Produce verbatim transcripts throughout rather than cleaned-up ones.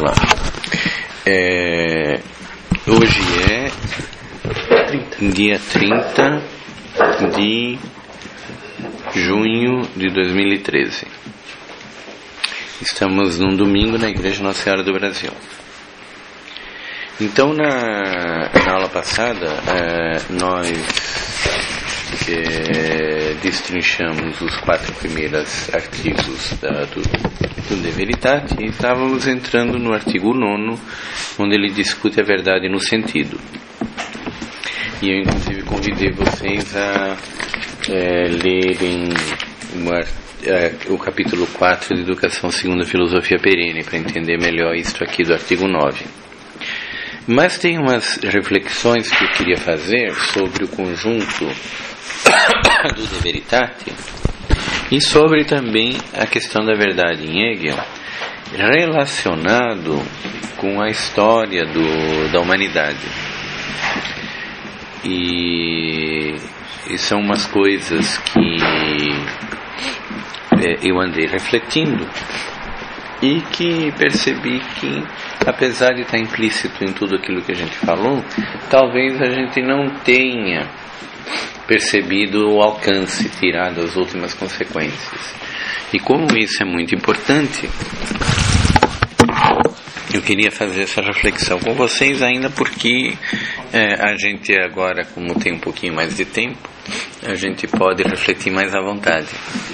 lá. É, hoje é dia trinta de junho de dois mil e treze. Estamos num domingo na Igreja Nossa Senhora do Brasil. Então, na, na aula passada, é, nós é, destrinchamos os quatro primeiros artigos da, do, do De Veritate e estávamos entrando no artigo nono, onde ele discute a verdade no sentido. E eu, inclusive, convidei vocês a é, lerem uma, é, o capítulo quatro de Educação segundo a Filosofia Perene, para entender melhor isto aqui do artigo nove. Mas tem umas reflexões que eu queria fazer sobre o conjunto do De Veritate e sobre também a questão da verdade em Hegel, relacionado com a história do, da humanidade. E, e são umas coisas que é, eu andei refletindo e que percebi que, apesar de estar implícito em tudo aquilo que a gente falou, talvez a gente não tenha percebido o alcance, tirado as últimas consequências. E como isso é muito importante, eu queria fazer essa reflexão com vocês, ainda porque é, a gente agora, como tem um pouquinho mais de tempo, a gente pode refletir mais à vontade.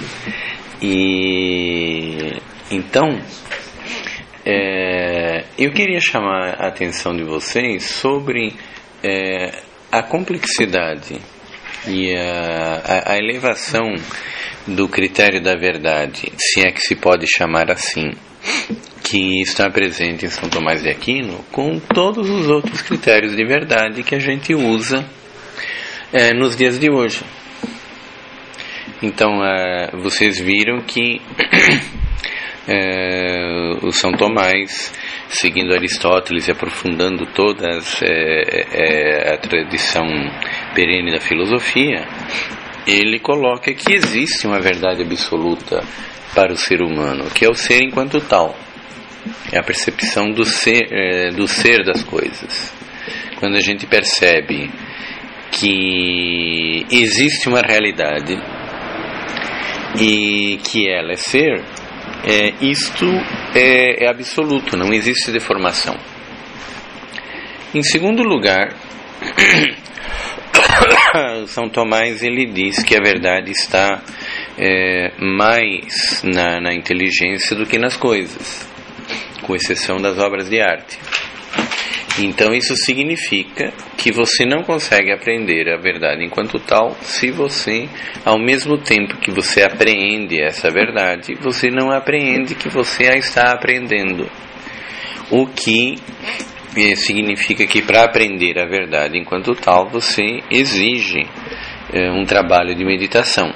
E então, é, eu queria chamar a atenção de vocês sobre é, a complexidade e a, a, a elevação do critério da verdade, se é que se pode chamar assim, que está presente em São Tomás de Aquino, com todos os outros critérios de verdade que a gente usa é, nos dias de hoje. Então, é, vocês viram que é, o São Tomás, seguindo Aristóteles e aprofundando toda é, é, a tradição perene da filosofia, ele coloca que existe uma verdade absoluta para o ser humano, que é o ser enquanto tal. É a percepção do ser, é, do ser das coisas. Quando a gente percebe que existe uma realidade e que ela é ser, é, isto é, é absoluto, não existe deformação. Em segundo lugar, São Tomás ele diz que a verdade está é, mais na, na inteligência do que nas coisas, com exceção das obras de arte. Então isso significa que você não consegue aprender a verdade enquanto tal se você, ao mesmo tempo que você apreende essa verdade, você não apreende que você a está aprendendo. O que eh, significa que para aprender a verdade enquanto tal, você exige eh, um trabalho de meditação.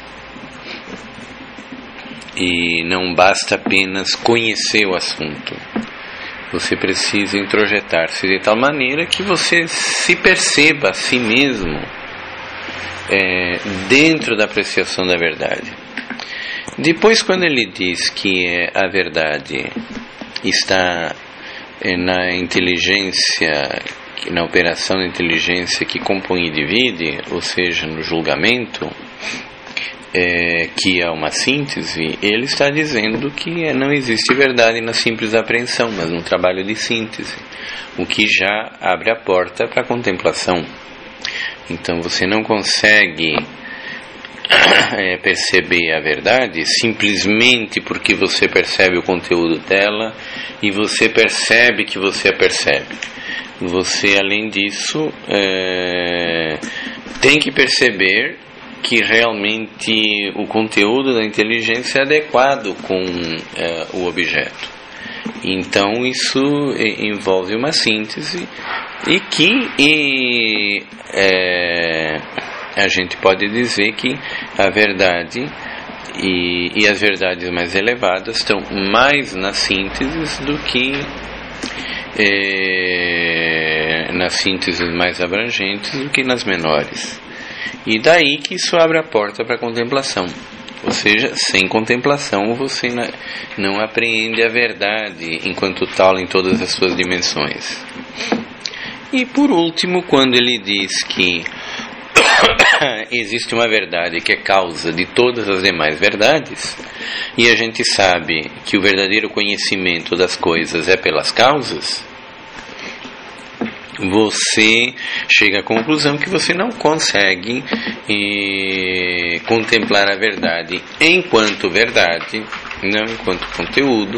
E não basta apenas conhecer o assunto. Você precisa introjetar-se de tal maneira que você se perceba a si mesmo é, dentro da apreciação da verdade. Depois, quando ele diz que é, a verdade está é, na inteligência, na operação da inteligência que compõe e divide, ou seja, no julgamento, É, que é uma síntese, ele está dizendo que não existe verdade na simples apreensão, mas num trabalho de síntese, o que já abre a porta para a contemplação. Então você não consegue é, perceber a verdade simplesmente porque você percebe o conteúdo dela e você percebe que você a percebe. Você, além disso, é, tem que perceber que realmente o conteúdo da inteligência é adequado com é, o objeto. Então isso envolve uma síntese e que e, é, a gente pode dizer que a verdade e, e as verdades mais elevadas estão mais nas sínteses do que é, nas sínteses mais abrangentes do que nas menores. E daí que isso abre a porta para a contemplação. Ou seja, sem contemplação você não apreende a verdade enquanto tal em todas as suas dimensões. E por último, quando ele diz que existe uma verdade que é causa de todas as demais verdades, e a gente sabe que o verdadeiro conhecimento das coisas é pelas causas, você chega à conclusão que você não consegue eh, contemplar a verdade enquanto verdade, não enquanto conteúdo,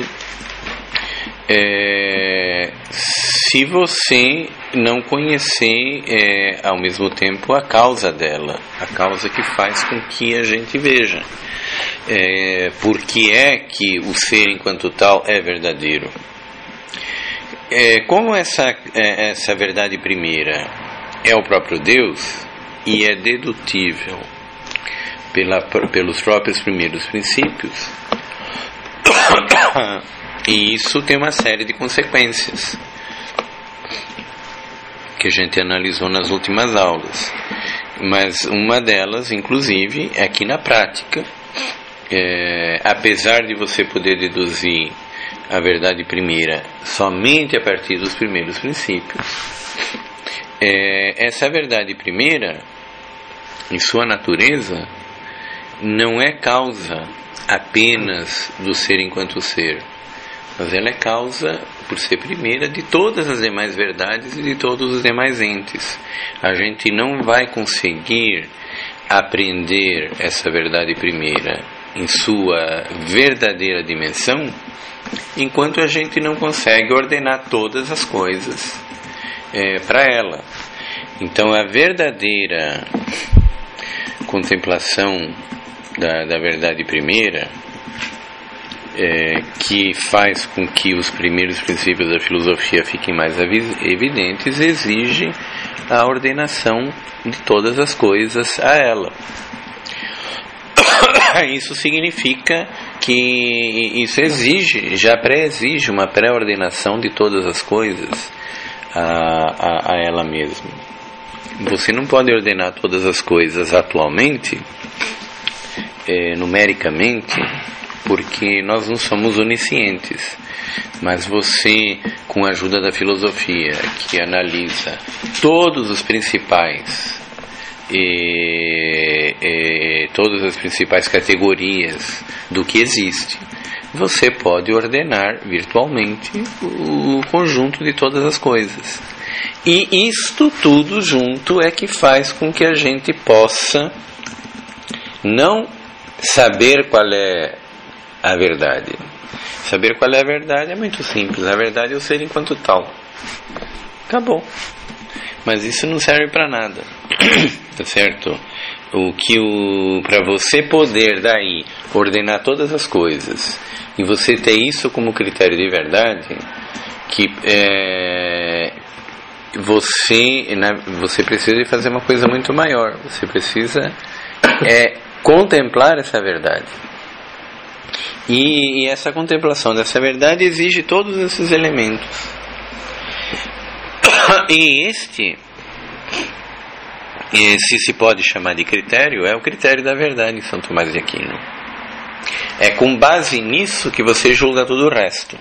é, se você não conhecer é, ao mesmo tempo a causa dela, a causa que faz com que a gente veja é, por que é que o ser enquanto tal é verdadeiro. É, como essa, é, essa verdade primeira é o próprio Deus e é dedutível pela, pelos próprios primeiros princípios, e isso tem uma série de consequências que a gente analisou nas últimas aulas, mas uma delas, inclusive, é que na prática, é, apesar de você poder deduzir a verdade primeira somente a partir dos primeiros princípios, é, essa verdade primeira, em sua natureza, não é causa apenas do ser enquanto ser, mas ela é causa, por ser primeira, de todas as demais verdades e de todos os demais entes. A gente não vai conseguir aprender essa verdade primeira em sua verdadeira dimensão enquanto a gente não consegue ordenar todas as coisas é, para ela. Então a verdadeira contemplação da, da verdade primeira, é, que faz com que os primeiros princípios da filosofia fiquem mais evidentes, exige a ordenação de todas as coisas a ela. Isso significa que isso exige, já pré-exige uma pré-ordenação de todas as coisas a, a, a ela mesma. Você não pode ordenar todas as coisas atualmente, é, numericamente, porque nós não somos oniscientes, mas você, com a ajuda da filosofia, que analisa todos os principais E, e, todas as principais categorias do que existe, você pode ordenar virtualmente o conjunto de todas as coisas. E isto tudo junto é que faz com que a gente possa não saber qual é a verdade. Saber qual é a verdade é muito simples. A verdade é o ser enquanto tal. Acabou. Mas isso não serve para nada. Tá certo? O que o para você poder daí ordenar todas as coisas e você ter isso como critério de verdade, que é, você na, você precisa de fazer uma coisa muito maior. Você precisa é contemplar essa verdade. E, e essa contemplação dessa verdade exige todos esses elementos. E este, se se pode chamar de critério, é o critério da verdade em São Tomás de Aquino. É com base nisso que você julga todo o resto.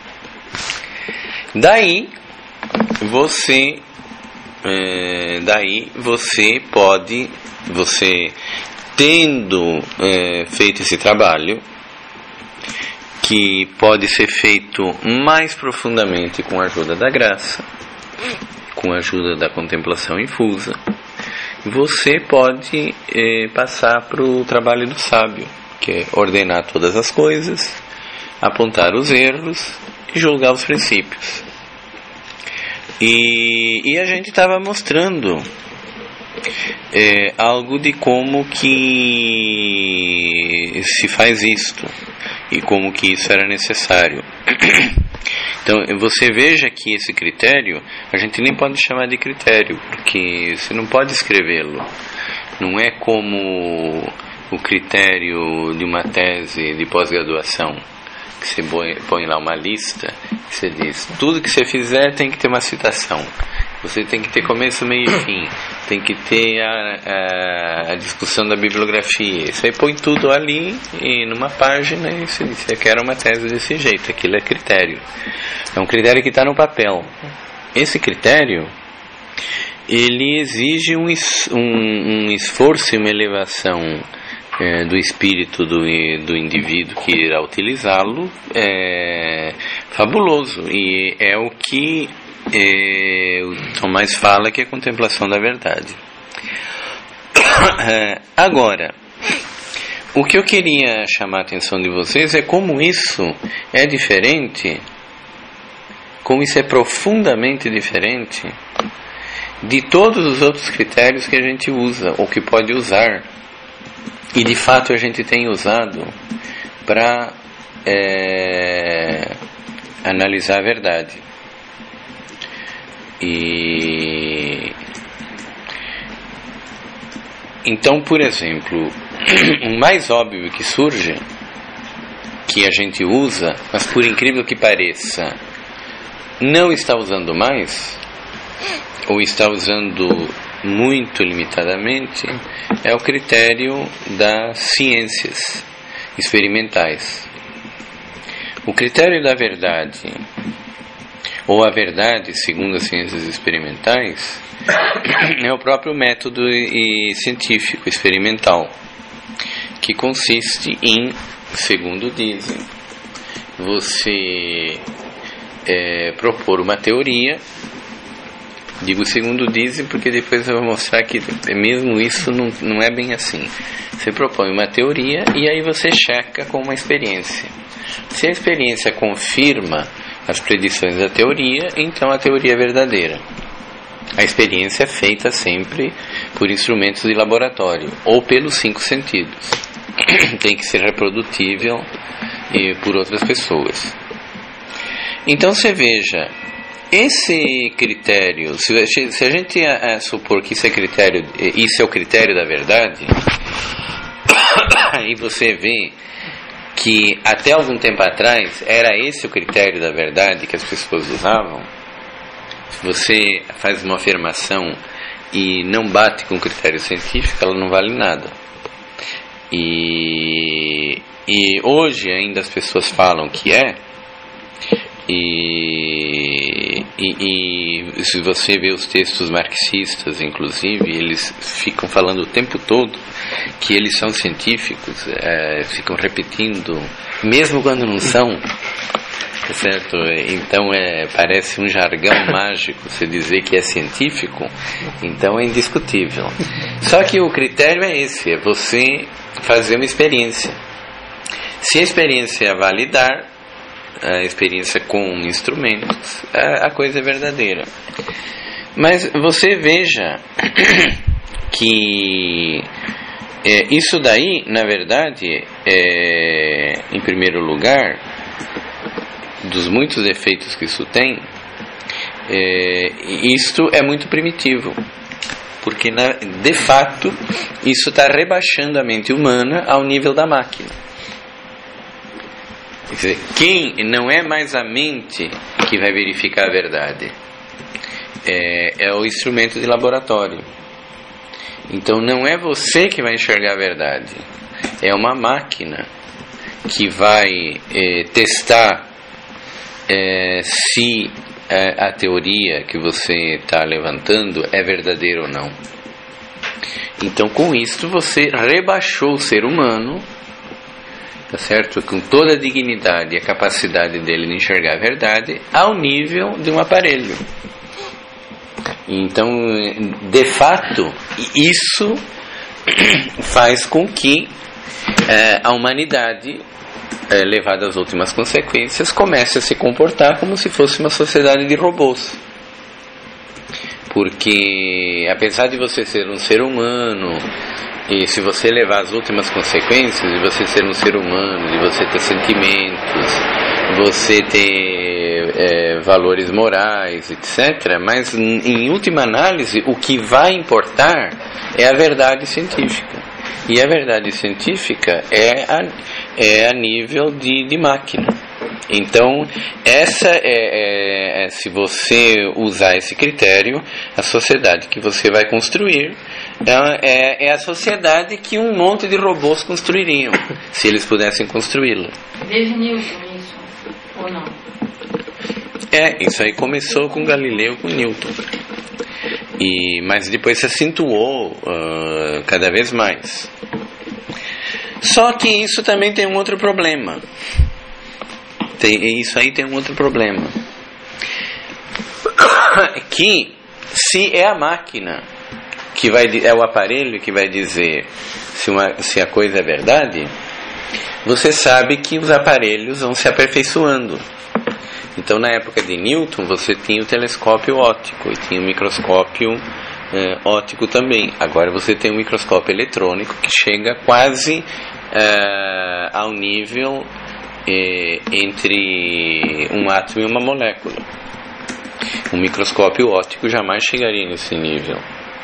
Daí você, é, daí você pode, você tendo é, feito esse trabalho, que pode ser feito mais profundamente com a ajuda da graça, com a ajuda da contemplação infusa, você pode eh, passar para o trabalho do sábio, que é ordenar todas as coisas, apontar os erros e julgar os princípios. E, e a gente estava mostrando eh, algo de como que se faz isto e como que isso era necessário. Então, você veja que esse critério, a gente nem pode chamar de critério, porque você não pode escrevê-lo. Não é como o critério de uma tese de pós-graduação, que que você põe lá uma lista, você diz, tudo que você fizer tem que ter uma citação. Você tem que ter começo, meio e fim. Tem que ter a, a, a discussão da bibliografia. Você põe tudo ali e numa página e você diz, eu quero uma tese desse jeito. Aquilo é critério. É um critério que está no papel. Esse critério, ele exige um, um, um esforço e uma elevação é, do espírito do, do indivíduo que irá utilizá-lo é, fabuloso. E é o que é, o Tomás fala, que é a contemplação da verdade. Agora, o que eu queria chamar a atenção de vocês é como isso é diferente, como isso é profundamente diferente de todos os outros critérios que a gente usa, ou que pode usar, e de fato a gente tem usado para é, analisar a verdade. E então, por exemplo, o mais óbvio que surge, que a gente usa, mas por incrível que pareça, não está usando mais, ou está usando muito limitadamente, é o critério das ciências experimentais. O critério da verdade, ou a verdade segundo as ciências experimentais, é o próprio método e científico experimental, que consiste em, segundo dizem, você é, propor uma teoria. Digo segundo dizem porque depois eu vou mostrar que mesmo isso não, não é bem assim. Você propõe uma teoria e aí você checa com uma experiência. Se a experiência confirma as predições da teoria, então a teoria é verdadeira. A experiência é feita sempre por instrumentos de laboratório ou pelos cinco sentidos. Tem que ser reprodutível e por outras pessoas. Então você veja, esse critério, se a gente a, a supor que isso é critério, isso é o critério da verdade, e você vê que até algum tempo atrás era esse o critério da verdade que as pessoas usavam, você faz uma afirmação e não bate com o critério científico, ela não vale nada. E, e hoje ainda as pessoas falam que é, e, e, e se você vê os textos marxistas, inclusive, eles ficam falando o tempo todo que eles são científicos, é, ficam repetindo, mesmo quando não são, certo? Então é, parece um jargão mágico você dizer que é científico, então é indiscutível. Só que o critério é esse, é você fazer uma experiência. Se a experiência validar, a experiência com instrumentos, a coisa é verdadeira. Mas você veja que é, isso daí, na verdade, é, em primeiro lugar, dos muitos efeitos que isso tem, é, isto é muito primitivo, porque na, de fato isso está rebaixando a mente humana ao nível da máquina. Quer dizer, quem não é mais a mente que vai verificar a verdade, é, é o instrumento de laboratório. Então não é você que vai enxergar a verdade, é uma máquina que vai é, testar é, se é, a teoria que você está levantando é verdadeira ou não. Então com isso você rebaixou o ser humano, tá certo? Com toda a dignidade e a capacidade dele de enxergar a verdade ao nível de um aparelho. Então, de fato, isso faz com que é, a humanidade, é, levada às últimas consequências, comece a se comportar como se fosse uma sociedade de robôs. Porque, apesar de você ser um ser humano, e se você levar as últimas consequências de você ser um ser humano, de você ter sentimentos, você ter é, valores morais, etcétera, mas em última análise o que vai importar é a verdade científica. E a verdade científica é a, é a nível de, de máquina. Então, essa é, é, é, se você usar esse critério, a sociedade que você vai construir é, é a sociedade que um monte de robôs construiriam, se eles pudessem construí-la. Desde Newton isso, ou não? É, isso aí começou com Galileu, com Newton. E, mas depois se acentuou uh, cada vez mais. Só que isso também tem um outro problema. Tem, isso aí tem um outro problema. Que se é a máquina que vai, é o aparelho que vai dizer se, uma, se a coisa é verdade, você sabe que os aparelhos vão se aperfeiçoando. Então, na época de Newton, você tinha o telescópio óptico e tinha o microscópio é, óptico também. Agora você tem um microscópio eletrônico que chega quase é, ao nível é, entre um átomo e uma molécula. O microscópio óptico jamais chegaria nesse nível.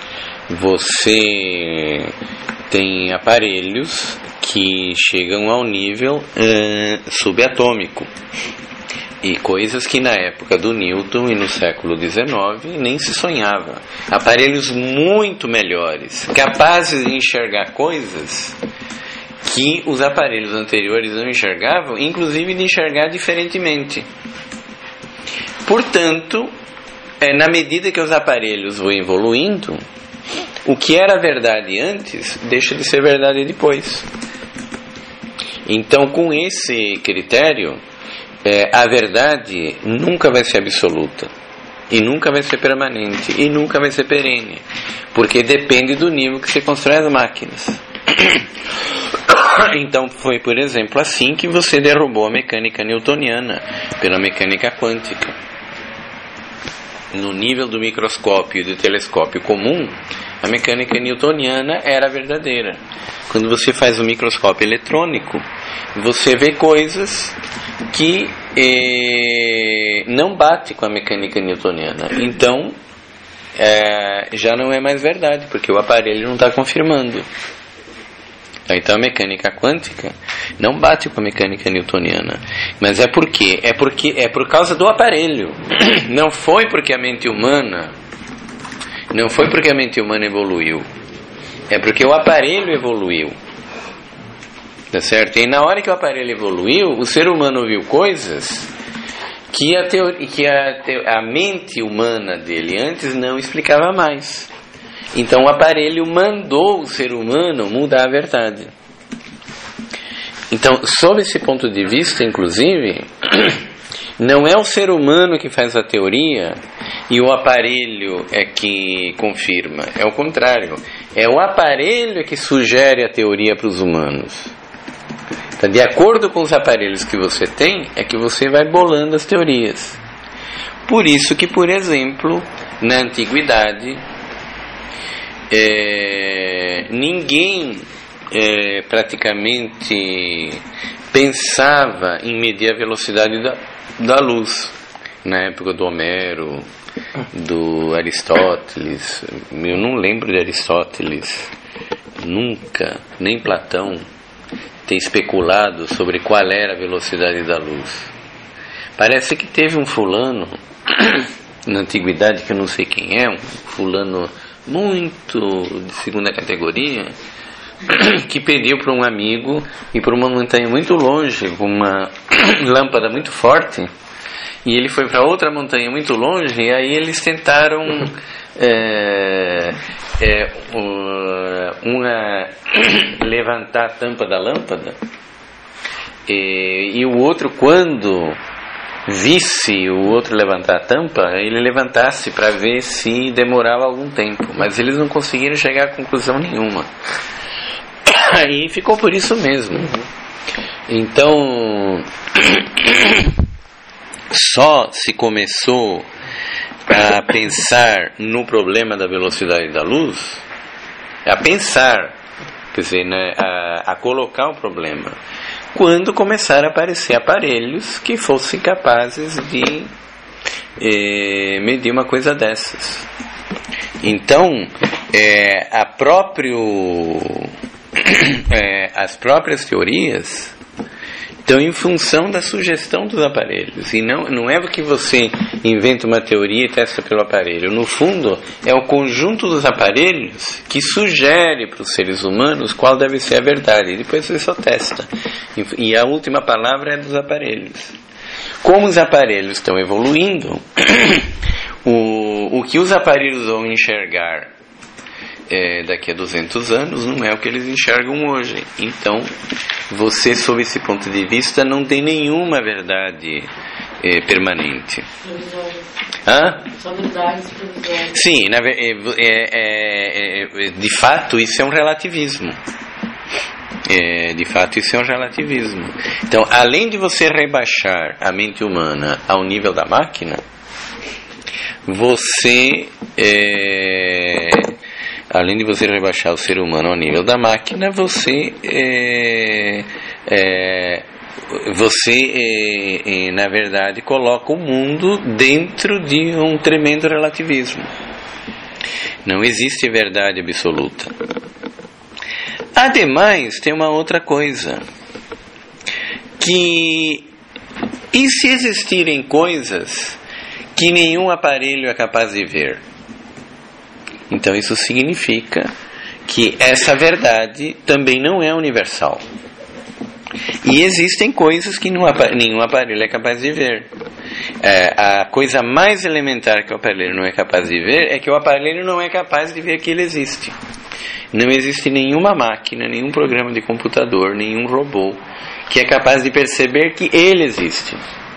Você tem aparelhos que chegam ao nível é, subatômico. E coisas que na época do Newton e no século dezenove nem se sonhava. Aparelhos muito melhores, capazes de enxergar coisas que os aparelhos anteriores não enxergavam, inclusive de enxergar diferentemente. Portanto, é, na medida que os aparelhos vão evoluindo, o que era verdade antes deixa de ser verdade depois. Então, com esse critério, É, a verdade nunca vai ser absoluta, e nunca vai ser permanente, e nunca vai ser perene, porque depende do nível que você constrói as máquinas. Então foi, por exemplo, assim que você derrubou a mecânica newtoniana pela mecânica quântica. No nível do microscópio e do telescópio comum, a mecânica newtoniana era verdadeira. Quando você faz um microscópio eletrônico, você vê coisas que eh, não bate com a mecânica newtoniana. Então, eh, já não é mais verdade, porque o aparelho não está confirmando. Então a mecânica quântica não bate com a mecânica newtoniana. Mas é por quê? É, porque, é por causa do aparelho. Não foi porque a mente humana Não foi porque a mente humana evoluiu. É porque o aparelho evoluiu. Tá certo? E na hora que o aparelho evoluiu, o ser humano viu coisas que a, teoria, que a, te, a mente humana dele antes não explicava mais. Então o aparelho mandou o ser humano mudar a verdade. Então, sob esse ponto de vista, inclusive, não é o ser humano que faz a teoria e o aparelho é que confirma. É o contrário. É o aparelho que sugere a teoria para os humanos. Então, de acordo com os aparelhos que você tem, é que você vai bolando as teorias. Por isso que, por exemplo, na antiguidade, é, ninguém é, praticamente pensava em medir a velocidade da, da luz. Na época do Homero, do Aristóteles, eu não lembro de Aristóteles, nunca, nem Platão, ter especulado sobre qual era a velocidade da luz. Parece que teve um fulano na antiguidade, que eu não sei quem é, um fulano muito de segunda categoria, que pediu para um amigo ir para uma montanha muito longe com uma lâmpada muito forte, e ele foi para outra montanha muito longe, e aí eles tentaram é, é, uma, levantar a tampa da lâmpada, e, e o outro, quando visse o outro levantar a tampa, ele levantasse para ver se demorava algum tempo, mas eles não conseguiram chegar a conclusão nenhuma. Aí ficou por isso mesmo. Então, só se começou a pensar no problema da velocidade da luz, a pensar, quer dizer, né, a, a colocar o problema, quando começaram a aparecer aparelhos que fossem capazes de eh, medir uma coisa dessas. Então, é, a próprio, é, as próprias teorias Então, em função da sugestão dos aparelhos. E não, não é porque você inventa uma teoria e testa pelo aparelho. No fundo, é o conjunto dos aparelhos que sugere para os seres humanos qual deve ser a verdade. E depois você só testa. E a última palavra é dos aparelhos. Como os aparelhos estão evoluindo, o, o que os aparelhos vão enxergar é, daqui a duzentos anos não é o que eles enxergam hoje. Então, você, sob esse ponto de vista, não tem nenhuma verdade é, permanente. Hã? Só verdades provisórias. Sim, na, é, é, é, de fato, isso é um relativismo. É, de fato, isso é um relativismo. Então, além de você rebaixar a mente humana ao nível da máquina, você... É, além de você rebaixar o ser humano ao nível da máquina, você, é, é, você é, é, na verdade, coloca o mundo dentro de um tremendo relativismo. Não existe verdade absoluta. Ademais, tem uma outra coisa, que e se existirem coisas que nenhum aparelho é capaz de ver? Então isso significa que essa verdade também não é universal. E existem coisas que nenhum aparelho é capaz de ver. É, a coisa mais elementar que o aparelho não é capaz de ver é que o aparelho não é capaz de ver que ele existe. Não existe nenhuma máquina, nenhum programa de computador, nenhum robô que é capaz de perceber que ele existe.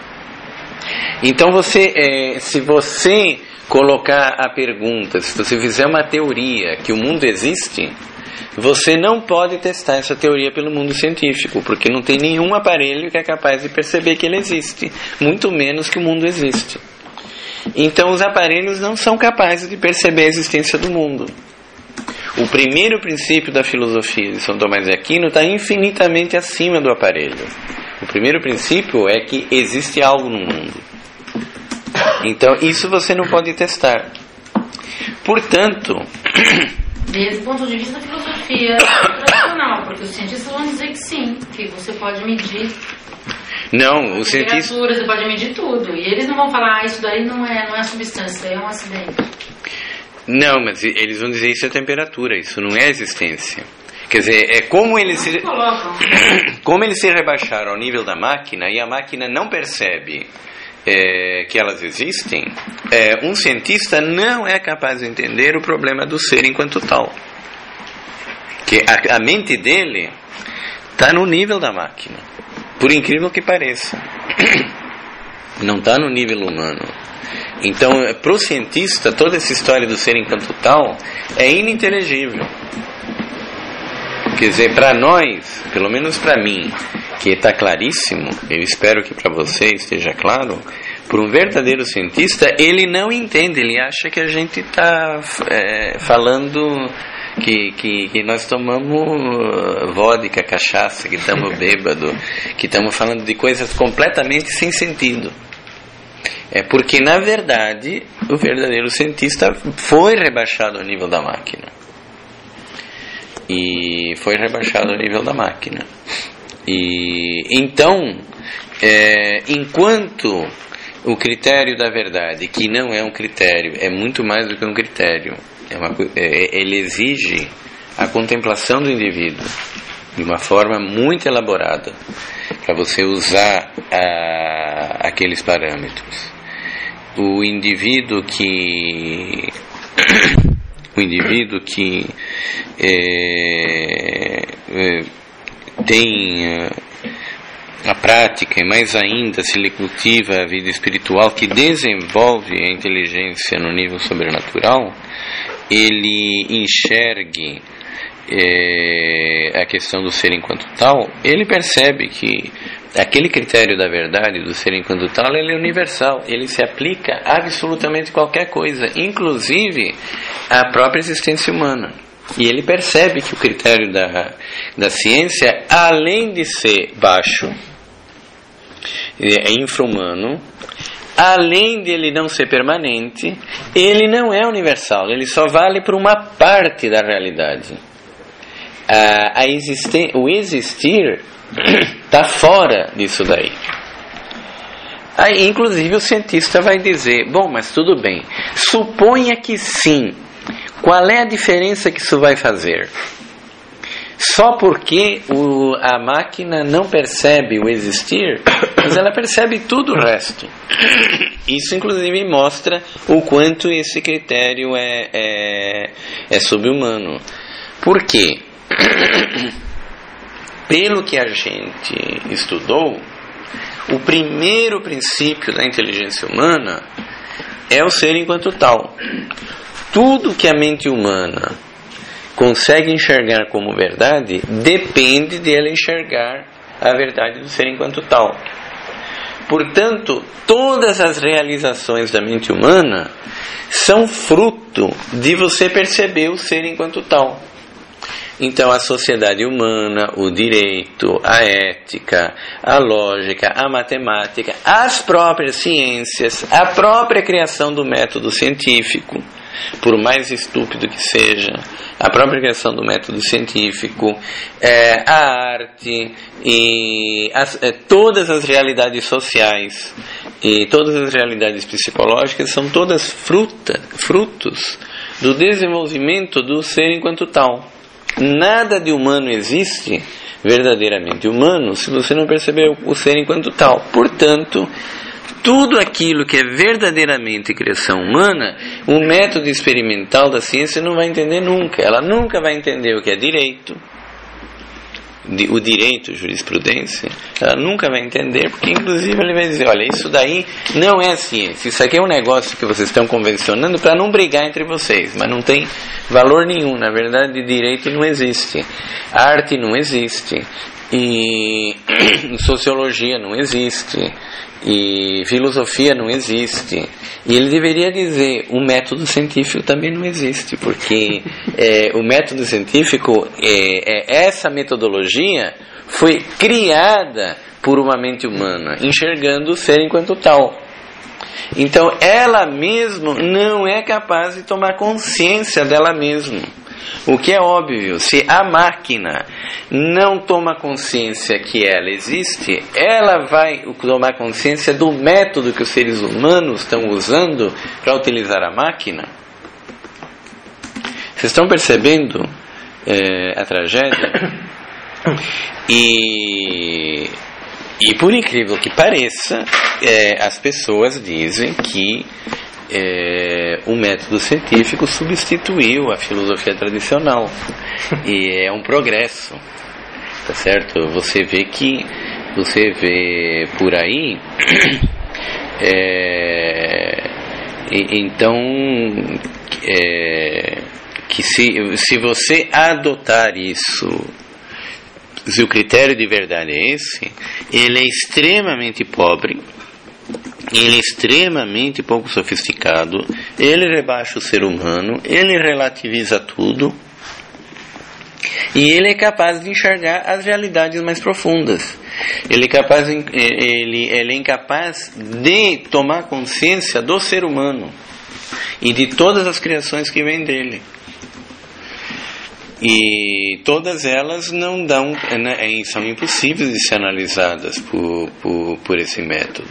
Então você, é, se você colocar a pergunta, se você fizer uma teoria que o mundo existe, você não pode testar essa teoria pelo mundo científico, porque não tem nenhum aparelho que é capaz de perceber que ele existe, muito menos que o mundo existe. Então os aparelhos não são capazes de perceber a existência do mundo. O primeiro princípio da filosofia de São Tomás de Aquino está infinitamente acima do aparelho. O primeiro princípio é que existe algo no mundo. Então, isso você não pode testar. Portanto... Desde o ponto de vista da filosofia tradicional, porque os cientistas vão dizer que sim, que você pode medir... Não, os cientistas... Você pode medir tudo. E eles não vão falar, ah, isso daí não é, não é substância, isso daí é um acidente. Não, mas eles vão dizer isso é temperatura, isso não é existência. Quer dizer, é como eles se... como eles se rebaixaram ao nível da máquina, e a máquina não percebe... É, que elas existem, é, um cientista não é capaz de entender o problema do ser enquanto tal. Que a, a mente dele está no nível da máquina, por incrível que pareça. Não está no nível humano. Então, para o cientista, toda essa história do ser enquanto tal é ininteligível. Quer dizer, para nós, pelo menos para mim, que está claríssimo, eu espero que para você esteja claro, para um verdadeiro cientista, ele não entende, ele acha que a gente está é, falando que, que, que nós tomamos vodka, cachaça, que estamos bêbado, que estamos falando de coisas completamente sem sentido. É porque, na verdade, o verdadeiro cientista foi rebaixado ao nível da máquina. E foi rebaixado ao nível da máquina. E então, é, enquanto o critério da verdade, que não é um critério, é muito mais do que um critério, é uma, é, ele exige a contemplação do indivíduo de uma forma muito elaborada para você usar a, aqueles parâmetros. O indivíduo que o indivíduo que é, é, tem a prática, e mais ainda se lhe cultiva a vida espiritual que desenvolve a inteligência no nível sobrenatural, ele enxergue é, a questão do ser enquanto tal, ele percebe que aquele critério da verdade do ser enquanto tal, ele é universal, ele se aplica a absolutamente qualquer coisa, inclusive à própria existência humana. E ele percebe que o critério da, da ciência, além de ser baixo, é infra-humano, além de ele não ser permanente, ele não é universal, ele só vale para uma parte da realidade. A, a existen, o existir está fora disso daí. Aí, inclusive, o cientista vai dizer, bom, mas tudo bem, suponha que sim. Qual é a diferença que isso vai fazer? Só porque o, a máquina não percebe o existir, mas ela percebe tudo o resto. Isso, inclusive, mostra o quanto esse critério é, é, é subhumano. Por quê? Pelo que a gente estudou, o primeiro princípio da inteligência humana é o ser enquanto tal. Tudo que a mente humana consegue enxergar como verdade depende de ela enxergar a verdade do ser enquanto tal. Portanto, todas as realizações da mente humana são fruto de você perceber o ser enquanto tal. Então, a sociedade humana, o direito, a ética, a lógica, a matemática, as próprias ciências, a própria criação do método científico, por mais estúpido que seja, a própria criação do método científico, é, a arte e as, é, todas as realidades sociais e todas as realidades psicológicas são todas fruta, frutos do desenvolvimento do ser enquanto tal. Nada de humano existe verdadeiramente humano se você não perceber o ser enquanto tal. Portanto, tudo aquilo que é verdadeiramente criação humana, o método experimental da ciência não vai entender nunca. Ela nunca vai entender o que é direito, o direito, jurisprudência, ela nunca vai entender, porque inclusive ele vai dizer, olha, isso daí não é ciência, isso aqui é um negócio que vocês estão convencionando para não brigar entre vocês, mas não tem valor nenhum. Na verdade, direito não existe, arte não existe, e sociologia não existe, e filosofia não existe. E ele deveria dizer, o método científico também não existe, porque é, o método científico, é, é, essa metodologia foi criada por uma mente humana, enxergando o ser enquanto tal. Então ela mesma não é capaz de tomar consciência dela mesma. O que é óbvio, se a máquina não toma consciência que ela existe, ela vai tomar consciência do método que os seres humanos estão usando para utilizar a máquina. Vocês estão percebendo é, a tragédia? E, e por incrível que pareça, é, as pessoas dizem que É, o método científico substituiu a filosofia tradicional, e é um progresso, tá certo? Você vê que você vê por aí é, e, então é, que se, se você adotar isso, se o critério de verdade é esse, ele é extremamente pobre, ele é extremamente pouco sofisticado, ele rebaixa o ser humano, ele relativiza tudo, e ele é capaz de enxergar as realidades mais profundas. Ele é capaz, ele, ele é incapaz de tomar consciência do ser humano e de todas as criações que vêm dele. E todas elas não dão, né, são impossíveis de ser analisadas por, por, por esse método.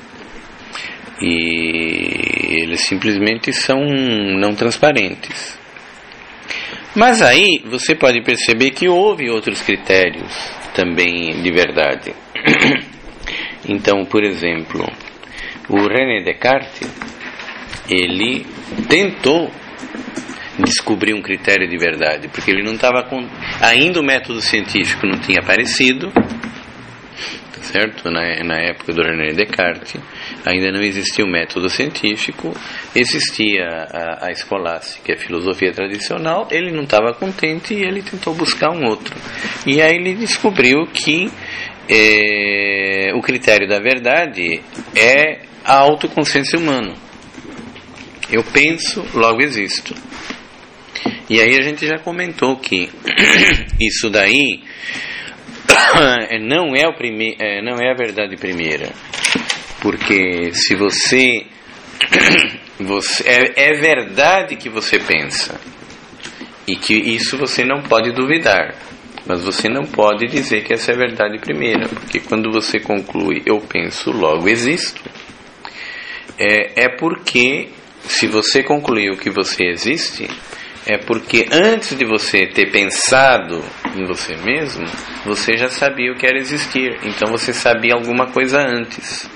E eles simplesmente são não transparentes. Mas aí você pode perceber que houve outros critérios também de verdade. Então, por exemplo, o René Descartes, ele tentou descobrir um critério de verdade, porque ele não estava com... ainda o método científico não tinha aparecido, certo? Na, na época do René Descartes ainda não existia o método científico, existia a, a escolástica, a filosofia tradicional. Ele não estava contente e ele tentou buscar um outro, e aí ele descobriu que é, o critério da verdade é a autoconsciência humana. Eu penso, logo existo. E aí a gente já comentou que isso daí não é, o prime... não é a verdade primeira, porque se você, você é, é verdade que você pensa, e que isso você não pode duvidar. Mas você não pode dizer que essa é a verdade primeira, porque quando você conclui eu penso, logo existo, é, é porque, se você concluiu que você existe, é porque antes de você ter pensado em você mesmo, você já sabia o que era existir, então você sabia alguma coisa antes.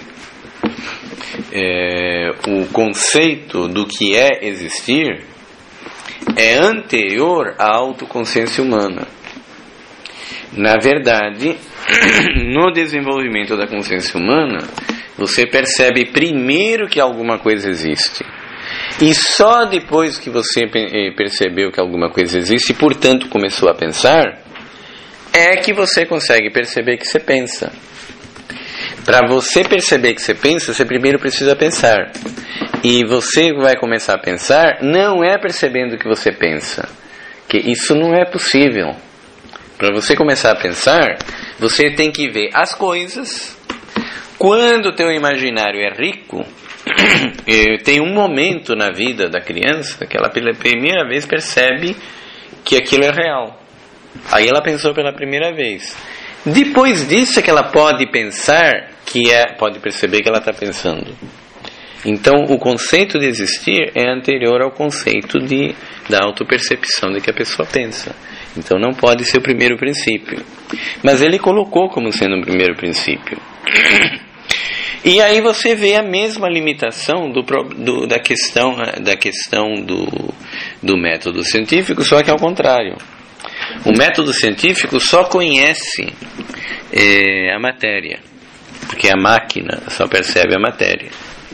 É, o conceito do que é existir é anterior à autoconsciência humana. Na verdade, no desenvolvimento da consciência humana, você percebe primeiro que alguma coisa existe. E só depois que você percebeu que alguma coisa existe e, portanto, começou a pensar, é que você consegue perceber que você pensa. Para você perceber que você pensa, você primeiro precisa pensar. E você vai começar a pensar não é percebendo que você pensa, que isso não é possível. Para você começar a pensar, você tem que ver as coisas. Quando o teu imaginário é rico, tem um momento na vida da criança que ela pela primeira vez percebe que aquilo é real. Aí ela pensou pela primeira vez. Depois disso é que ela pode pensar que é, pode perceber que ela está pensando. Então o conceito de existir é anterior ao conceito de, da autopercepção de que a pessoa pensa. Então não pode ser o primeiro princípio. Mas ele colocou como sendo o primeiro princípio. E aí você vê a mesma limitação do, do, da questão, da questão do, do método científico, só que ao contrário. O método científico só conhece é, a matéria, porque a máquina só percebe a matéria.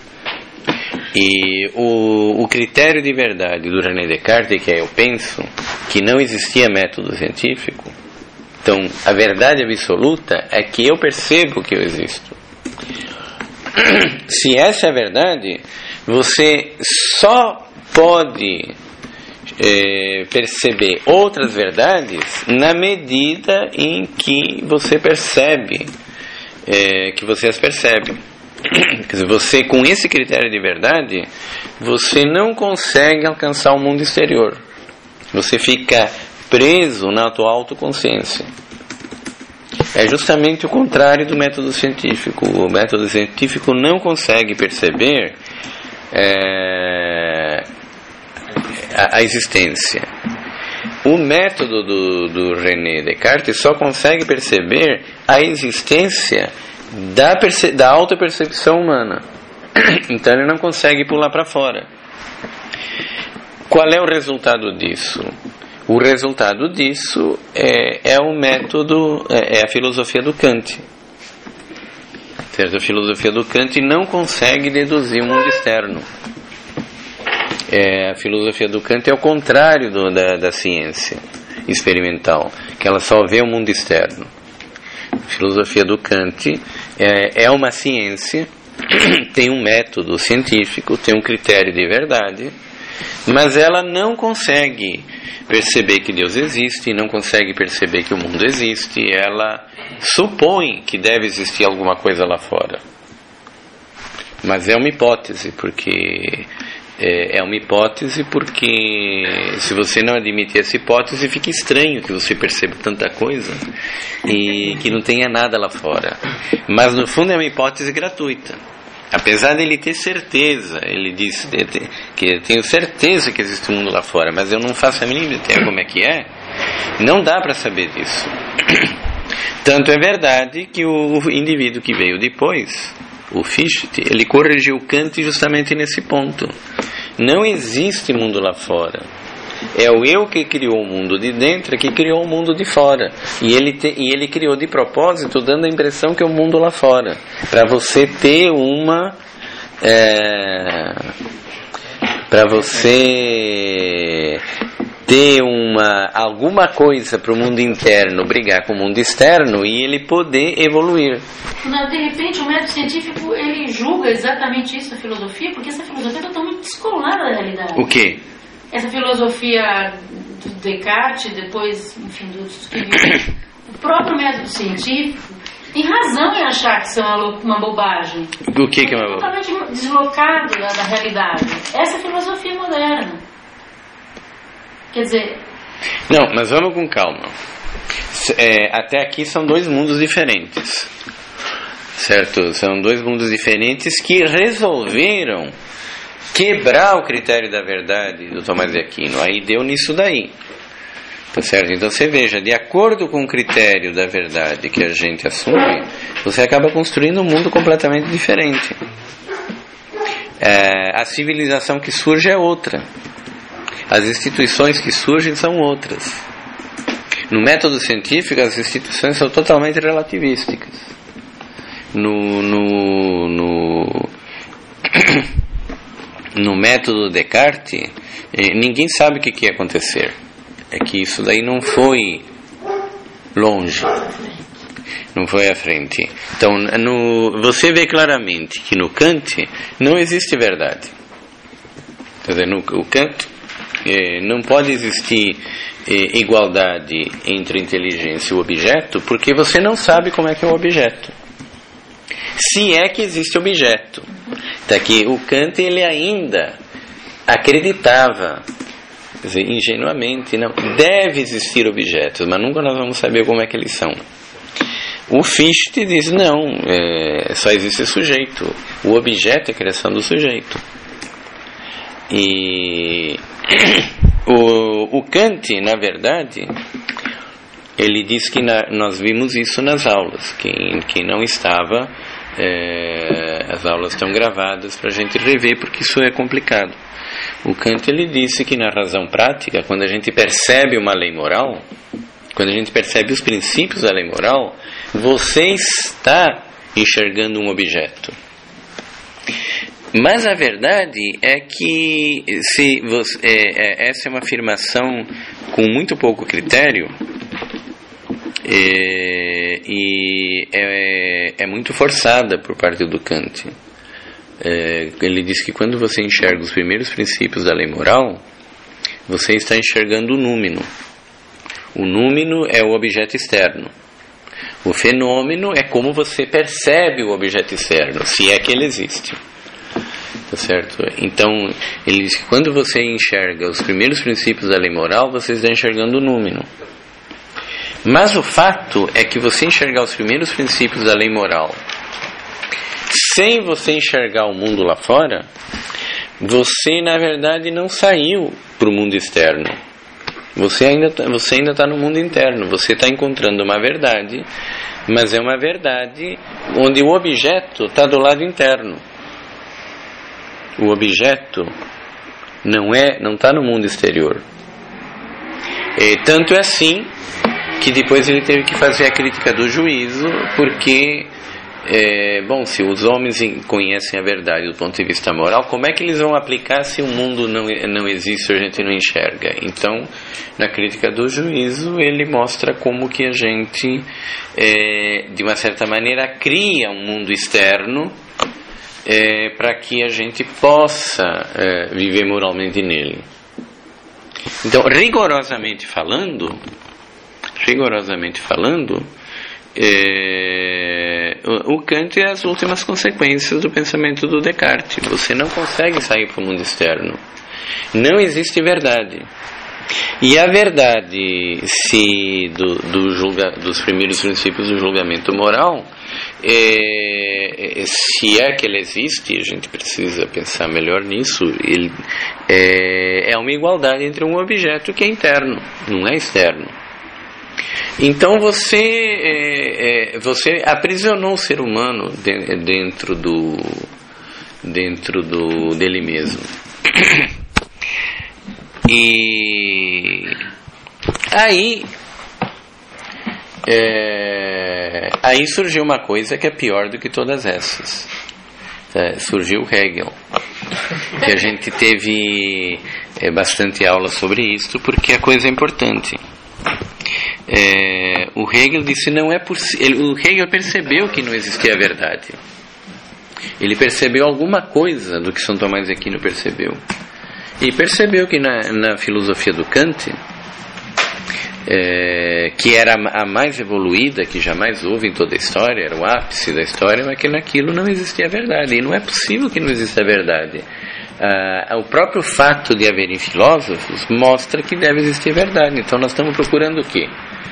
E o, o critério de verdade do René Descartes, que é eu penso, que não existia método científico. Então, a verdade absoluta é que eu percebo que eu existo. Se essa é a verdade, você só pode é, perceber outras verdades na medida em que você percebe, é, que você as percebe. Quer dizer, você, com esse critério de verdade, você não consegue alcançar o mundo exterior. Você fica preso na tua autoconsciência. É justamente o contrário do método científico. O método científico não consegue perceber é, a, a existência. O método do, do René Descartes só consegue perceber a existência da, perce, da autopercepção humana. Então ele não consegue pular para fora. Qual é o resultado disso? O resultado disso é, é o método, é, é a filosofia do Kant. Certo? A filosofia do Kant não consegue deduzir o mundo externo. É, a filosofia do Kant é o contrário do, da, da ciência experimental, que ela só vê o mundo externo. A filosofia do Kant é, é uma ciência, tem um método científico, tem um critério de verdade, mas ela não consegue perceber que Deus existe, não consegue perceber que o mundo existe, ela supõe que deve existir alguma coisa lá fora. Mas é uma hipótese, porque é, é uma hipótese porque se você não admitir essa hipótese, fica estranho que você perceba tanta coisa e que não tenha nada lá fora. Mas no fundo é uma hipótese gratuita. Apesar de ele ter certeza, ele disse que eu tenho certeza que existe um mundo lá fora, mas eu não faço a mínima ideia como é que é, não dá para saber disso. Tanto é verdade que o indivíduo que veio depois, o Fichte, ele corrigiu Kant justamente nesse ponto. Não existe mundo lá fora. É o eu que criou o mundo de dentro que criou o mundo de fora. E ele, te, e ele criou de propósito, dando a impressão que é o mundo lá fora. Para você ter uma... É, para você ter uma, alguma coisa para o mundo interno brigar com o mundo externo e ele poder evoluir. Não, de repente o método científico ele julga exatamente isso, a filosofia, porque essa filosofia está totalmente descolada da realidade. O quê? Essa filosofia do Descartes, depois, enfim, dos que viram, o próprio método científico tem razão em achar que isso é uma, uma bobagem. O que, que é uma bobagem? Totalmente deslocado da, da realidade. Essa é a filosofia moderna. Quer dizer, Não, mas vamos com calma. É, até aqui são dois mundos diferentes, certo? São dois mundos diferentes que resolveram quebrar o critério da verdade do Tomás de Aquino. Aí deu nisso daí, tá certo? Então você veja, de acordo com o critério da verdade que a gente assume, você acaba construindo um mundo completamente diferente. É, a civilização que surge é outra, as instituições que surgem são outras. No método científico, as instituições são totalmente relativísticas. No, no, no, no método Descartes, ninguém sabe o que ia acontecer. É que isso daí não foi longe, não foi à frente. Então, no, você vê claramente que no Kant não existe verdade. Quer dizer, no o Kant eh, não pode existir igualdade entre inteligência e o objeto, porque você não sabe como é que é o objeto, se é que existe objeto. Daqui o Kant ele ainda acreditava, quer dizer, ingenuamente, não deve existir objetos, mas nunca nós vamos saber como é que eles são. O Fichte diz não, é, só existe sujeito, o objeto é a criação do sujeito. E O, o Kant, na verdade, ele diz que na, nós vimos isso nas aulas. Quem, quem não estava, é, as aulas estão gravadas para a gente rever, porque isso é complicado. O Kant ele disse que na razão prática, quando a gente percebe uma lei moral, quando a gente percebe os princípios da lei moral, você está enxergando um objeto. Mas a verdade é que se você, é, é, essa é uma afirmação com muito pouco critério, é, e é, é muito forçada por parte do Kant. É, ele diz que quando você enxerga os primeiros princípios da lei moral, você está enxergando o númeno. O númeno é o objeto externo. O fenômeno é como você percebe o objeto externo, se é que ele existe. Tá certo? Então, ele diz que quando você enxerga os primeiros princípios da lei moral, você está enxergando o númeno. Mas o fato é que você enxergar os primeiros princípios da lei moral, sem você enxergar o mundo lá fora, você, na verdade, não saiu para o mundo externo. Você ainda você ainda está no mundo interno. Você está encontrando uma verdade, mas é uma verdade onde o objeto está do lado interno. O objeto não é, não está no mundo exterior. E tanto é assim que depois ele teve que fazer a crítica do juízo, porque, é, bom, se os homens conhecem a verdade do ponto de vista moral, como é que eles vão aplicar se o mundo não, não existe ou a gente não enxerga? Então, na crítica do juízo, ele mostra como que a gente, é, de uma certa maneira, cria um mundo externo, É, para que a gente possa é, viver moralmente nele. Então, rigorosamente falando, rigorosamente falando, é, o, o Kant é as últimas consequências do pensamento do Descartes. Você não consegue sair para o mundo externo. Não existe verdade. E a verdade, se do, do julga, dos primeiros princípios do julgamento moral, é, se é que ele existe, a gente precisa pensar melhor nisso, ele, é, é uma igualdade entre um objeto que é interno, não é externo. Então você, é, é, você aprisionou o ser humano de, dentro do dentro do dele mesmo. E aí é, aí surgiu uma coisa que é pior do que todas essas. É, surgiu Hegel, que a gente teve é, bastante aula sobre isso, porque a coisa é importante. É, o Hegel disse não é possível. O Hegel percebeu que não existia verdade. Ele percebeu alguma coisa do que São Tomás de Aquino percebeu. E percebeu que na, na filosofia do Kant, é, que era a mais evoluída que jamais houve em toda a história, era o ápice da história, mas que naquilo não existia verdade. E não é possível que não exista verdade. Ah, o próprio fato de haverem filósofos mostra que deve existir verdade. Então nós estamos procurando o quê?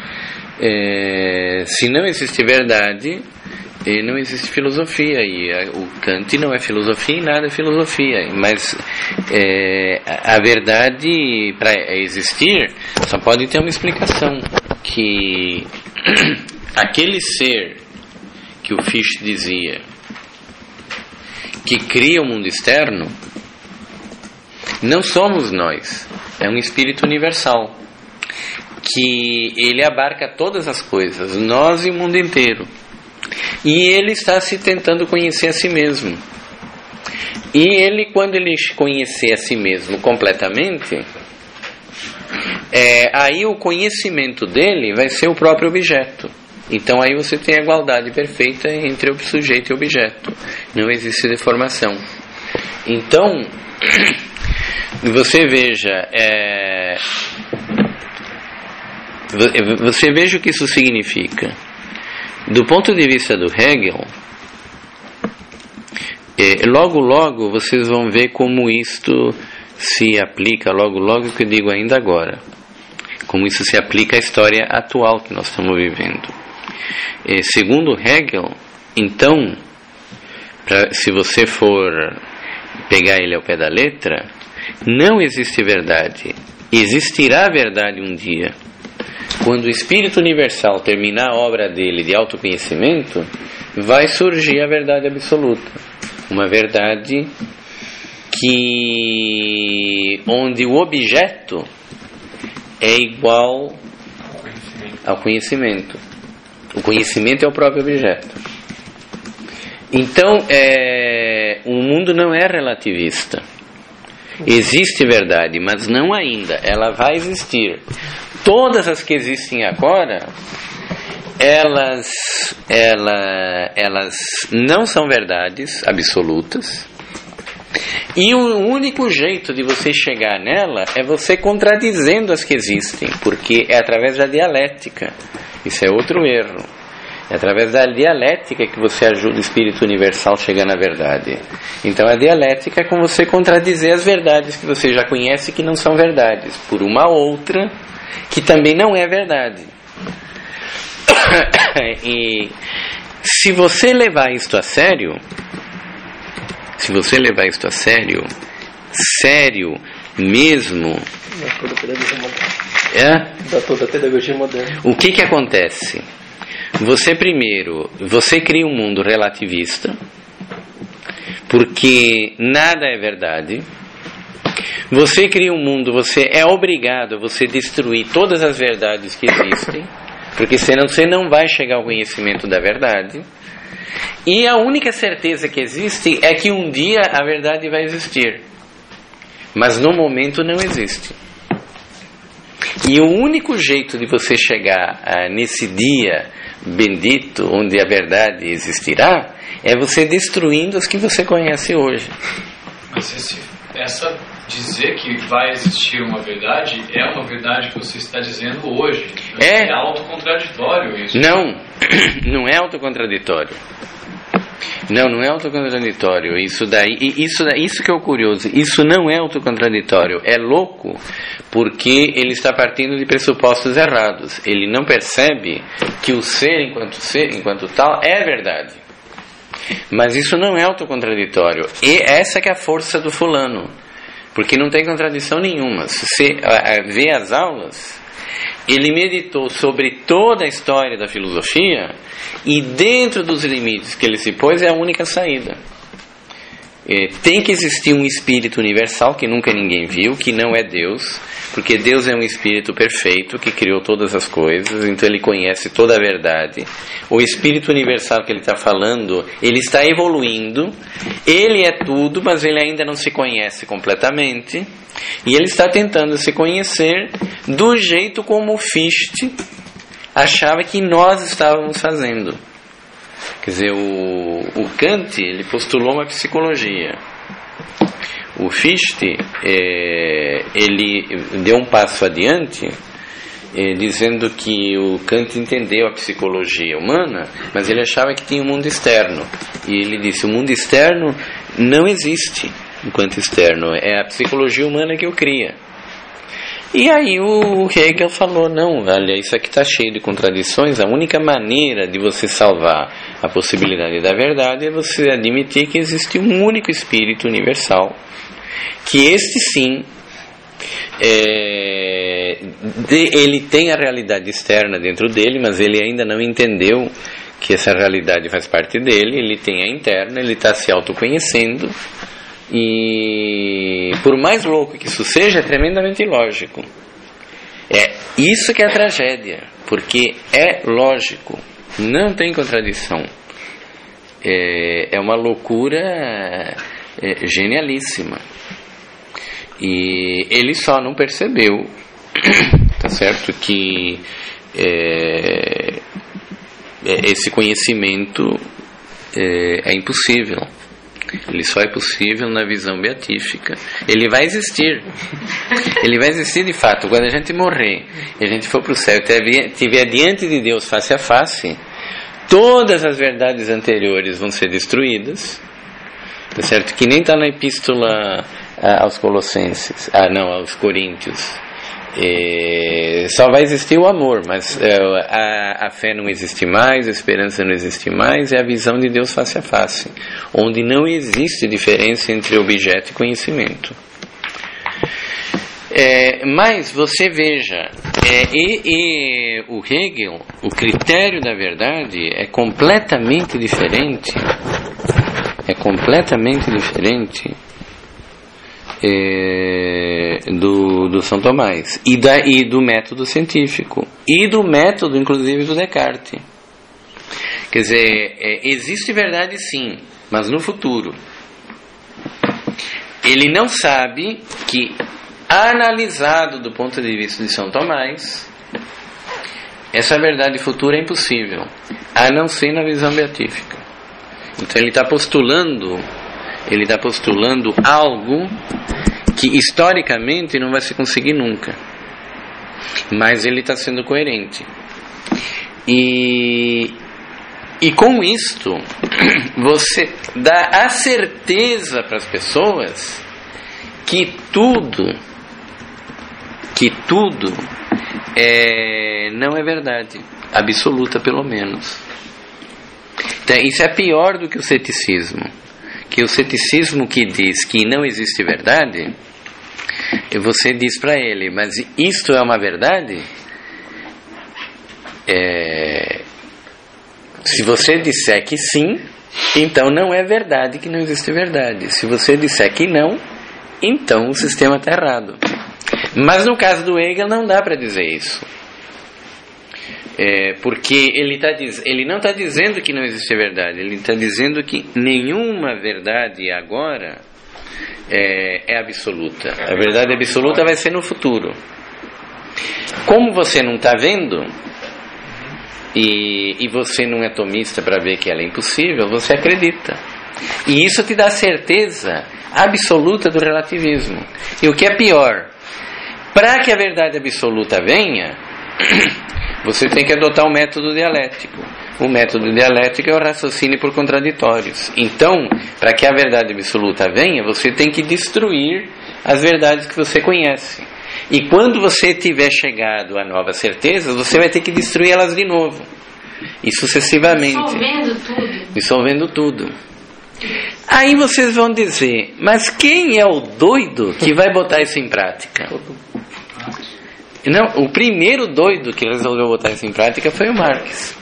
É, se não existe verdade, não existe filosofia, e a, o Kant não é filosofia e nada é filosofia, mas é, a verdade, para existir, só pode ter uma explicação, que aquele ser que o Fichte dizia que cria o mundo externo não somos nós, é um espírito universal que ele abarca todas as coisas, nós e o mundo inteiro. E ele está se tentando conhecer a si mesmo. E ele, quando ele conhecer a si mesmo completamente, é, aí o conhecimento dele vai ser o próprio objeto. Então aí você tem a igualdade perfeita entre o sujeito e o objeto. Não existe deformação. Então, você veja, é, você veja o que isso significa. Do ponto de vista do Hegel, é, logo logo vocês vão ver como isto se aplica, logo logo que eu digo ainda agora, como isso se aplica à história atual que nós estamos vivendo. É, segundo Hegel, então, pra, se você for pegar ele ao pé da letra, não existe verdade, existirá verdade um dia. Quando o Espírito Universal terminar a obra dele de autoconhecimento, vai surgir a verdade absoluta. Uma verdade que, onde o objeto é igual ao conhecimento. O conhecimento é o próprio objeto. Então, é, o mundo não é relativista. Existe verdade, mas não ainda. Ela vai existir. Todas as que existem agora, elas, ela, elas não são verdades absolutas, e o único jeito de você chegar nela é você contradizendo as que existem, porque é através da dialética. Isso é outro erro. É através da dialética que você ajuda o Espírito Universal a chegar na verdade. Então a dialética é como você contradizer as verdades que você já conhece que não são verdades, por uma outra que também não é verdade. E se você levar isto a sério, se você levar isto a sério, sério mesmo, da toda a pedagogia moderna. É? Da toda a pedagogia moderna. O que que acontece? Você primeiro, você cria um mundo relativista, porque nada é verdade. Você cria um mundo, você é obrigado a você destruir todas as verdades que existem, porque senão você não vai chegar ao conhecimento da verdade. E a única certeza que existe é que um dia a verdade vai existir, mas no momento não existe. E o único jeito de você chegar ah, nesse dia bendito, onde a verdade existirá, é você destruindo as que você conhece hoje. Mas esse, essa dizer que vai existir uma verdade é uma verdade que você está dizendo hoje. É, é autocontraditório isso. Não, não é autocontraditório. Não, não é autocontraditório. Isso daí, isso, isso que é o curioso. Isso não é autocontraditório. É louco, porque ele está partindo de pressupostos errados. Ele não percebe que o ser enquanto ser, enquanto tal, é verdade. Mas isso não é autocontraditório. E essa que é a força do fulano, porque não tem contradição nenhuma. Se você vê as aulas, ele meditou sobre toda a história da filosofia, e dentro dos limites que ele se pôs é a única saída. É, tem que existir um espírito universal que nunca ninguém viu, que não é Deus, porque Deus é um espírito perfeito que criou todas as coisas, então ele conhece toda a verdade. O espírito universal que ele está falando, ele está evoluindo, ele é tudo, mas ele ainda não se conhece completamente, e ele está tentando se conhecer do jeito como o Fichte achava que nós estávamos fazendo. Quer dizer, o, o Kant, ele postulou uma psicologia. O Fichte, é, ele deu um passo adiante, é, dizendo que o Kant entendeu a psicologia humana, mas ele achava que tinha um mundo externo. E ele disse, o mundo externo não existe. enquanto externo, é a psicologia humana que o cria. E aí o Hegel falou, não, olha, isso aqui está cheio de contradições, a única maneira de você salvar a possibilidade da verdade é você admitir que existe um único espírito universal, que este sim, é, de, ele tem a realidade externa dentro dele, mas ele ainda não entendeu que essa realidade faz parte dele, ele tem a interna, ele está se autoconhecendo, e por mais louco que isso seja, é tremendamente lógico. É isso que é a tragédia, porque é lógico, não tem contradição, é, é uma loucura é, genialíssima, e ele só não percebeu, tá certo, que é, esse conhecimento é, é impossível. Ele só é possível na visão beatífica. Ele vai existir. Ele vai existir de fato. Quando a gente morrer e a gente for para o céu e estiver diante de Deus face a face, todas as verdades anteriores vão ser destruídas. Tá certo? Que nem está na epístola aos Colossenses. Ah, não, aos Coríntios. É, só vai existir o amor, mas é, a, a fé não existe mais, a esperança não existe mais, é a visão de Deus face a face, onde não existe diferença entre objeto e conhecimento. É, mas você veja, é, e, e o Hegel, o critério da verdade é completamente diferente, é completamente diferente É, do, do São Tomás e, da, e do método científico e do método inclusive do Descartes. Quer dizer, é, existe verdade sim, mas no futuro. Ele não sabe que, analisado do ponto de vista de São Tomás, essa verdade futura é impossível, a não ser na visão beatífica. Então ele está postulando Ele está postulando algo que historicamente não vai se conseguir nunca, mas ele está sendo coerente. E, e com isto, você dá a certeza para as pessoas que tudo, que tudo é, não é verdade, absoluta pelo menos. Então, isso é pior do que o ceticismo. Que o ceticismo que diz que não existe verdade, você diz para ele, mas isto é uma verdade? É... Se você disser que sim, então não é verdade que não existe verdade. Se você disser que não, então o sistema está errado. Mas no caso do Hegel não dá para dizer isso. É, porque ele, tá diz, ele não está dizendo que não existe verdade, ele está dizendo que nenhuma verdade agora é, é absoluta. A verdade absoluta vai ser no futuro. Como você não está vendo, e, e você não é tomista para ver que ela é impossível, você acredita. E isso te dá certeza absoluta do relativismo. E o que é pior, para que a verdade absoluta venha, você tem que adotar o método dialético. O método dialético é o raciocínio por contraditórios. Então, para que a verdade absoluta venha, você tem que destruir as verdades que você conhece. E quando você tiver chegado a novas certezas, você vai ter que destruir elas de novo. E sucessivamente. Dissolvendo tudo. Dissolvendo tudo. Aí vocês vão dizer, mas quem é o doido que vai botar isso em prática? Não, o primeiro doido que resolveu botar isso em prática foi o Marx.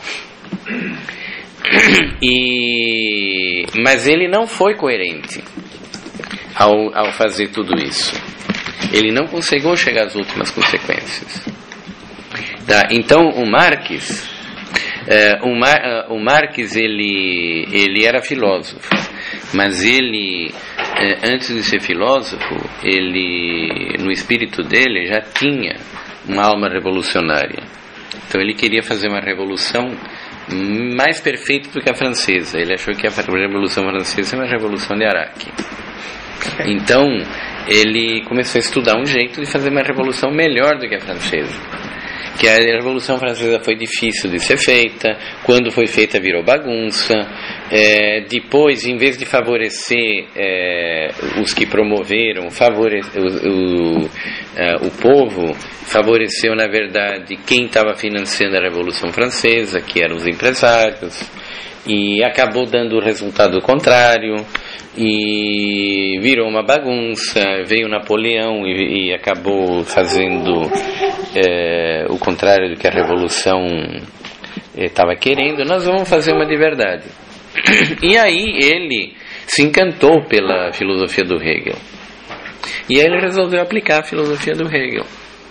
E, mas ele não foi coerente ao, ao fazer tudo isso. Ele não conseguiu chegar às últimas consequências. Tá? Então o Marx, é, o, Mar, o Marx ele, ele era filósofo, mas ele, antes de ser filósofo, ele, no espírito dele já tinha uma alma revolucionária. Então ele queria fazer uma revolução mais perfeita do que a francesa. Ele achou que a revolução francesa é uma revolução de Araque. Então ele começou a estudar um jeito de fazer uma revolução melhor do que a francesa. que a Revolução Francesa foi difícil de ser feita, quando foi feita virou bagunça, é, depois, em vez de favorecer é, os que promoveram, favore, o, o, é, o povo, favoreceu, na verdade, quem estava financiando a Revolução Francesa, que eram os empresários, e acabou dando o resultado contrário, e virou uma bagunça. Veio Napoleão e, e acabou fazendo é, o contrário do que a Revolução estava querendo. Nós vamos fazer uma de verdade. E aí ele se encantou pela filosofia do Hegel, e aí ele resolveu aplicar a filosofia do Hegel.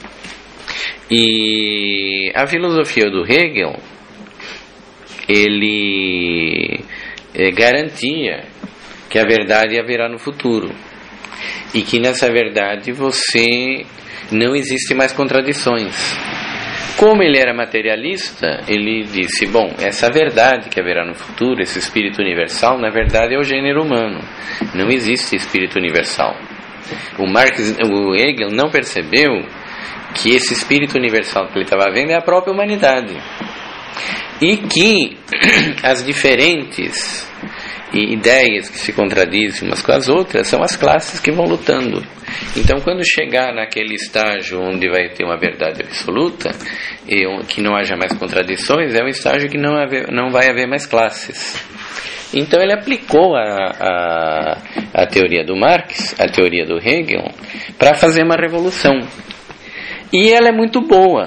E a filosofia do Hegel, ele é, garantia que a verdade haverá no futuro, e que nessa verdade você não existe mais contradições. Como ele era materialista, ele disse, bom, essa verdade que haverá no futuro, esse espírito universal, na verdade é o gênero humano, não existe espírito universal. O Marx, o Hegel não percebeu que esse espírito universal que ele estava vendo é a própria humanidade, e que as diferentes ideias que se contradizem umas com as outras são as classes que vão lutando. Então, quando chegar naquele estágio onde vai ter uma verdade absoluta e que não haja mais contradições, é um estágio que não, haver, não vai haver mais classes. Então ele aplicou a, a, a teoria do Marx, a teoria do Hegel, para fazer uma revolução. E ela é muito boa.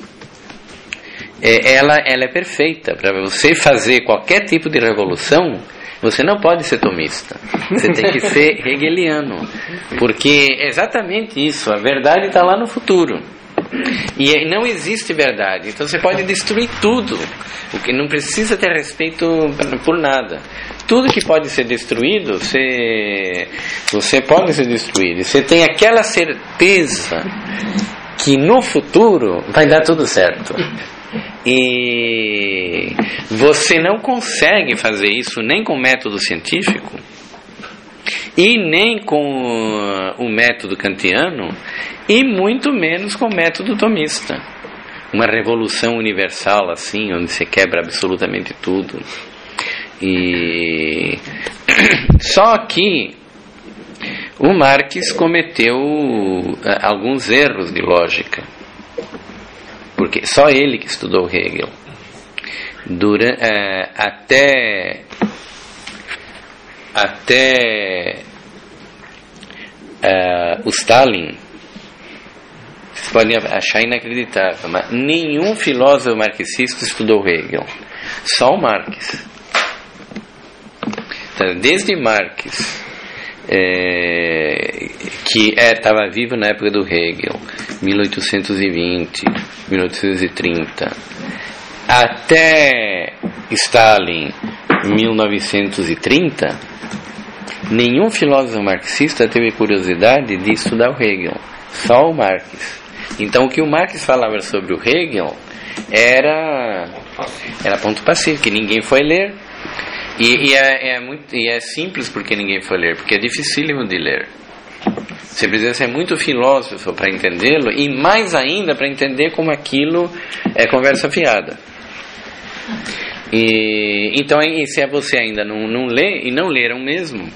É, ela, ela é perfeita. Para você fazer qualquer tipo de revolução, você não pode ser tomista. Você tem que ser hegeliano. Porque é exatamente isso. A verdade está lá no futuro. E não existe verdade. Então você pode destruir tudo. O que não precisa ter respeito por nada. Tudo que pode ser destruído, você, você pode ser destruído. Você tem aquela certeza que no futuro vai dar tudo certo. E você não consegue fazer isso nem com método científico e nem com o método kantiano, e muito menos com o método tomista. Uma revolução universal assim, onde você quebra absolutamente tudo. E só que o Marx cometeu alguns erros de lógica, porque só ele que estudou Hegel. Durante, é, até até é, o Stalin, vocês podem achar inacreditável, mas nenhum filósofo marxista estudou Hegel, só o Marx. Então, desde Marx, É, que estava é, vivo na época do Hegel, mil oitocentos e vinte, mil oitocentos e trinta, até Stalin, mil novecentos e trinta, nenhum filósofo marxista teve curiosidade de estudar o Hegel, só o Marx. Então o que o Marx falava sobre o Hegel era, era ponto passivo, que ninguém foi ler. E, e, é, é muito, e é simples porque ninguém foi ler, porque é dificílimo de ler. Você precisa ser muito filósofo para entendê-lo, e mais ainda para entender como aquilo é conversa fiada. E, então, e se você ainda não, não lê, e não leram mesmo,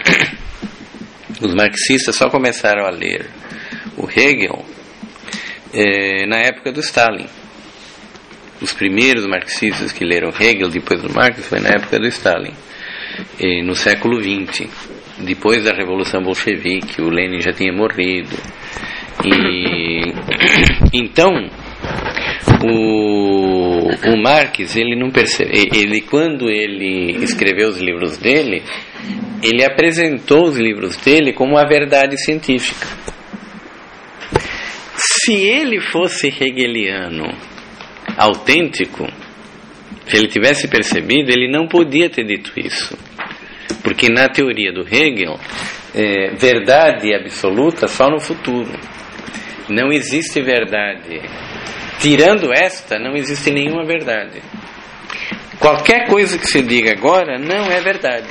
os marxistas só começaram a ler o Hegel é, na época do Stalin. Os primeiros marxistas que leram Hegel depois do Marx foi na época do Stalin, e no século vinte, depois da Revolução Bolchevique. O Lenin já tinha morrido. E então o, o Marx, ele não percebe, ele, quando ele escreveu os livros dele, ele apresentou os livros dele como a verdade científica. Se ele fosse hegeliano autêntico, se ele tivesse percebido, ele não podia ter dito isso, porque na teoria do Hegel, é, verdade absoluta só no futuro. Não existe verdade. Tirando esta, não existe nenhuma verdade. Qualquer coisa que se diga agora não é verdade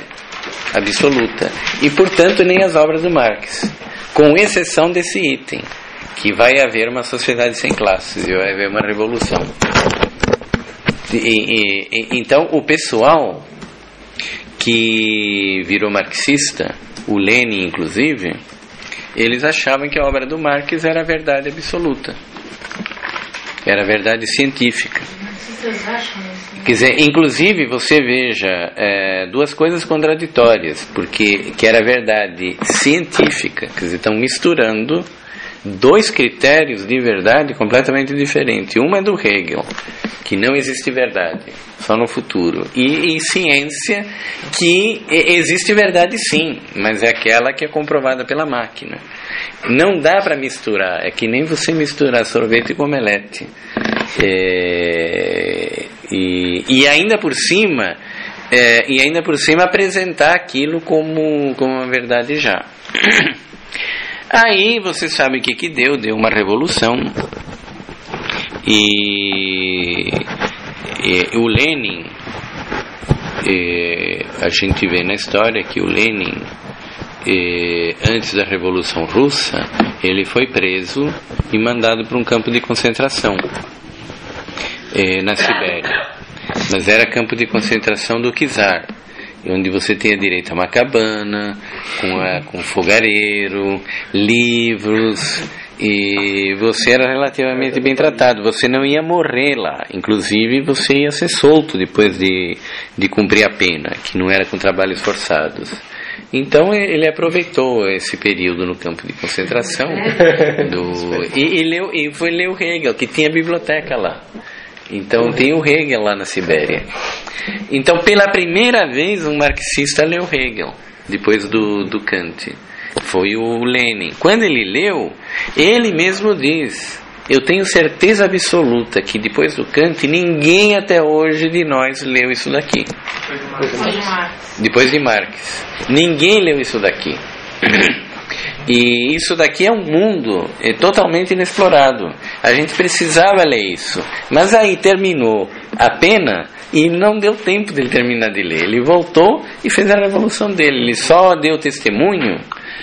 absoluta, e portanto nem as obras do Marx, com exceção desse item, que vai haver uma sociedade sem classes e vai haver uma revolução. E, e, e, então o pessoal que virou marxista, o Lenin inclusive, eles achavam que a obra do Marx era a verdade absoluta, era a verdade científica. Vocês acham isso? Quer dizer, inclusive você veja é, duas coisas contraditórias, porque que era a verdade científica, quer dizer, estão misturando dois critérios de verdade completamente diferentes. Uma é do Hegel, que não existe verdade, só no futuro, e, e ciência, que existe verdade sim, mas é aquela que é comprovada pela máquina. Não dá para misturar, é que nem você misturar sorvete com omelete. É, e, e ainda por cima é, e ainda por cima apresentar aquilo como, como uma verdade já. Aí você sabe o que que deu, deu uma revolução e, e o Lenin, e a gente vê na história que o Lenin, e, antes da Revolução Russa, ele foi preso e mandado para um campo de concentração e, na Sibéria, mas era campo de concentração do czar, onde você tinha direito a uma cabana, com, a, com fogareiro, livros, e você era relativamente bem tratado, você não ia morrer lá, inclusive você ia ser solto depois de, de cumprir a pena, que não era com trabalhos forçados. Então ele aproveitou esse período no campo de concentração do, e, e, leu, e foi ler o Hegel, que tinha biblioteca lá. Então tem o Hegel lá na Sibéria. Então pela primeira vez um marxista leu Hegel, depois do, do Kant. Foi o Lenin. Quando ele leu, ele mesmo diz: eu tenho certeza absoluta que depois do Kant ninguém até hoje de nós leu isso daqui. Depois de Marx. Depois de Marx. Ninguém leu isso daqui. E isso daqui é um mundo é totalmente inexplorado. A gente precisava ler isso. Mas aí terminou a pena e não deu tempo dele terminar de ler. Ele voltou e fez a revolução dele. Ele só deu testemunho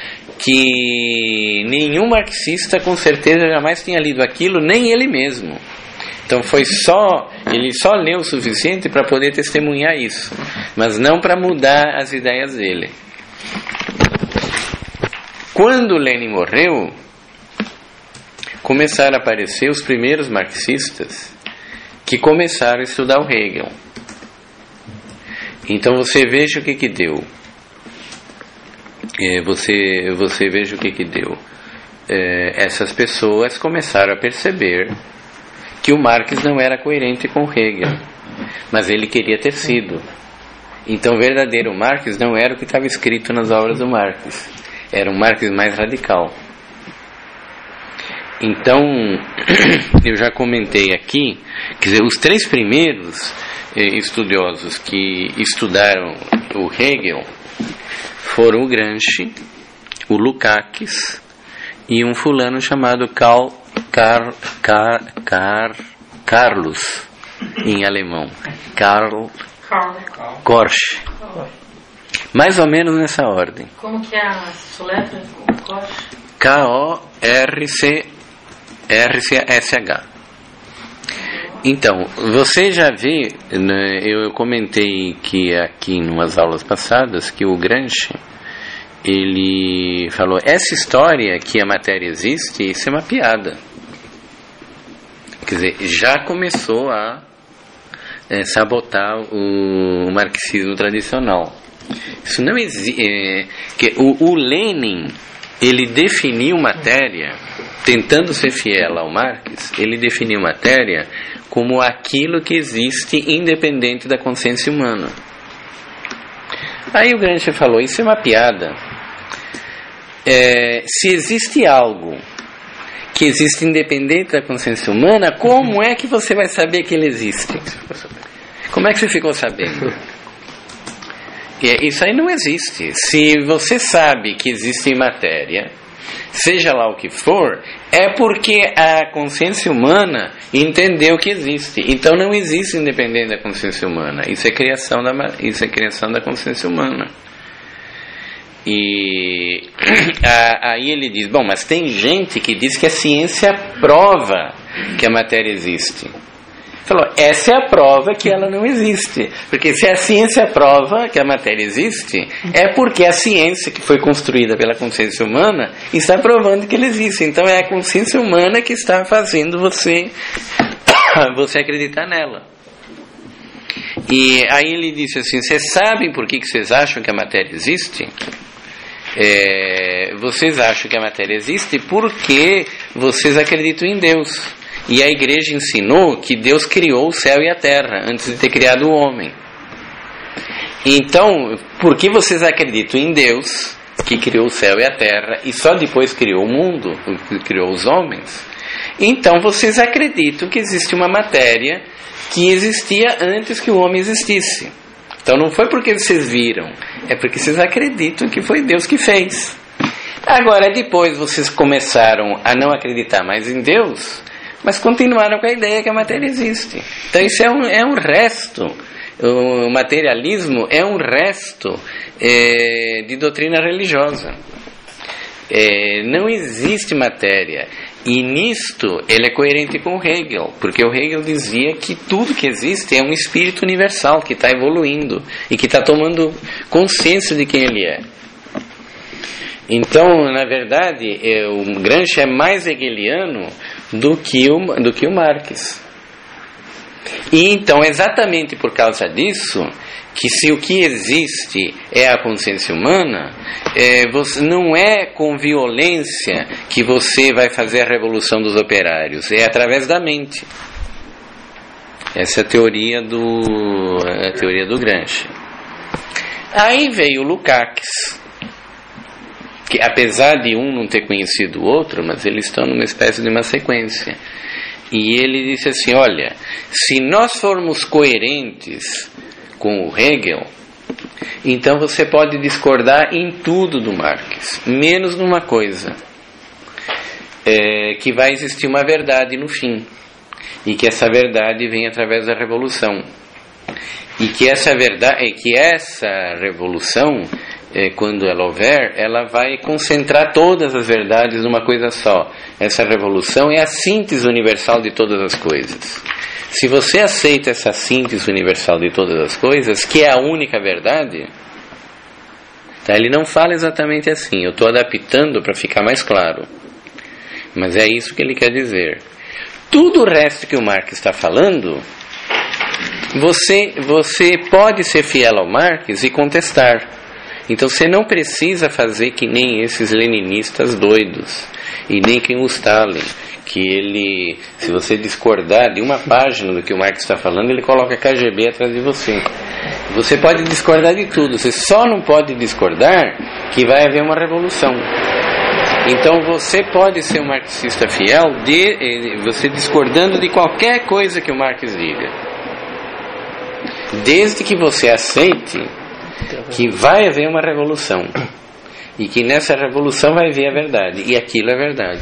que nenhum marxista com certeza jamais tinha lido aquilo, nem ele mesmo. Então foi só, ele só leu o suficiente para poder testemunhar isso, mas não para mudar as ideias dele. Quando Lenin morreu, começaram a aparecer os primeiros marxistas que começaram a estudar o Hegel. Então você veja o que que deu. É, você, você veja o que que deu. É, essas pessoas começaram a perceber que o Marx não era coerente com Hegel, mas ele queria ter sido. Então o verdadeiro Marx não era o que estava escrito nas obras do Marx, era um Marx mais radical. Então eu já comentei aqui, quer dizer, os três primeiros eh, estudiosos que estudaram o Hegel foram o Gramsci, o Lukács e um fulano chamado Karl, Karl, Karl, Karl, Carlos, em alemão, Karl Korsch, mais ou menos nessa ordem. Como que é a soletra? K O R C S H. Então, você já vê, né, eu comentei que aqui em umas aulas passadas que o Gramsci, ele falou, essa história que a matéria existe, isso é uma piada. Quer dizer, já começou a é, sabotar o, o marxismo tradicional. Isso não existe. É, que o, o Lenin, ele definiu matéria, tentando ser fiel ao Marx, ele definiu matéria como aquilo que existe independente da consciência humana. Aí o Gramsci falou, isso é uma piada. É, se existe algo que existe independente da consciência humana, como é que você vai saber que ele existe? Como é que você ficou sabendo? E isso aí não existe. Se você sabe que existe matéria, seja lá o que for, é porque a consciência humana entendeu que existe. Então não existe independente da consciência humana. Isso é criação da, isso é criação da consciência humana. E aí ele diz, bom, mas tem gente que diz que a ciência prova que a matéria existe. Falou, essa é a prova que ela não existe. Porque se a ciência prova que a matéria existe, é porque a ciência que foi construída pela consciência humana está provando que ela existe. Então é a consciência humana que está fazendo você, você acreditar nela. E aí ele disse assim, vocês sabem por que, que vocês acham que a matéria existe? É, vocês acham que a matéria existe porque vocês acreditam em Deus. E a igreja ensinou que Deus criou o céu e a terra antes de ter criado o homem. Então, por que vocês acreditam em Deus, que criou o céu e a terra, e só depois criou o mundo, criou os homens? Então, vocês acreditam que existe uma matéria que existia antes que o homem existisse. Então, não foi porque vocês viram, é porque vocês acreditam que foi Deus que fez. Agora, depois vocês começaram a não acreditar mais em Deus, mas continuaram com a ideia que a matéria existe. Então isso é um, é um resto. O materialismo é um resto é, de doutrina religiosa. É, não existe matéria. E nisto ele é coerente com o Hegel, porque o Hegel dizia que tudo que existe é um espírito universal que está evoluindo e que está tomando consciência de quem ele é. Então, na verdade, é, o Gramsci é mais hegeliano do que o, do que o Marx. E então, exatamente por causa disso, que se o que existe é a consciência humana, é, você, não é com violência que você vai fazer a revolução dos operários, é através da mente. Essa é a teoria do, a teoria do Gramsci. Aí veio o Lukács, que apesar de um não ter conhecido o outro, mas eles estão numa espécie de uma sequência. E ele disse assim, olha, se nós formos coerentes com o Hegel, então você pode discordar em tudo do Marx, menos numa coisa, é, que vai existir uma verdade no fim, e que essa verdade vem através da revolução, e que essa verdade, que essa revolução, é, quando ela houver, ela vai concentrar todas as verdades numa coisa só. Essa revolução é a síntese universal de todas as coisas. Se você aceita essa síntese universal de todas as coisas, que é a única verdade, tá? Ele não fala exatamente assim, eu estou adaptando para ficar mais claro, mas é isso que ele quer dizer. Tudo o resto que o Marx está falando, você, você pode ser fiel ao Marx e contestar. Então você não precisa fazer que nem esses leninistas doidos, e nem que o Stalin, que ele, se você discordar de uma página do que o Marx está falando, ele coloca K G B atrás de você. Você pode discordar de tudo, você só não pode discordar que vai haver uma revolução. Então você pode ser um marxista fiel de, você discordando de qualquer coisa que o Marx diga, desde que você aceite que vai haver uma revolução e que nessa revolução vai haver a verdade, e aquilo é verdade.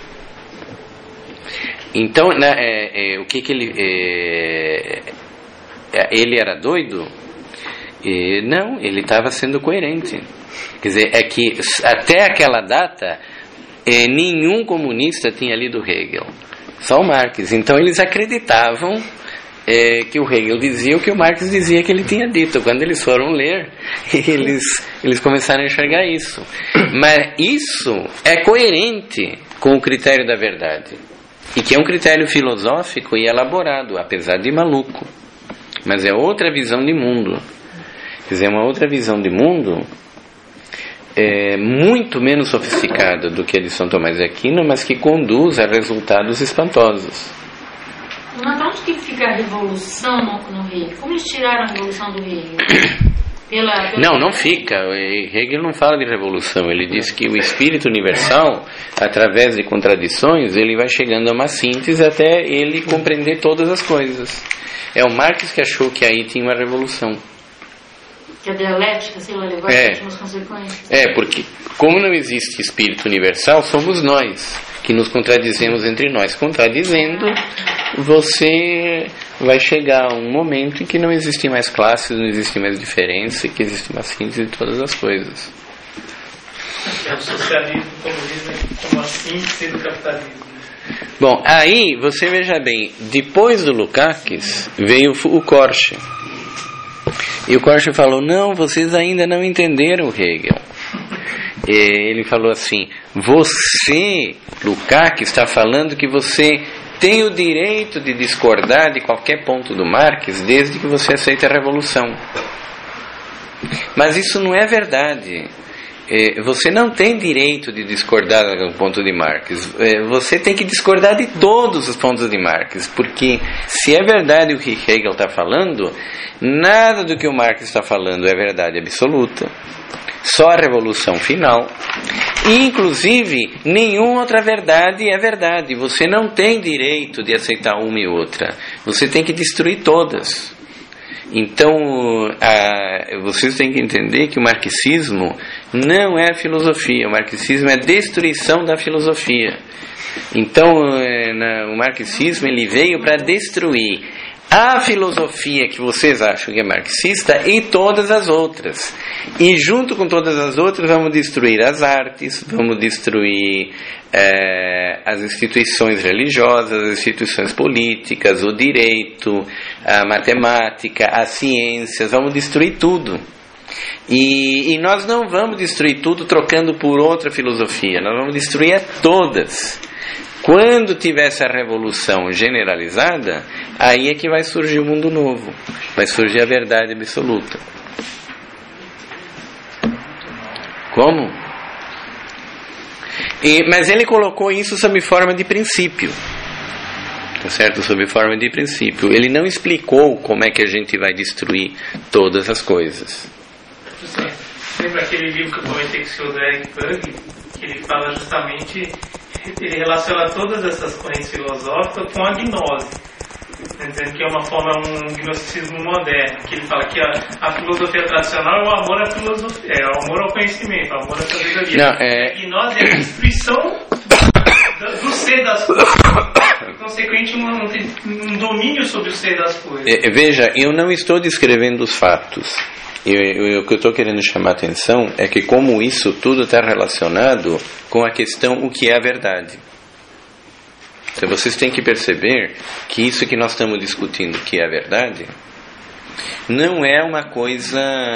Então, né, é, é, o que que ele é, ele era doido? É, não, ele estava sendo coerente. Quer dizer, é que até aquela data é, nenhum comunista tinha lido Hegel, só o Marx. Então eles acreditavam É, que o Hegel dizia o que o Marx dizia que ele tinha dito. Quando eles foram ler, eles, eles começaram a enxergar isso. Mas isso é coerente com o critério da verdade, e que é um critério filosófico e elaborado, apesar de maluco, mas é outra visão de mundo. Quer dizer, uma outra visão de mundo é muito menos sofisticada do que a de São Tomás de Aquino, mas que conduz a resultados espantosos. Mas onde que fica a revolução no Hegel? Como eles tiraram a revolução do Hegel? Pela, pela não, não fica. Hegel não fala de revolução. Ele diz que o espírito universal, através de contradições, ele vai chegando a uma síntese até ele compreender todas as coisas. É o Marx que achou que aí tinha uma revolução. Que a dialética, sei lá, levar é. as últimas consequências. É, porque como não existe espírito universal, somos nós que nos contradizemos entre nós. Contradizendo, você vai chegar a um momento em que não existem mais classes, não existe mais diferença, e que existe uma síntese de todas as coisas. É o socialismo, o comunismo, como a síntese do capitalismo. Bom, aí você veja bem, depois do Lukács veio o Korsch. E o Korsch falou, não, vocês ainda não entenderam Hegel. E ele falou assim, você, Lukács, está falando que você tem o direito de discordar de qualquer ponto do Marx desde que você aceite a revolução. Mas isso não é verdade. Você não tem direito de discordar do ponto de Marx. Você tem que discordar de todos os pontos de Marx, porque se é verdade o que Hegel está falando, nada do que o Marx está falando é verdade absoluta. Só a revolução final. E, inclusive, nenhuma outra verdade é verdade. Você não tem direito de aceitar uma e outra. Você tem que destruir todas. Então, a, vocês têm que entender que o marxismo não é filosofia. O marxismo é destruição da filosofia. Então, na, o marxismo ele veio para destruir a filosofia que vocês acham que é marxista e todas as outras. E junto com todas as outras vamos destruir as artes, vamos destruir é, as instituições religiosas, as instituições políticas, o direito, a matemática, as ciências, vamos destruir tudo. E, e nós não vamos destruir tudo trocando por outra filosofia, nós vamos destruir a todas. Quando tiver essa revolução generalizada, aí é que vai surgir o mundo novo, vai surgir a verdade absoluta. Como? E, mas ele colocou isso sob forma de princípio, tá certo? Sob forma de princípio. Ele não explicou como é que a gente vai destruir todas as coisas. Lembra aquele livro que eu comentei com o senhor Eric Pug, que ele fala justamente, ele relaciona todas essas correntes filosóficas com a gnose, entendendo que é uma forma, um gnosticismo moderno, que ele fala que a, a filosofia tradicional é o amor à filosofia, é o amor ao conhecimento, o amor à sabedoria. Não, é... A gnose é a destruição do, do ser das coisas, e consequente um, um domínio sobre o ser das coisas. É, veja, eu não estou descrevendo os fatos. Eu, eu, o que eu estou querendo chamar a atenção é que como isso tudo está relacionado com a questão o que é a verdade. Então vocês têm que perceber que isso que nós estamos discutindo, que é a verdade, não é uma coisa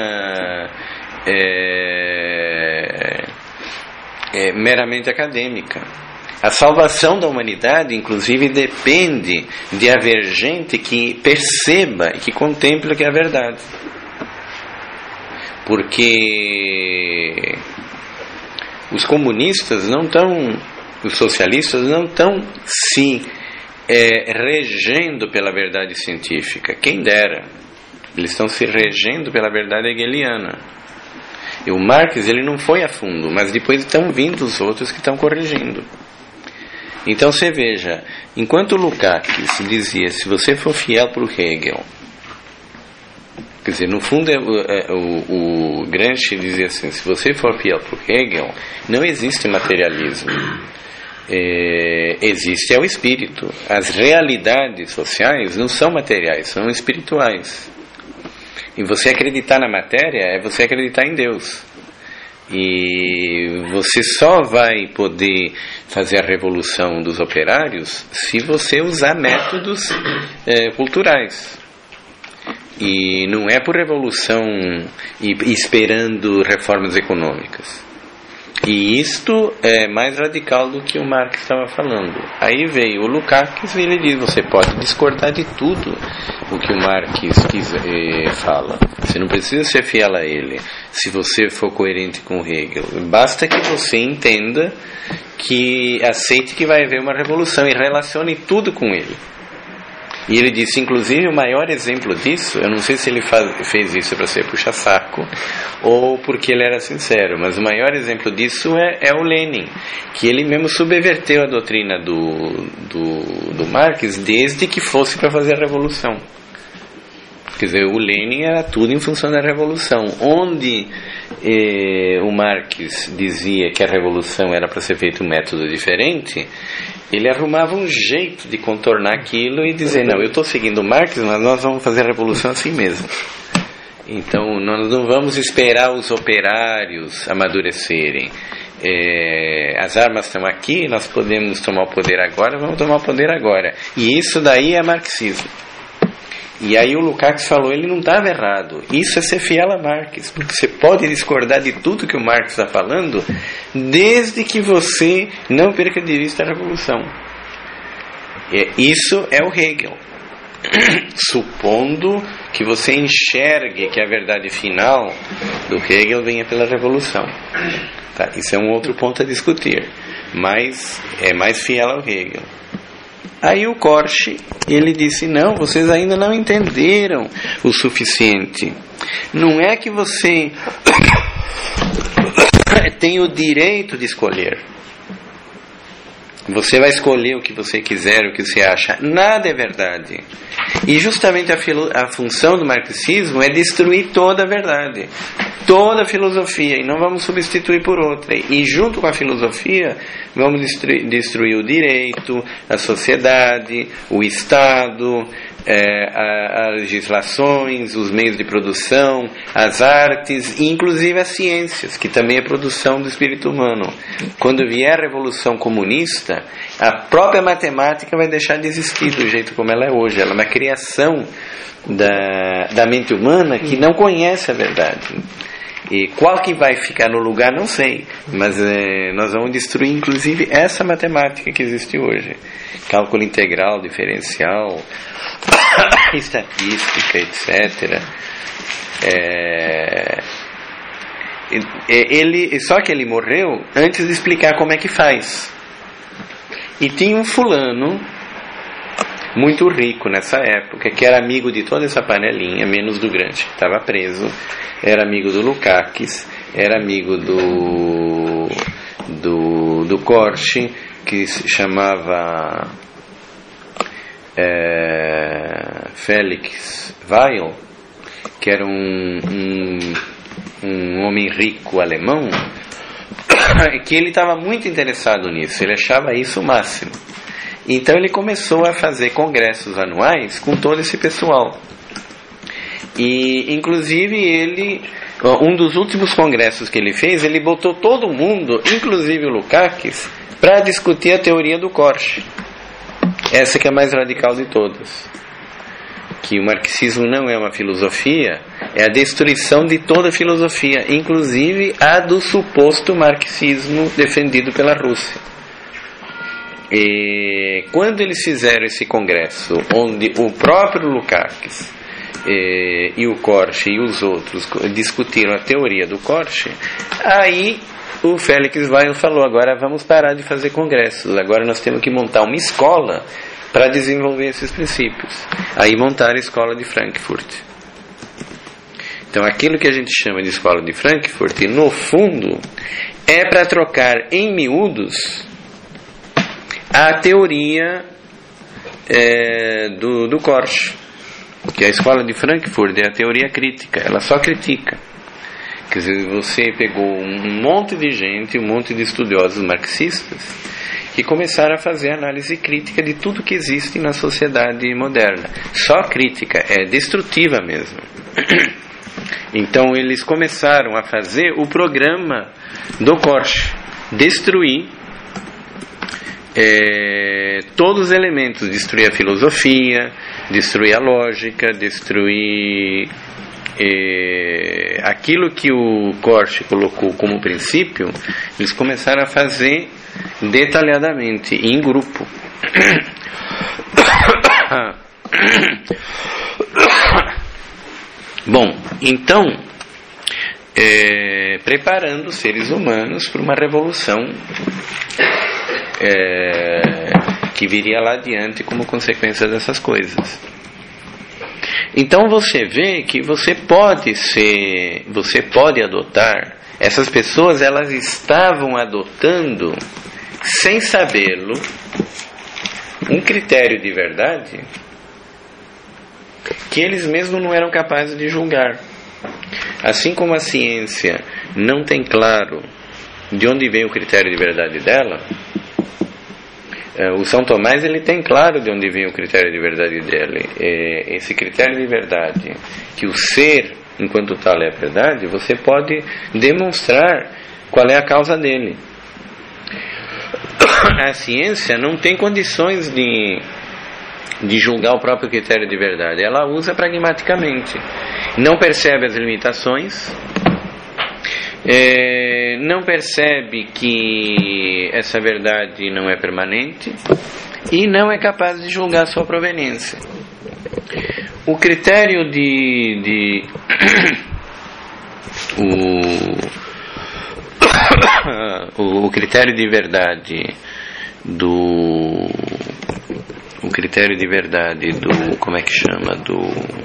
é, é, meramente acadêmica. A salvação da humanidade, inclusive, depende de haver gente que perceba e que contemple o que é a verdade. Porque os comunistas não estão, os socialistas não estão se é, regendo pela verdade científica. Quem dera. Eles estão se regendo pela verdade hegeliana. E o Marx, ele não foi a fundo, mas depois estão vindo os outros que estão corrigindo. Então você veja, enquanto o Lukács dizia, se você for fiel para o Hegel, quer dizer, no fundo o, o, o Gramsci dizia assim, se você for fiel para o Hegel, não existe materialismo, é, existe é o espírito. As realidades sociais não são materiais, são espirituais. E você acreditar na matéria é você acreditar em Deus. E você só vai poder fazer a revolução dos operários se você usar métodos é, culturais. E não é por revolução e esperando reformas econômicas. E isto é mais radical do que o Marx estava falando. Aí veio o Lukács e ele diz, você pode discordar de tudo o que o Marx quiser, fala. Você não precisa ser fiel a ele se você for coerente com Hegel. Basta que você entenda, que aceite que vai haver uma revolução e relacione tudo com ele. E ele disse, inclusive, o maior exemplo disso, eu não sei se ele faz, fez isso para ser puxa-saco ou porque ele era sincero, mas o maior exemplo disso é, é o Lenin, que ele mesmo subverteu a doutrina do, do, do Marx desde que fosse para fazer a revolução. Quer dizer, o Lenin era tudo em função da revolução. Onde eh, o Marx dizia que a revolução era para ser feita um método diferente, ele arrumava um jeito de contornar aquilo e dizer, não, eu estou seguindo o Marx, mas nós vamos fazer a revolução assim mesmo. Então nós não vamos esperar os operários amadurecerem. é, as armas estão aqui, nós podemos tomar o poder agora, vamos tomar o poder agora. E isso daí é marxismo. E aí o Lukács falou, ele não estava errado. Isso é ser fiel a Marx, porque você pode discordar de tudo que o Marx está falando, desde que você não perca de vista a revolução. Isso é o Hegel. Supondo que você enxergue que a verdade final do Hegel venha pela revolução. Tá, isso é um outro ponto a discutir, mas é mais fiel ao Hegel. Aí o Korsch, ele disse, não, vocês ainda não entenderam o suficiente. Não é que você tem o direito de escolher. Você vai escolher o que você quiser, o que você acha. Nada é verdade. E justamente a, filo- a função do marxismo é destruir toda a verdade, toda a filosofia, e não vamos substituir por outra. E junto com a filosofia, vamos destruir, destruir o direito, a sociedade, o Estado, é, a, as legislações, os meios de produção, as artes, e inclusive as ciências, que também é produção do espírito humano. Quando vier a revolução comunista, a própria matemática vai deixar de existir do jeito como ela é hoje. Ela é uma criação da, da mente humana que não conhece a verdade. E qual que vai ficar no lugar, não sei. Mas é, nós vamos destruir, inclusive, essa matemática que existe hoje. Cálculo integral, diferencial, estatística, etcétera. É, ele, só que ele morreu antes de explicar como é que faz. E tinha um fulano muito rico nessa época, que era amigo de toda essa panelinha, menos do Gramsci, que estava preso, era amigo do Lukács, era amigo do do, do Korsch, que se chamava é, Felix Weil, que era um, um, um homem rico alemão, que ele estava muito interessado nisso, ele achava isso o máximo. Então ele começou a fazer congressos anuais com todo esse pessoal. E inclusive ele, um dos últimos congressos que ele fez, ele botou todo mundo, inclusive o Lukács, para discutir a teoria do Korsch. Essa que é a mais radical de todas. Que o marxismo não é uma filosofia, é a destruição de toda a filosofia, inclusive a do suposto marxismo defendido pela Rússia. E quando eles fizeram esse congresso, onde o próprio Lukács e, e o Korsch e os outros discutiram a teoria do Korsch, aí o Felix Weil falou, agora vamos parar de fazer congressos, agora nós temos que montar uma escola para desenvolver esses princípios. Aí montaram a escola de Frankfurt. Então aquilo que a gente chama de escola de Frankfurt, no fundo, é para trocar em miúdos a teoria é, do, do Korsch, que a escola de Frankfurt é a teoria crítica, ela só critica. Quer dizer, você pegou um monte de gente, um monte de estudiosos marxistas, que começaram a fazer análise crítica de tudo que existe na sociedade moderna. Só crítica, é destrutiva mesmo. Então eles começaram a fazer o programa do Korsch, destruir É, todos os elementos, destruir a filosofia, destruir a lógica, destruir é, aquilo que o Korsch colocou como princípio. Eles começaram a fazer detalhadamente, em grupo. Bom, então é, preparando os seres humanos para uma revolução É, que viria lá adiante como consequência dessas coisas. Então você vê que você pode ser, você pode adotar. Essas pessoas, elas estavam adotando, sem sabê-lo, um critério de verdade que eles mesmos não eram capazes de julgar. Assim como a ciência não tem claro de onde vem o critério de verdade dela, o São Tomás, ele tem claro de onde vem o critério de verdade dele. Esse critério de verdade, que o ser enquanto tal é a verdade, você pode demonstrar qual é a causa dele. A ciência não tem condições de, de julgar o próprio critério de verdade. Ela usa pragmaticamente. Não percebe as limitações, é, não percebe que essa verdade não é permanente e não é capaz de julgar sua proveniência. O critério de... de o, o critério de verdade do... O critério de verdade do... Como é que chama? Do...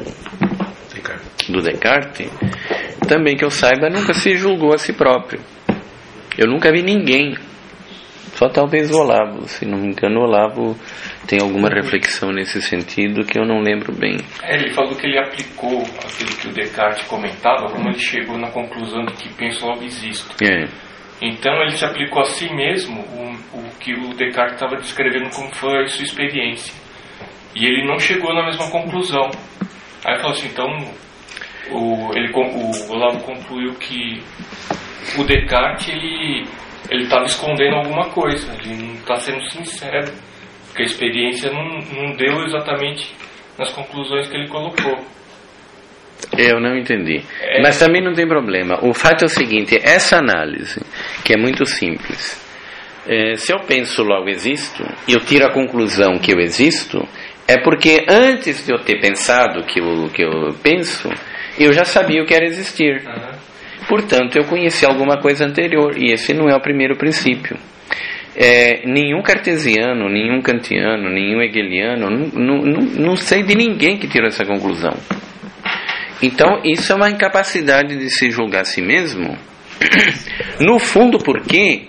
do Descartes, também que eu saiba, nunca se julgou a si próprio. Eu nunca vi ninguém, só talvez o Olavo, se não me engano o Olavo tem alguma reflexão nesse sentido que eu não lembro bem. É, ele falou que ele aplicou aquilo que o Descartes comentava, como ele chegou na conclusão de que penso logo existo. É. Então ele se aplicou a si mesmo o, o que o Descartes estava descrevendo como foi a sua experiência, e ele não chegou na mesma conclusão. Aí ele falou assim, então O, ele, o Olavo concluiu que o Descartes ele ele estava escondendo alguma coisa, ele não está sendo sincero, porque a experiência não, não deu exatamente nas conclusões que ele colocou. Eu não entendi, é... mas também não tem problema. O fato é o seguinte, essa análise, que é muito simples, é, se eu penso logo existo, e eu tiro a conclusão que eu existo, é porque antes de eu ter pensado que eu, que eu penso, eu já sabia o que era existir. Uhum. Portanto, eu conheci alguma coisa anterior. E esse não é o primeiro princípio. É, nenhum cartesiano, nenhum kantiano, nenhum hegeliano, não, não, não sei de ninguém que tirou essa conclusão. Então, isso é uma incapacidade de se julgar a si mesmo. No fundo, porque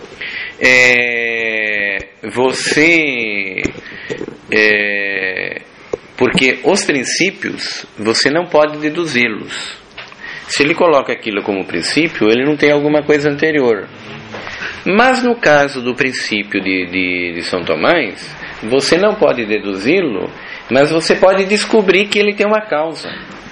é, você... É, porque os princípios, você não pode deduzi-los. Se ele coloca aquilo como princípio, ele não tem alguma coisa anterior. Mas no caso do princípio de, de, de São Tomás, você não pode deduzi-lo, mas você pode descobrir que ele tem uma causa.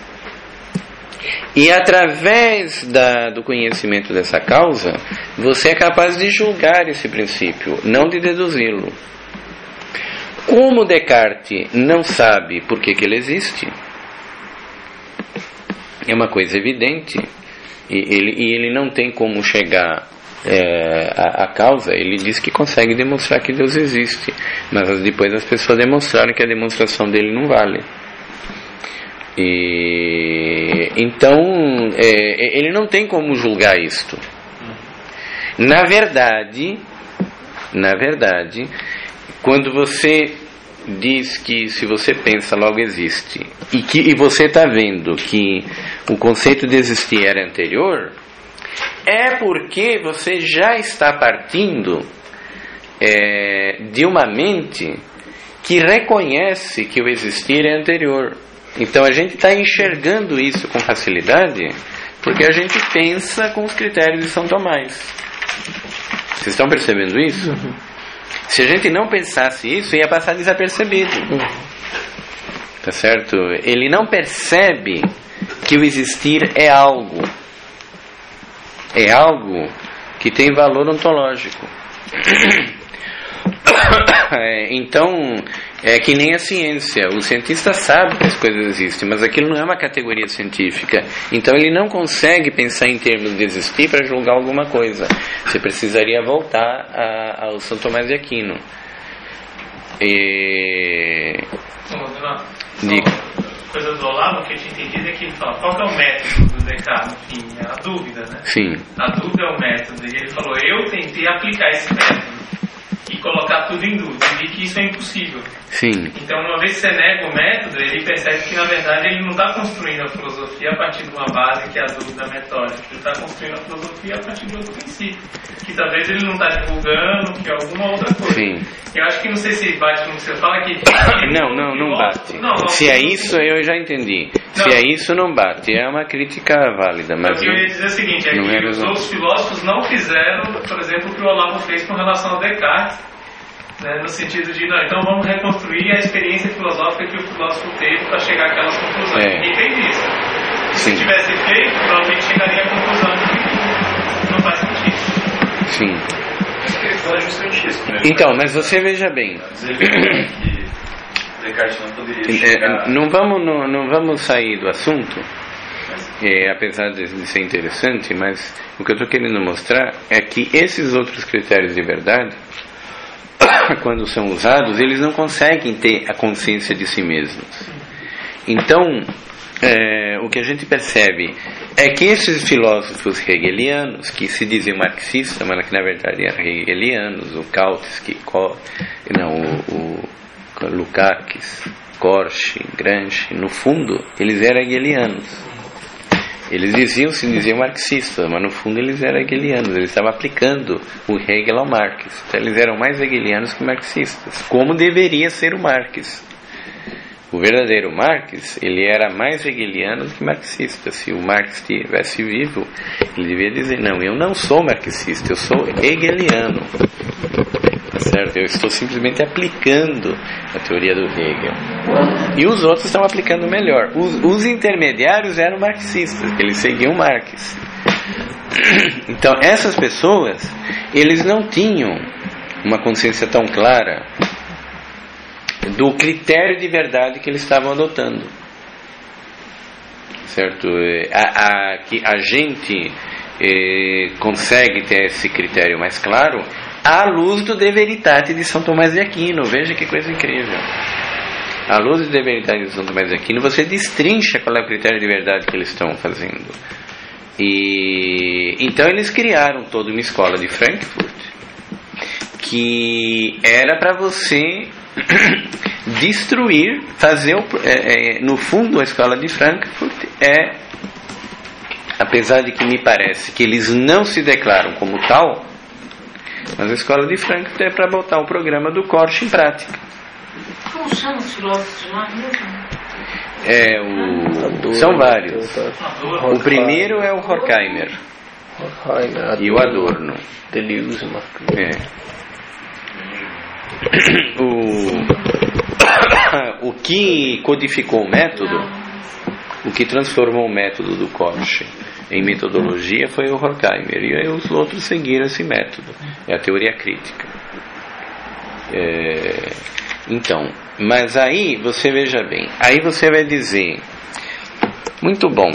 E através da, do conhecimento dessa causa, você é capaz de julgar esse princípio, não de deduzi-lo. Como Descartes não sabe por que, que ele existe, é uma coisa evidente, e ele, e ele não tem como chegar é, à, à causa. Ele diz que consegue demonstrar que Deus existe, mas depois as pessoas demonstraram que a demonstração dele não vale. E, então, é, ele não tem como julgar isto. Na verdade, na verdade, quando você diz que se você pensa, logo existe, e, que, e você está vendo que o conceito de existir era anterior, é porque você já está partindo é, de uma mente que reconhece que o existir é anterior. Então a gente está enxergando isso com facilidade porque a gente pensa com os critérios de São Tomás. Vocês estão percebendo isso? Uhum. Se a gente não pensasse isso, ia passar desapercebido. Uhum. Tá certo? Ele não percebe que o existir é algo. É algo que tem valor ontológico. É, então, é que nem a ciência. O cientista sabe que as coisas existem, mas aquilo não é uma categoria científica. Então ele não consegue pensar em termos de existir para julgar alguma coisa. Você precisaria voltar a, ao São Tomás de Aquino. E... De... Coisa do Olavo que eu tinha entendido é que ele fala, qual que é o método do Descartes? Enfim, é a dúvida, né? Sim. A dúvida é o método. E ele falou, eu tentei aplicar esse método e colocar tudo em dúvida, e vi que isso é impossível. Sim. Então, uma vez que você nega o método, ele percebe que, na verdade, ele não está construindo a filosofia a partir de uma base que é a dúvida metódica. Ele está construindo a filosofia a partir de outro princípio, que talvez ele não está divulgando, que é alguma outra coisa. Sim. Eu acho que não sei se bate no que você fala que... Não, não, não bate. Não, não, se é isso, eu já entendi. Não. Se é isso, não bate. É uma crítica válida, mas... O que eu ia dizer é o seguinte, é que os outros filósofos não fizeram, por exemplo, o que o Olavo fez com relação ao Descartes, né, no sentido de, não, então vamos reconstruir a experiência filosófica que o filósofo teve para chegar àquelas conclusões. É. Ninguém fez isso. Sim. Se tivesse feito, provavelmente chegaria à conclusão de que não faz sentido. Sim. Acho que ele fala justamente isso, né? Então, mas você veja bem. Dizer que Descartes não poderia chegar... É, não, vamos, não, não vamos sair do assunto, é, apesar de, de ser interessante, mas o que eu estou querendo mostrar é que esses outros critérios de verdade, quando são usados, eles não conseguem ter a consciência de si mesmos. Então, é, o que a gente percebe é que esses filósofos hegelianos, que se diziam marxistas, mas que na verdade eram hegelianos, o Kautsky, não, o, o Lukács, Korsch, Gramsci, no fundo, eles eram hegelianos. Eles diziam, se diziam marxistas, mas no fundo eles eram hegelianos. Eles estavam aplicando o Hegel ao Marx. Então eles eram mais hegelianos que marxistas, como deveria ser o Marx. O verdadeiro Marx, ele era mais hegeliano que marxista. Se o Marx estivesse vivo, ele devia dizer, não, eu não sou marxista, eu sou hegeliano. Certo? Eu estou simplesmente aplicando a teoria do Hegel. E os outros estão aplicando melhor. Os, os intermediários eram marxistas, eles seguiam Marx. Então, essas pessoas, eles não tinham uma consciência tão clara do critério de verdade que eles estavam adotando. Certo? A, a, que a gente eh, consegue ter esse critério mais claro à luz do De Veritate de São Tomás de Aquino. Veja que coisa incrível. À luz do De Veritate de São Tomás de Aquino, você destrincha qual é o critério de verdade que eles estão fazendo. E então eles criaram toda uma escola de Frankfurt que era para você destruir, fazer o, é, é, no fundo a escola de Frankfurt é, apesar de que me parece que eles não se declaram como tal, mas a escola de Frankfurt é para botar o programa do Korsch em prática. Como chama os filósofos lá mesmo? É, o, são vários. O primeiro é o Horkheimer e o Adorno. Deleuze, é. O, o que codificou o método, o que transformou o método do Korsch em metodologia foi o Horkheimer, e aí os outros seguiram esse método, é a teoria crítica. É, então, mas aí você veja bem, aí você vai dizer, muito bom,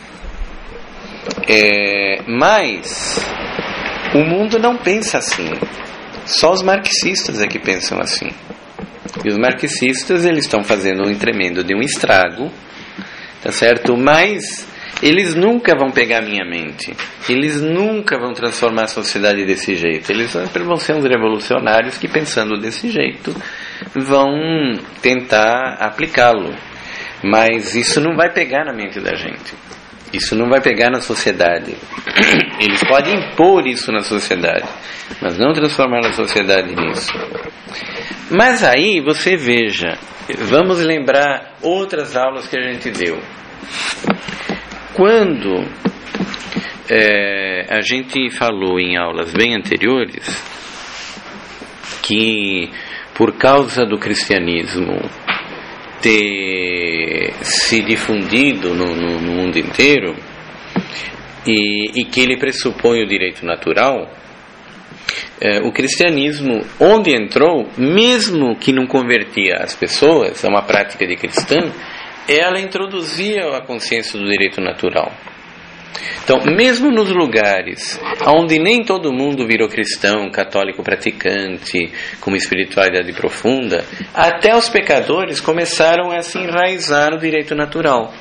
é, mas o mundo não pensa assim. Só os marxistas é que pensam assim. E os marxistas, eles estão fazendo um tremendo de um estrago, tá certo? Mas eles nunca vão pegar a minha mente. Eles nunca vão transformar a sociedade desse jeito. Eles vão ser uns revolucionários que, pensando desse jeito, vão tentar aplicá-lo. Mas isso não vai pegar na mente da gente. Isso não vai pegar na sociedade. Eles podem impor isso na sociedade, mas não transformar a sociedade nisso. Mas aí você veja, vamos lembrar outras aulas que a gente deu. Quando é, a gente falou em aulas bem anteriores que por causa do cristianismo ter se difundido no, no, no mundo inteiro e, e que ele pressupõe o direito natural, é, o cristianismo, onde entrou, mesmo que não convertia as pessoas a uma prática de cristã, ela introduzia a consciência do direito natural. Então, mesmo nos lugares onde nem todo mundo virou cristão, católico praticante, com uma espiritualidade profunda, até os pecadores começaram a se enraizar no direito natural.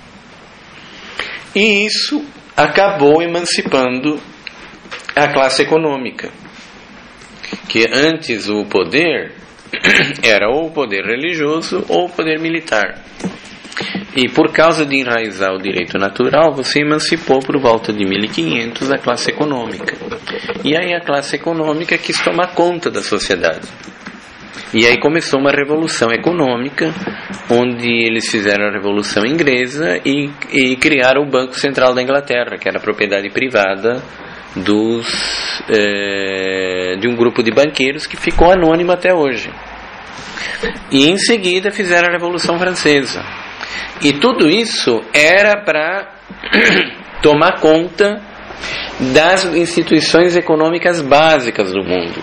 E isso acabou emancipando a classe econômica, que antes o poder era ou o poder religioso ou o poder militar. E por causa de enraizar o direito natural, você emancipou por volta de mil e quinhentos a classe econômica. E aí a classe econômica quis tomar conta da sociedade. E aí começou uma revolução econômica, onde eles fizeram a Revolução Inglesa e, e criaram o Banco Central da Inglaterra, que era propriedade privada dos, é, de um grupo de banqueiros que ficou anônimo até hoje. E em seguida fizeram a Revolução Francesa. E tudo isso era para tomar conta das instituições econômicas básicas do mundo.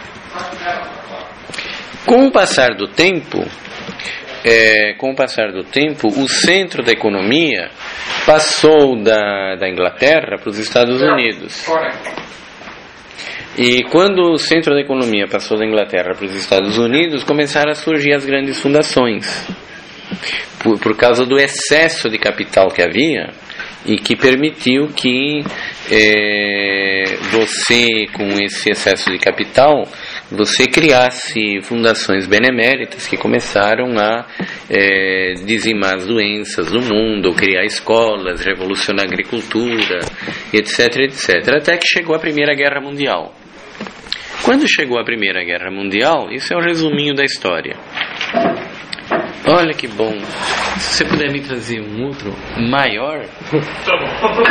Com o passar do tempo, é, com o passar do tempo, o centro da economia passou da, da Inglaterra para os Estados Unidos. E quando o centro da economia passou da Inglaterra para os Estados Unidos, começaram a surgir as grandes fundações, por, por causa do excesso de capital que havia, e que permitiu que é, você, com esse excesso de capital, você criasse fundações beneméritas que começaram a é, dizimar as doenças do mundo, criar escolas, revolucionar a agricultura, etc, etcétera, até que chegou a Primeira Guerra Mundial. Quando chegou a Primeira Guerra Mundial, isso é um resuminho da história. Olha que bom. Se você puder me trazer um outro maior. Tá bom.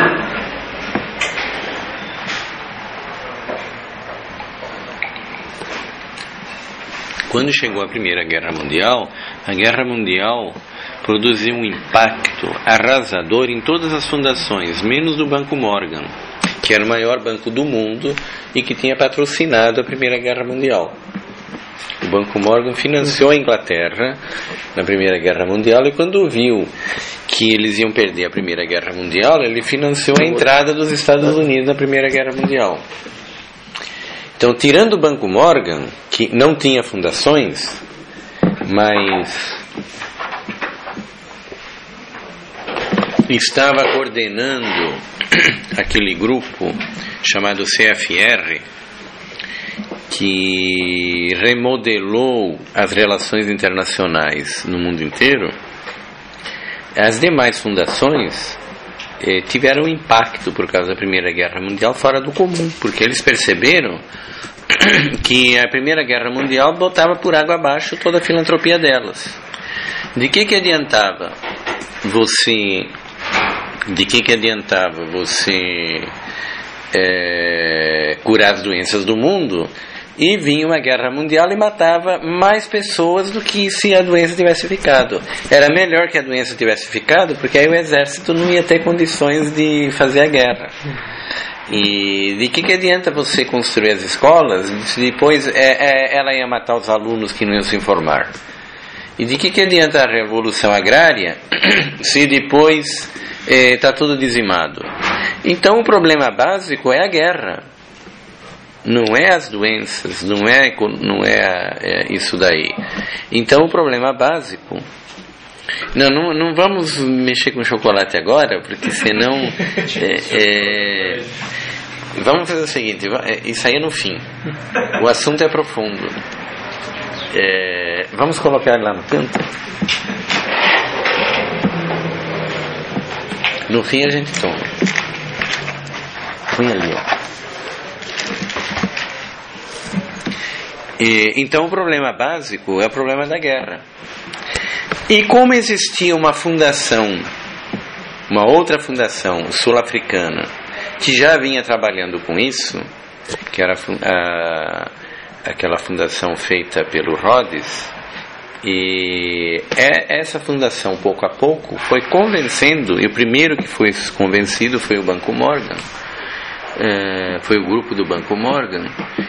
Quando chegou a Primeira Guerra Mundial, a Guerra Mundial produziu um impacto arrasador em todas as fundações, menos do Banco Morgan, que era o maior banco do mundo e que tinha patrocinado a Primeira Guerra Mundial. O Banco Morgan financiou a Inglaterra na Primeira Guerra Mundial, e quando viu que eles iam perder a Primeira Guerra Mundial, ele financiou a entrada dos Estados Unidos na Primeira Guerra Mundial. Então, tirando o Banco Morgan, que não tinha fundações, mas estava coordenando aquele grupo chamado C F R, que remodelou as relações internacionais no mundo inteiro, as demais fundações eh, tiveram um impacto por causa da Primeira Guerra Mundial fora do comum, porque eles perceberam que a Primeira Guerra Mundial botava por água abaixo toda a filantropia delas. De que que adiantava você de que que adiantava você é, curar as doenças do mundo, e vinha uma guerra mundial e matava mais pessoas do que se a doença tivesse ficado? Era melhor que a doença tivesse ficado, porque aí o exército não ia ter condições de fazer a guerra. E de que que adianta você construir as escolas se depois é, é, ela ia matar os alunos que não iam se informar? E de que que adianta a revolução agrária se depois está é, tudo dizimado? Então o problema básico é a guerra, não é as doenças, não é, não é, é isso daí. Então o problema básico... Não, não, não vamos mexer com chocolate agora, porque senão... É, é, vamos fazer o seguinte, isso aí é no fim. O assunto é profundo. É, vamos colocar lá no canto. No fim a gente toma. Põe ali, ó. E, então o problema básico é o problema da guerra. E como existia uma fundação, uma outra fundação sul-africana, que já vinha trabalhando com isso, que era a, aquela fundação feita pelo Rhodes, e é, essa fundação, pouco a pouco, foi convencendo, e o primeiro que foi convencido foi o Banco Morgan, é, foi o grupo do Banco Morgan,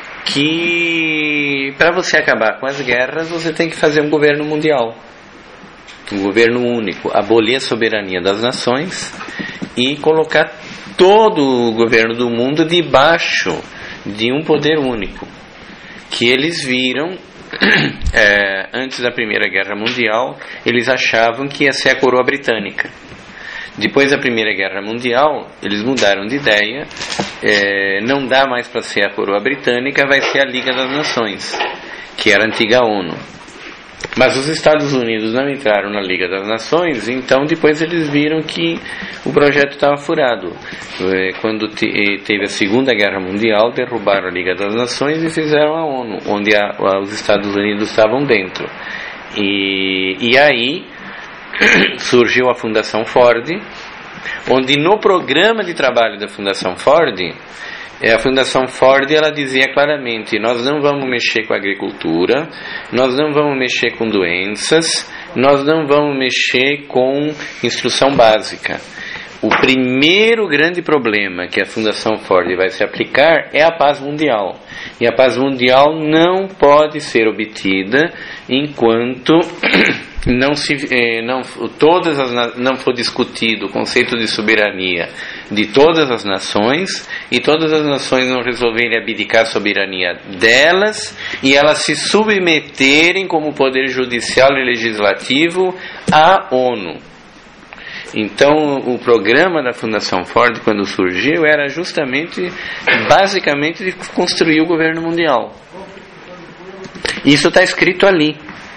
que para você acabar com as guerras, você tem que fazer um governo mundial, um governo único, abolir a soberania das nações e colocar todo o governo do mundo debaixo de um poder único, que eles viram é, antes da Primeira Guerra Mundial. Eles achavam que ia ser a coroa britânica. Depois da Primeira Guerra Mundial, eles mudaram de ideia, é, não dá mais para ser a coroa britânica, vai ser a Liga das Nações, que era a antiga ONU. Mas os Estados Unidos não entraram na Liga das Nações, então depois eles viram que o projeto estava furado. Quando te, teve a Segunda Guerra Mundial, derrubaram a Liga das Nações e fizeram a ONU, onde a, a, os Estados Unidos estavam dentro. E, e aí surgiu a Fundação Ford, onde no programa de trabalho da Fundação Ford, a Fundação Ford, ela dizia claramente: nós não vamos mexer com a agricultura, nós não vamos mexer com doenças, nós não vamos mexer com instrução básica. o primeiro grande problema que a Fundação Ford vai se aplicar é a paz mundial. E a paz mundial não pode ser obtida enquanto não, se, eh, não, todas as, não for discutido o conceito de soberania de todas as nações, e todas as nações não resolverem abdicar a soberania delas, e elas se submeterem como poder judicial e legislativo à ONU. Então, o programa da Fundação Ford, quando surgiu, era justamente, basicamente, de construir o governo mundial. Isso está escrito ali.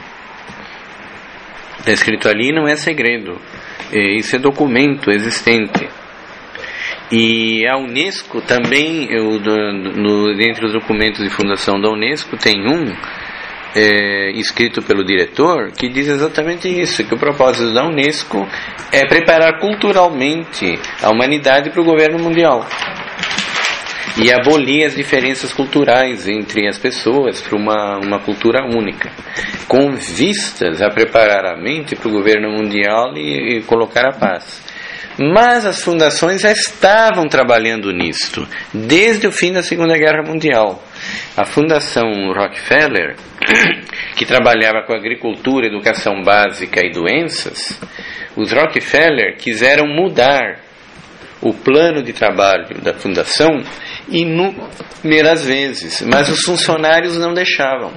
Está escrito ali, não é segredo. Isso é documento existente. E a Unesco também, eu, no, entre os documentos de fundação da Unesco, tem um é, escrito pelo diretor que diz exatamente isso, que o propósito da Unesco é preparar culturalmente a humanidade para o governo mundial e abolir as diferenças culturais entre as pessoas para uma, uma cultura única, com vistas a preparar a mente para o governo mundial e, e colocar a paz. Mas as fundações já estavam trabalhando nisto desde o fim da Segunda Guerra Mundial. A Fundação Rockefeller, que trabalhava com agricultura, educação básica e doenças, os Rockefeller quiseram mudar o plano de trabalho da fundação inúmeras vezes, mas os funcionários não deixavam.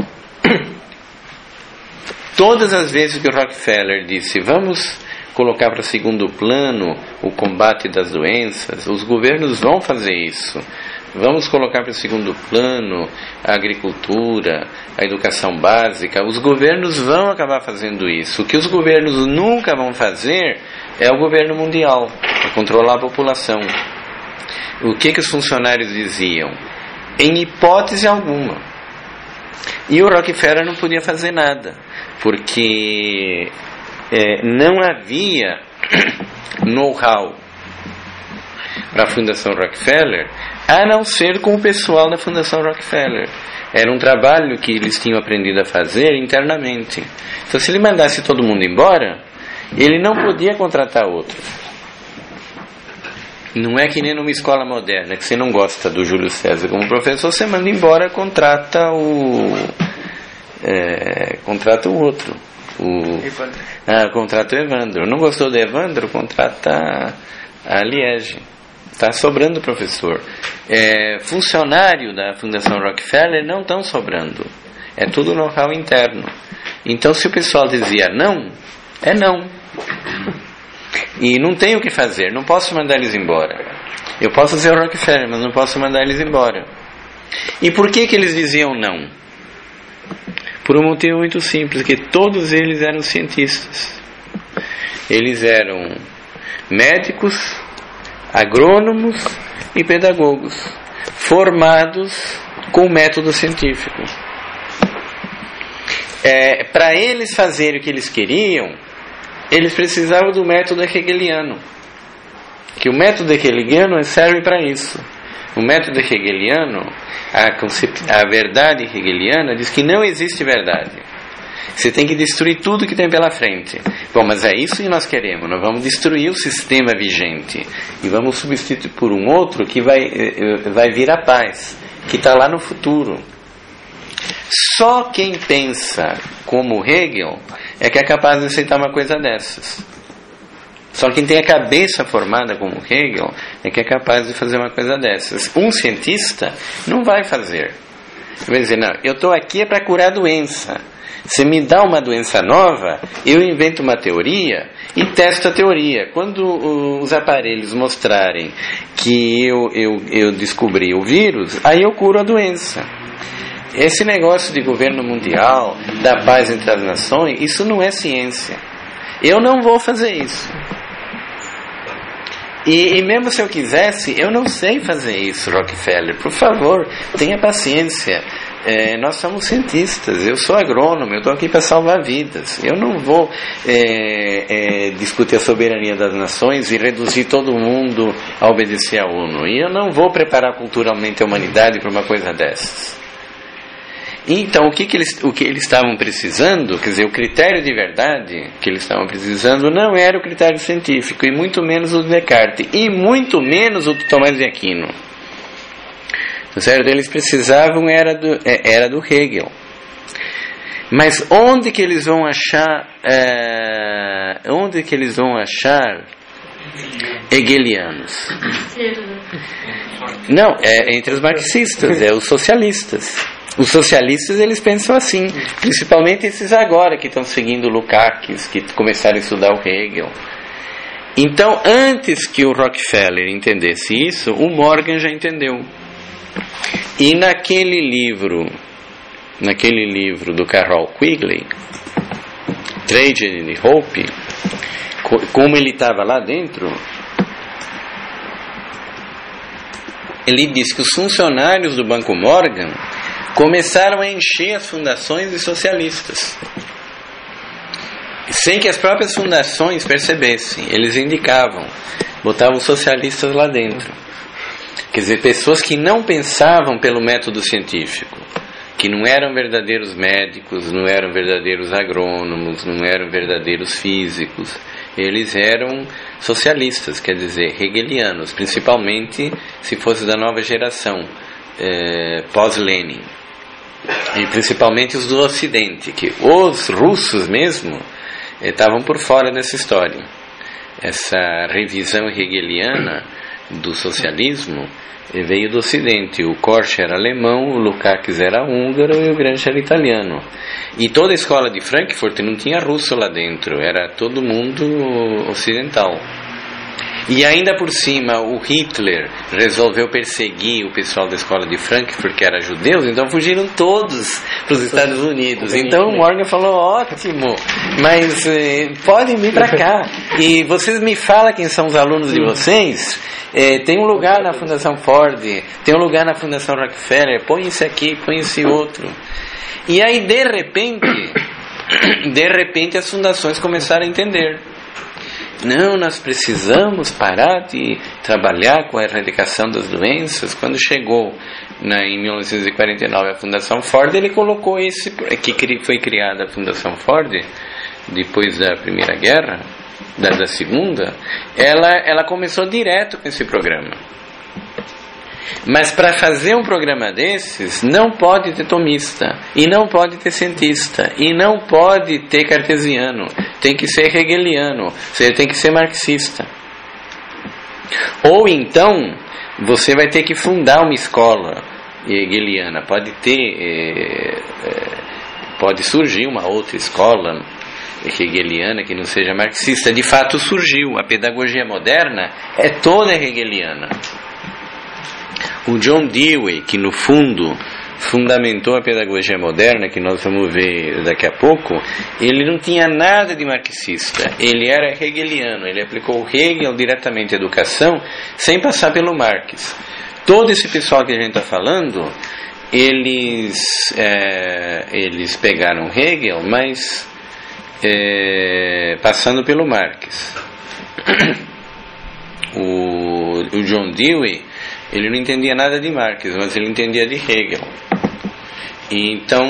Todas as vezes que o Rockefeller disse, vamos colocar para segundo plano o combate das doenças, os governos vão fazer isso. Vamos colocar para segundo plano a agricultura, a educação básica. Os governos vão acabar fazendo isso. O que os governos nunca vão fazer é o governo mundial, para controlar a população. O que, que os funcionários diziam? Em hipótese alguma. E o Rockefeller não podia fazer nada, porque É, não havia know-how para a Fundação Rockefeller, a não ser com o pessoal da Fundação Rockefeller. Era um trabalho que eles tinham aprendido a fazer internamente. Então, se ele mandasse todo mundo embora, ele não podia contratar outros. Não é que nem numa escola moderna, que você não gosta do Júlio César como professor, você manda embora, contrata o é, contrata o outro. O, ah, contrata o Evandro. Não gostou do Evandro? Contrata a Liege. Está sobrando professor. É, funcionário da Fundação Rockefeller não estão sobrando. É tudo know-how interno. Então, se o pessoal dizia não, é não. E não tem o que fazer. Não posso mandar eles embora. Eu posso ser o Rockefeller, mas não posso mandar eles embora. E por que que eles diziam não? Por um motivo muito simples, que todos eles eram cientistas. Eles eram médicos, agrônomos e pedagogos, formados com o método científico. É, para eles fazerem o que eles queriam, eles precisavam do método hegeliano. Que o método hegeliano serve para isso. O método hegeliano, a, concep... a verdade hegeliana diz que não existe verdade. Você tem que destruir tudo que tem pela frente. Bom, mas é isso que nós queremos. Nós vamos destruir o sistema vigente e vamos substituir por um outro que vai, vai vir a paz, que está lá no futuro. Só quem pensa como Hegel é que é capaz de aceitar uma coisa dessas. Só quem tem a cabeça formada como Hegel é que é capaz de fazer uma coisa dessas. Um cientista não vai fazer. Vai dizer, não, eu estou aqui é para curar a doença. Você me dá uma doença nova, eu invento uma teoria e testo a teoria. Quando os aparelhos mostrarem que eu, eu, eu descobri o vírus, aí eu curo a doença. Esse negócio de governo mundial, da paz entre as nações, isso não é ciência. Eu não vou fazer isso. E, e mesmo se eu quisesse, eu não sei fazer isso, Rockefeller. Por favor, tenha paciência. É, nós somos cientistas, eu sou agrônomo, eu estou aqui para salvar vidas. Eu não vou é, é, discutir a soberania das nações e reduzir todo mundo a obedecer à ONU. E eu não vou preparar culturalmente a humanidade para uma coisa dessas. Então, o que, que eles, o que eles estavam precisando, quer dizer, o critério de verdade que eles estavam precisando não era o critério científico, e muito menos o de Descartes, e muito menos o de Tomás de Aquino. Certo? Eles precisavam era do, era do Hegel. Mas onde que eles vão achar é, onde que eles vão achar hegelianos? Não, é entre os marxistas, é os socialistas. Os socialistas, eles pensam assim, principalmente esses agora que estão seguindo o Lukács, que começaram a estudar o Hegel. Então, antes que o Rockefeller entendesse isso, o Morgan já entendeu. E naquele livro, naquele livro do Carroll Quigley, Tragedy and Hope, como ele estava lá dentro, ele diz que os funcionários do Banco Morgan começaram a encher as fundações de socialistas, sem que as próprias fundações percebessem. Eles indicavam, botavam socialistas lá dentro. Quer dizer, pessoas que não pensavam pelo método científico, que não eram verdadeiros médicos, não eram verdadeiros agrônomos, não eram verdadeiros físicos. Eles eram socialistas, quer dizer, hegelianos, principalmente se fosse da nova geração, eh, pós-Lenin. E principalmente os do Ocidente, que os russos mesmo estavam por fora dessa história. Essa revisão hegeliana do socialismo veio do Ocidente. O Korsch era alemão, o Lukács era húngaro e o Gramsci era italiano. E toda a escola de Frankfurt não tinha russo lá dentro, era todo mundo ocidental. E ainda por cima, o Hitler resolveu perseguir o pessoal da escola de Frankfurt, que era judeus, então fugiram todos para os Estados Unidos. Então o Morgan falou, ótimo, mas eh, podem vir para cá. E vocês me falam quem são os alunos de vocês. Eh, tem um lugar na Fundação Ford, tem um lugar na Fundação Rockefeller, põe esse aqui, põe esse outro. E aí, de repente, de repente as fundações começaram a entender. Não, nós precisamos parar de trabalhar com a erradicação das doenças. Quando chegou na, em mil novecentos e quarenta e nove a Fundação Ford, ele colocou esse, que foi criada a Fundação Ford depois da Primeira Guerra, da, da Segunda, ela, ela começou direto com esse programa. Mas para fazer um programa desses, não pode ter tomista, e não pode ter cientista, e não pode ter cartesiano, tem que ser hegeliano, você tem que ser marxista. Ou então, você vai ter que fundar uma escola hegeliana, pode ter, é, é, pode surgir uma outra escola hegeliana que não seja marxista. De fato surgiu, a pedagogia moderna é toda hegeliana. O John Dewey, que no fundo fundamentou a pedagogia moderna, que nós vamos ver daqui a pouco, ele não tinha nada de marxista, ele era hegeliano, ele aplicou o Hegel diretamente à educação, sem passar pelo Marx. Todo esse pessoal que a gente está falando, eles, é, eles pegaram Hegel, mas é, passando pelo Marx. O, o John Dewey, ele não entendia nada de Marx, mas ele entendia de Hegel. Então,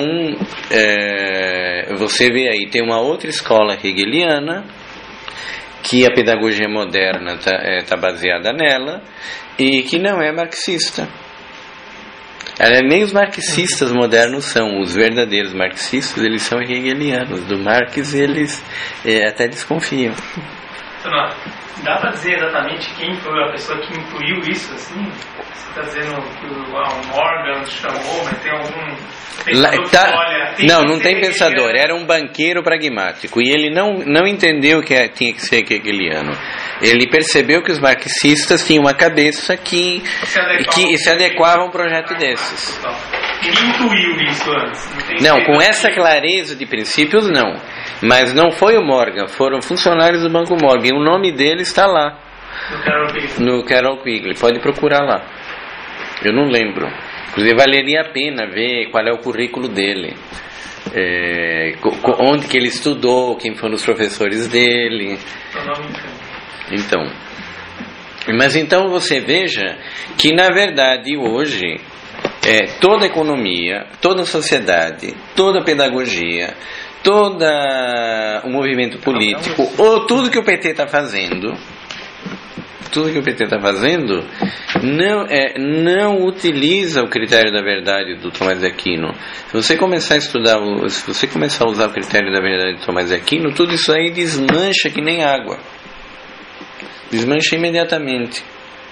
é, você vê aí, tem uma outra escola hegeliana, que a pedagogia moderna está é, tá baseada nela, e que não é marxista. Nem os marxistas modernos são, os verdadeiros marxistas, eles são hegelianos. Do Marx, eles é, até desconfiam. Então, dá para dizer exatamente quem foi a pessoa que incluiu isso, assim? Você está dizendo que o, ah, o Morgan chamou, mas tem algum pensador Lá, tá, que olha... Tem não, que não tem pensador, era um banqueiro pragmático, e ele não, não entendeu que tinha que ser hegeliano. Ele percebeu que os marxistas tinham uma cabeça que se adequava, que se adequava a um projeto desses. Ninguém intuiu isso antes? Não, não com essa clareza de princípios, não. Mas não foi o Morgan, foram funcionários do Banco Morgan. O nome dele está lá. No Carroll Quigley. No Carroll Quigley, pode procurar lá. Eu não lembro. Inclusive, valeria a pena ver qual é o currículo dele. É, onde que ele estudou, quem foram os professores dele. Então. Mas então você veja que, na verdade, hoje... é, toda a economia, toda a sociedade, toda a pedagogia, todo o movimento político, ou tudo que o P T está fazendo, tudo que o P T está fazendo, não, é, não utiliza o critério da verdade do Tomás de Aquino. Se você começar a estudar, se você começar a usar o critério da verdade do Tomás de Aquino, tudo isso aí desmancha que nem água. Desmancha imediatamente.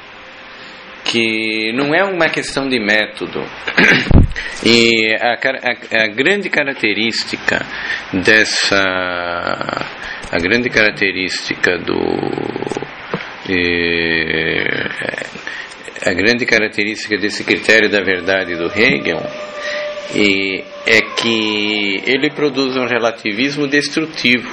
Que não é uma questão de método. E a, a, a grande característica dessa, a grande característica do e, a grande característica desse critério da verdade do Hegel e, é que ele produz um relativismo destrutivo,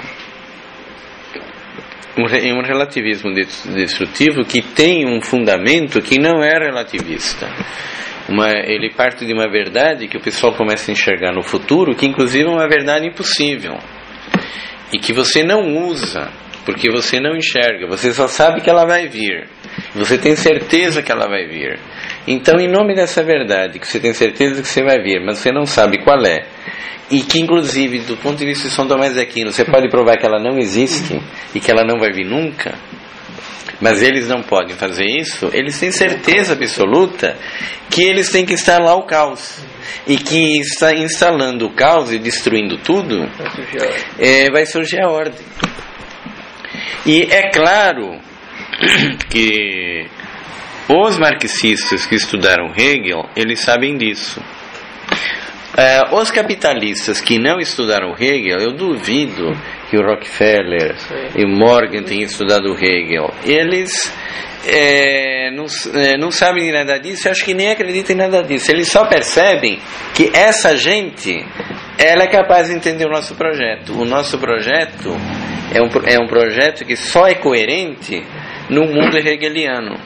um, um relativismo destrutivo que tem um fundamento que não é relativista. Uma, ele parte de uma verdade que o pessoal começa a enxergar no futuro, que inclusive é uma verdade impossível e que você não usa porque você não enxerga, você só sabe que ela vai vir, você tem certeza que ela vai vir. Então, em nome dessa verdade que você tem certeza que você vai vir, mas você não sabe qual é, e que inclusive do ponto de vista de São Tomás de Aquino você pode provar que ela não existe e que ela não vai vir nunca, mas eles não podem fazer isso, eles têm certeza absoluta que eles têm que instalar o caos, e que está instalando o caos e destruindo tudo, é, vai surgir a ordem. E é claro que os marxistas que estudaram Hegel, eles sabem disso. Uh, os capitalistas que não estudaram Hegel, eu duvido que o Rockefeller e o Morgan tenham estudado Hegel. Eles é, não, é, não sabem nada disso, eu acho que nem acreditam em nada disso. Eles só percebem que essa gente, ela é capaz de entender o nosso projeto. O nosso projeto é um, é um projeto que só é coerente no mundo hegeliano.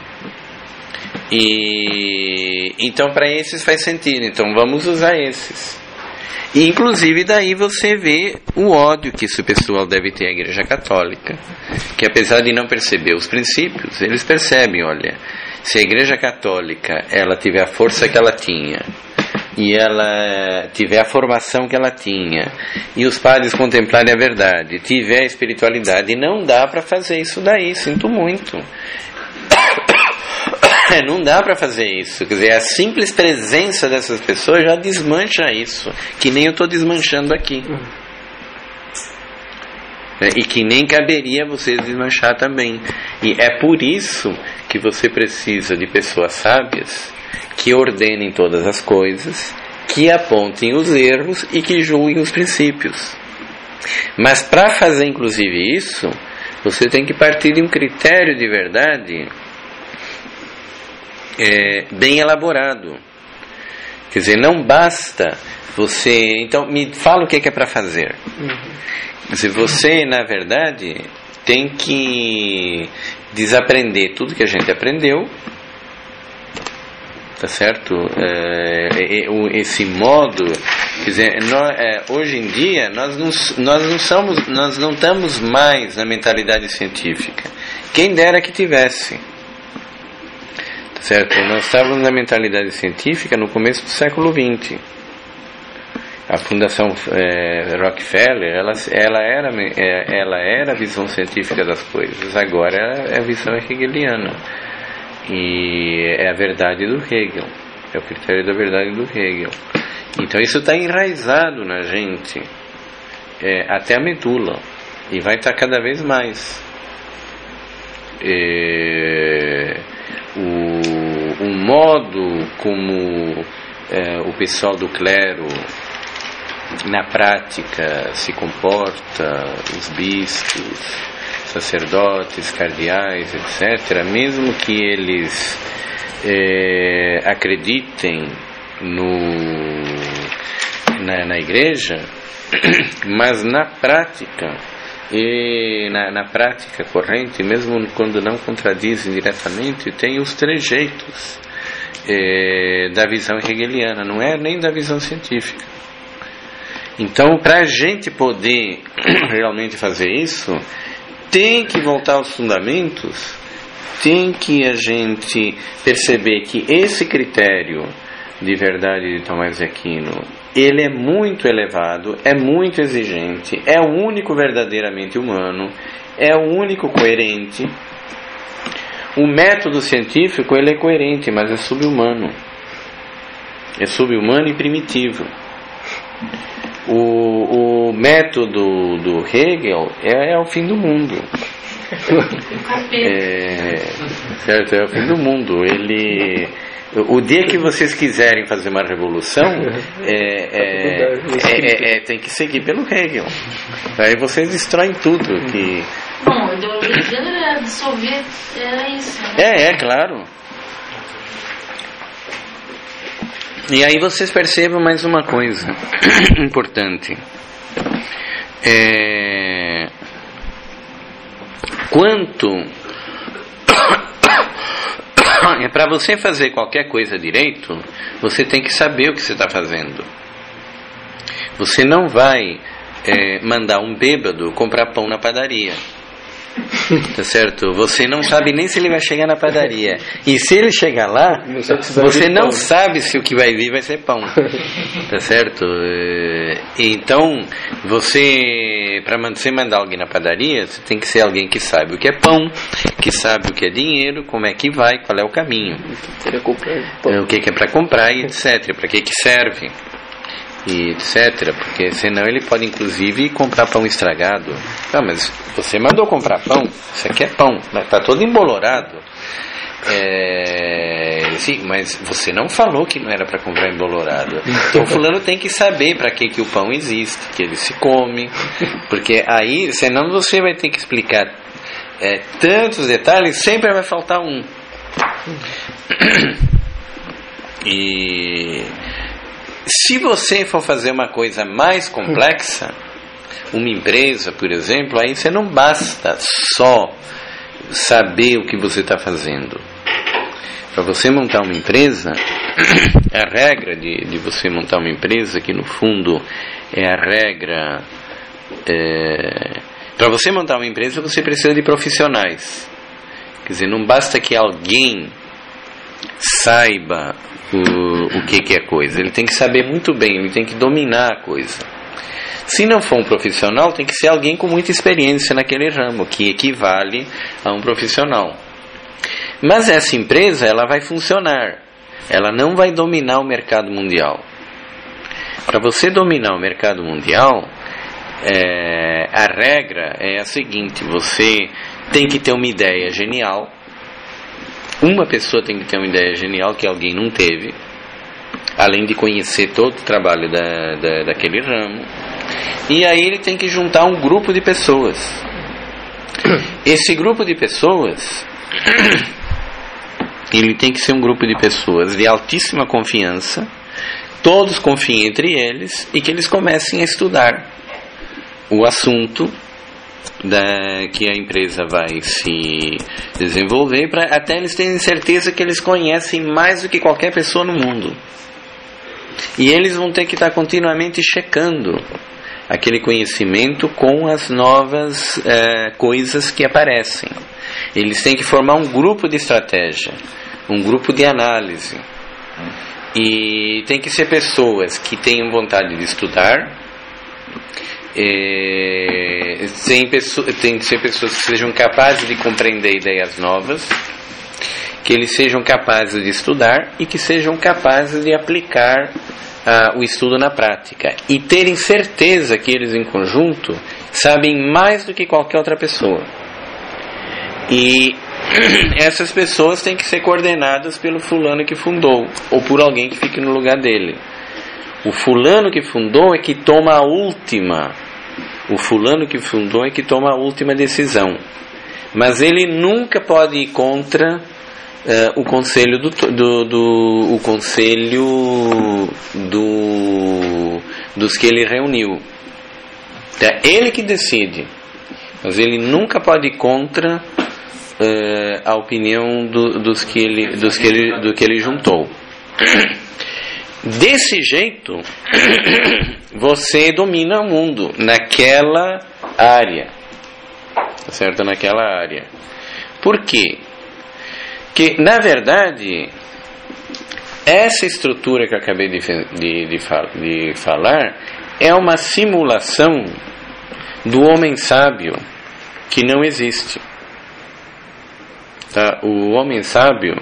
E então para esses faz sentido, então vamos usar esses. E inclusive daí você vê o ódio que esse pessoal deve ter à Igreja Católica, que apesar de não perceber os princípios, eles percebem, olha, se a Igreja Católica ela tiver a força que ela tinha, e ela tiver a formação que ela tinha, e os padres contemplarem a verdade, tiver a espiritualidade, não dá para fazer isso daí, sinto muito. Não dá para fazer isso. Quer dizer, a simples presença dessas pessoas já desmancha isso, que nem eu estou desmanchando aqui, e que nem caberia vocês desmanchar também. E é por isso que você precisa de pessoas sábias que ordenem todas as coisas, que apontem os erros e que julguem os princípios. Mas para fazer inclusive isso, você tem que partir de um critério de verdade É, bem elaborado. Quer dizer, não basta você... Então, me fala o que é, que é para fazer. Uhum. Quer dizer, você, na verdade, tem que desaprender tudo que a gente aprendeu, tá certo? É, esse modo... Quer dizer, nós, é, hoje em dia, nós não, nós, não somos, nós não estamos mais na mentalidade científica. Quem dera que tivesse. Certo? Nós estávamos na mentalidade científica no começo do século vinte. A Fundação é, Rockefeller, ela, ela, era, ela era a visão científica das coisas. Agora é a visão hegeliana. E é a verdade do Hegel. É o critério da verdade do Hegel. Então isso está enraizado na gente, é, até a medula. E vai estar cada vez mais. É... O, o modo como é, o pessoal do clero na prática se comporta, os bispos, sacerdotes, cardeais, etcétera, mesmo que eles é, acreditem no, na, na igreja, mas na prática E na, na prática corrente, mesmo quando não contradizem diretamente, tem os trejeitos é, da visão hegeliana, não é nem da visão científica. Então, para a gente poder realmente fazer isso, tem que voltar aos fundamentos, tem que a gente perceber que esse critério de verdade de Tomás de Aquino, ele é muito elevado, é muito exigente, é o único verdadeiramente humano, é o único coerente. O método científico ele é coerente, mas é subhumano. É subhumano e primitivo. O, o método do Hegel é, é o fim do mundo. É, certo, é o fim do mundo. Ele, o dia que vocês quiserem fazer uma revolução, é, é, é, é, tem que seguir pelo Hegel. Aí vocês destroem tudo. Que... Bom, a ideologia de gênero é dissolver, era isso. Né? É, é claro. E aí vocês percebam mais uma coisa importante. É... Quanto é para você fazer qualquer coisa direito, você tem que saber o que você está fazendo. Você não vai é, mandar um bêbado comprar pão na padaria. Tá certo? Você não sabe nem se ele vai chegar na padaria. E se ele chegar lá, você não sabe se o que vai vir vai ser pão. Tá certo? Então, você, para você mandar alguém na padaria, você tem que ser alguém que sabe o que é pão, que sabe o que é dinheiro, como é que vai, qual é o caminho, o que é para comprar e etc. Para que que serve e etc, porque senão ele pode inclusive comprar pão estragado. Não, mas você mandou comprar pão, isso aqui é pão, mas está todo embolorado. É, sim, mas você não falou que não era para comprar embolorado. Então o fulano tem que saber para que que o pão existe, que ele se come, porque aí, senão você vai ter que explicar é, tantos detalhes, sempre vai faltar um. E se você for fazer uma coisa mais complexa, uma empresa, por exemplo, aí você não basta só saber o que você está fazendo. Para você montar uma empresa, a regra de, de você montar uma empresa, que no fundo é a regra... É, para você montar uma empresa, você precisa de profissionais. Quer dizer, não basta que alguém saiba o, o que, que é coisa. Ele tem que saber muito bem, ele tem que dominar a coisa. Se não for um profissional, tem que ser alguém com muita experiência naquele ramo, que equivale a um profissional. Mas essa empresa, ela vai funcionar. Ela não vai dominar o mercado mundial. Para você dominar o mercado mundial, é, a regra é a seguinte: você tem que ter uma ideia genial. Uma pessoa tem que ter uma ideia genial que alguém não teve, além de conhecer todo o trabalho da, da, daquele ramo. E aí ele tem que juntar um grupo de pessoas. Esse grupo de pessoas, ele tem que ser um grupo de pessoas de altíssima confiança, todos confiem entre eles e que eles comecem a estudar o assunto da, que a empresa vai se desenvolver, pra, até eles terem certeza que eles conhecem mais do que qualquer pessoa no mundo. E eles vão ter que estar continuamente checando aquele conhecimento com as novas é, coisas que aparecem. Eles têm que formar um grupo de estratégia, um grupo de análise. E tem que ser pessoas que tenham vontade de estudar. É, tem, pessoa, tem que ser pessoas que sejam capazes de compreender ideias novas, que eles sejam capazes de estudar e que sejam capazes de aplicar uh, o estudo na prática e terem certeza que eles em conjunto sabem mais do que qualquer outra pessoa. E essas pessoas têm que ser coordenadas pelo fulano que fundou ou por alguém que fique no lugar dele. O fulano que fundou é que toma a última o fulano que fundou é que toma a última decisão, mas ele nunca pode ir contra uh, o conselho do, do, do o conselho do, dos que ele reuniu. É ele que decide, mas ele nunca pode ir contra uh, a opinião do, dos que ele, dos que ele, do que ele juntou. Desse jeito, você domina o mundo naquela área, certo? Naquela área. Por quê? Porque, na verdade, essa estrutura que eu acabei de, de, de, de falar é uma simulação do homem sábio que não existe. Tá? O homem sábio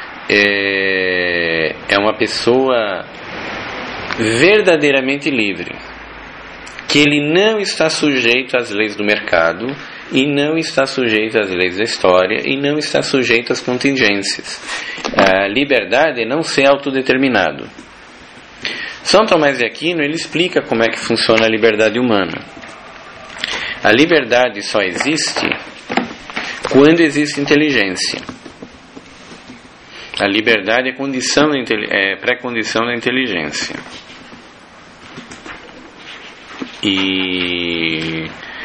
é, é uma pessoa verdadeiramente livre, que ele não está sujeito às leis do mercado e não está sujeito às leis da história e não está sujeito às contingências. A liberdade é não ser autodeterminado. São Tomás de Aquino, ele explica como é que funciona a liberdade humana. A liberdade só existe quando existe inteligência. A liberdade é, condição da, é pré-condição da inteligência. E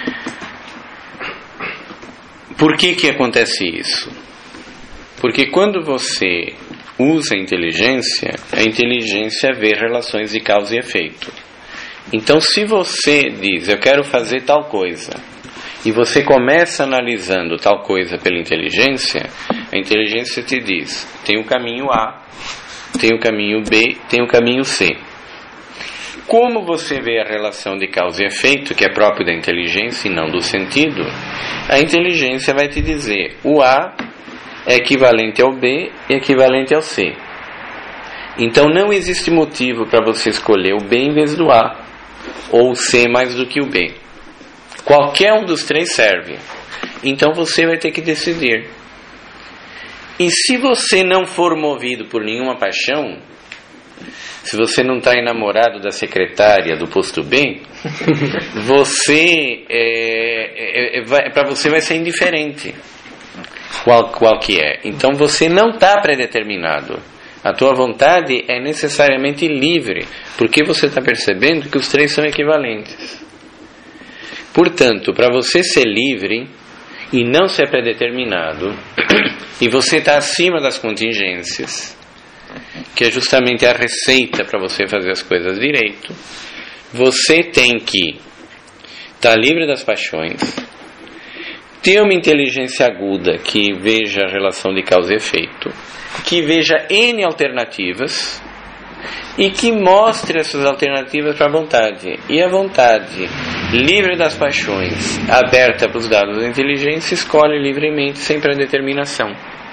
por que que acontece isso? Porque quando você usa a inteligência, a inteligência vê relações de causa e efeito. Então, se você diz, eu quero fazer tal coisa, e você começa analisando tal coisa pela inteligência, a inteligência te diz, tem o caminho A, tem o caminho B, tem o caminho C. Como você vê a relação de causa e efeito, que é próprio da inteligência e não do sentido, a inteligência vai te dizer, o A é equivalente ao B e equivalente ao C. Então não existe motivo para você escolher o B em vez do A, ou o C mais do que o B. Qualquer um dos três serve. Então você vai ter que decidir. E se você não for movido por nenhuma paixão, se você não está enamorado da secretária do posto B, você é, é, é, para você vai ser indiferente qual, qual que é. Então você não está predeterminado. A tua vontade é necessariamente livre, porque você está percebendo que os três são equivalentes. Portanto, para você ser livre e não ser predeterminado, e você está acima das contingências, que é justamente a receita para você fazer as coisas direito, você tem que estar livre das paixões, ter uma inteligência aguda que veja a relação de causa e efeito, que veja N alternativas e que mostre essas alternativas para a vontade. E a vontade, livre das paixões, aberta para os dados da inteligência, escolhe livremente, sem predeterminação.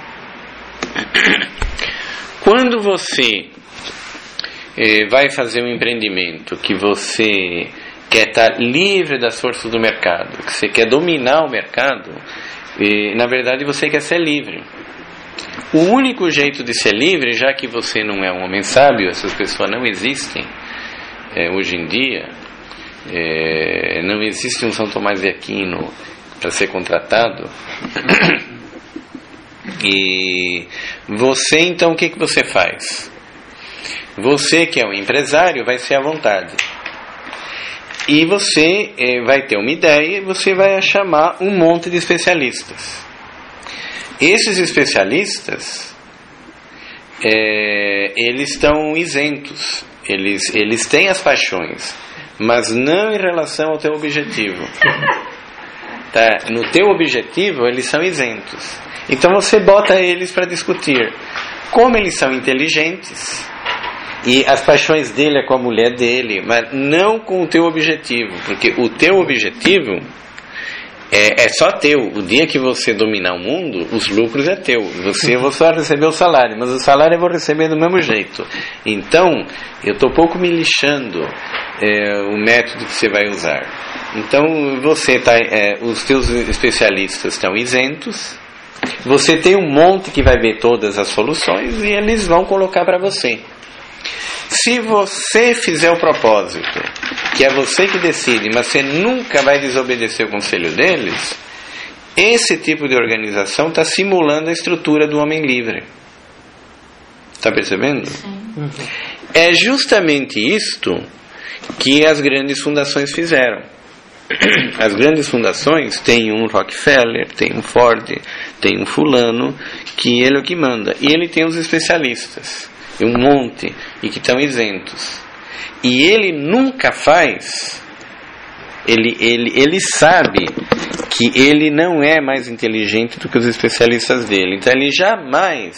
Quando você eh, vai fazer um empreendimento que você quer estar livre das forças do mercado, que você quer dominar o mercado, eh, na verdade você quer ser livre. O único jeito de ser livre, já que você não é um homem sábio, essas pessoas não existem é, hoje em dia, é, não existe um São Tomás de Aquino para ser contratado, e você então o que, que você faz? Você que é um empresário vai ser à vontade, e você é, vai ter uma ideia e você vai chamar um monte de especialistas. Esses especialistas, é, eles estão isentos, eles, eles têm as paixões, mas não em relação ao teu objetivo. Tá? No teu objetivo, eles são isentos. Então você bota eles para discutir. Como eles são inteligentes, e as paixões dele é com a mulher dele, mas não com o teu objetivo, porque o teu objetivo É, é só teu. O dia que você dominar o mundo, os lucros é teu. Você vai só receber o salário, mas o salário eu vou receber do mesmo jeito. Então, eu estou pouco me lixando é, o método que você vai usar. Então, você tá, é, os teus especialistas estão isentos. Você tem um monte que vai ver todas as soluções e eles vão colocar para você. Se você fizer o propósito, que é você que decide, mas você nunca vai desobedecer o conselho deles, esse tipo de organização está simulando a estrutura do homem livre. Está percebendo? Sim. É justamente isto que as grandes fundações fizeram. As grandes fundações têm um Rockefeller, tem um Ford, tem um fulano, que ele é o que manda. E ele tem os especialistas, um monte, e que estão isentos. E ele nunca faz, ele, ele, ele sabe que ele não é mais inteligente do que os especialistas dele. Então ele jamais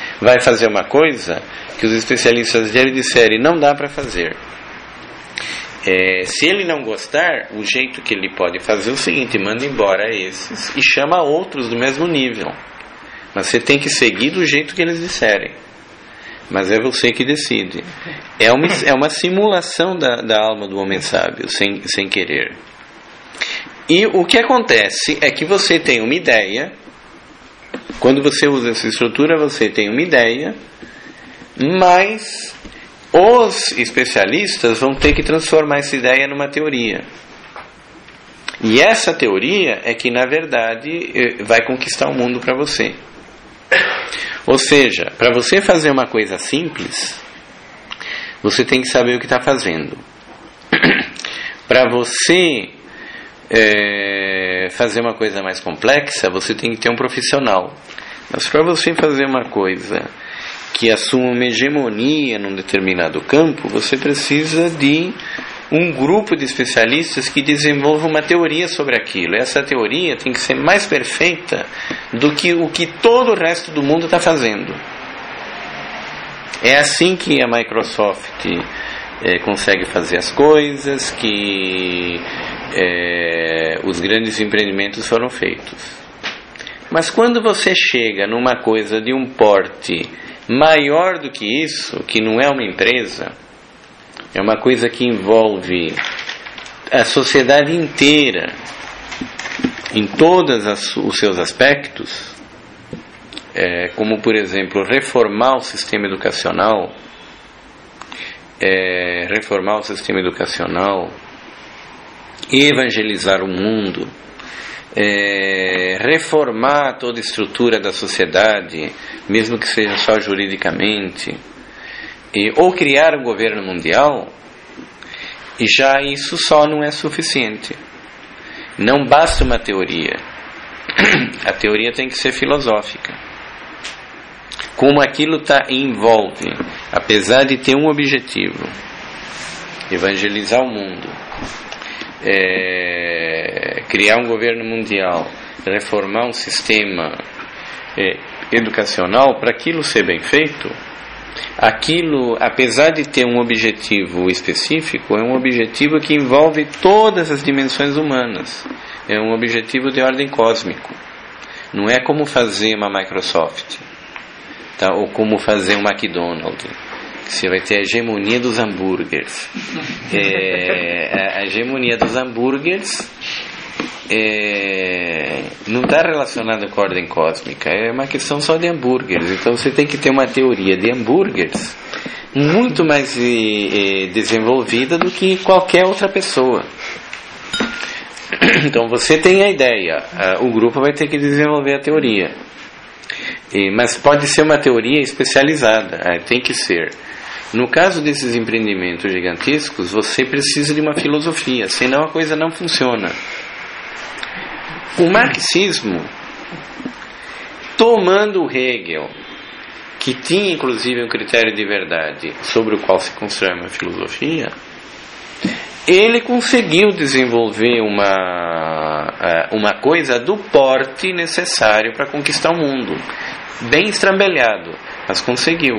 vai fazer uma coisa que os especialistas dele disserem não dá para fazer. É, se ele não gostar, o jeito que ele pode fazer é o seguinte: manda embora esses e chama outros do mesmo nível. Mas você tem que seguir do jeito que eles disserem. Mas é você que decide. É uma, é uma simulação da, da alma do homem sábio, sem, sem querer. E o que acontece é que você tem uma ideia. Quando você usa essa estrutura, você tem uma ideia, mas os especialistas vão ter que transformar essa ideia numa teoria. E essa teoria é que, na verdade, vai conquistar o mundo para você. Ou seja, para você fazer uma coisa simples, você tem que saber o que está fazendo. Para você é, fazer uma coisa mais complexa, você tem que ter um profissional. Mas para você fazer uma coisa que assuma uma hegemonia num determinado campo, você precisa de um grupo de especialistas que desenvolva uma teoria sobre aquilo. Essa teoria tem que ser mais perfeita do que o que todo o resto do mundo está fazendo. É assim que a Microsoft é, consegue fazer as coisas, que é, os grandes empreendimentos foram feitos. Mas quando você chega numa coisa de um porte maior do que isso, que não é uma empresa, é uma coisa que envolve a sociedade inteira, em todos os seus aspectos, é, como por exemplo reformar o sistema educacional, é, reformar o sistema educacional, evangelizar o mundo, é, reformar toda a estrutura da sociedade, mesmo que seja só juridicamente, e, ou criar um governo mundial, e já isso só não é suficiente. Não basta uma teoria. A teoria tem que ser filosófica. Como aquilo tá, envolve, apesar de ter um objetivo, evangelizar o mundo, é, criar um governo mundial, reformar um sistema é, educacional, para aquilo ser bem feito, aquilo, apesar de ter um objetivo específico, é um objetivo que envolve todas as dimensões humanas. É um objetivo de ordem cósmico. Não é como fazer uma Microsoft, tá? Ou como fazer um McDonald's. Você vai ter a hegemonia dos hambúrgueres. É, a hegemonia dos hambúrgueres é, não está relacionada com a ordem cósmica. É uma questão só de hambúrgueres. Então você tem que ter uma teoria de hambúrgueres muito mais é, desenvolvida do que qualquer outra pessoa. Então você tem a ideia, o grupo vai ter que desenvolver a teoria. E, mas pode ser uma teoria especializada, tem que ser. No caso desses empreendimentos gigantescos, você precisa de uma filosofia, senão a coisa não funciona. O marxismo, tomando Hegel, que tinha inclusive um critério de verdade sobre o qual se constrói uma filosofia, ele conseguiu desenvolver uma, uma coisa do porte necessário para conquistar o mundo. Bem estrambelhado, mas conseguiu.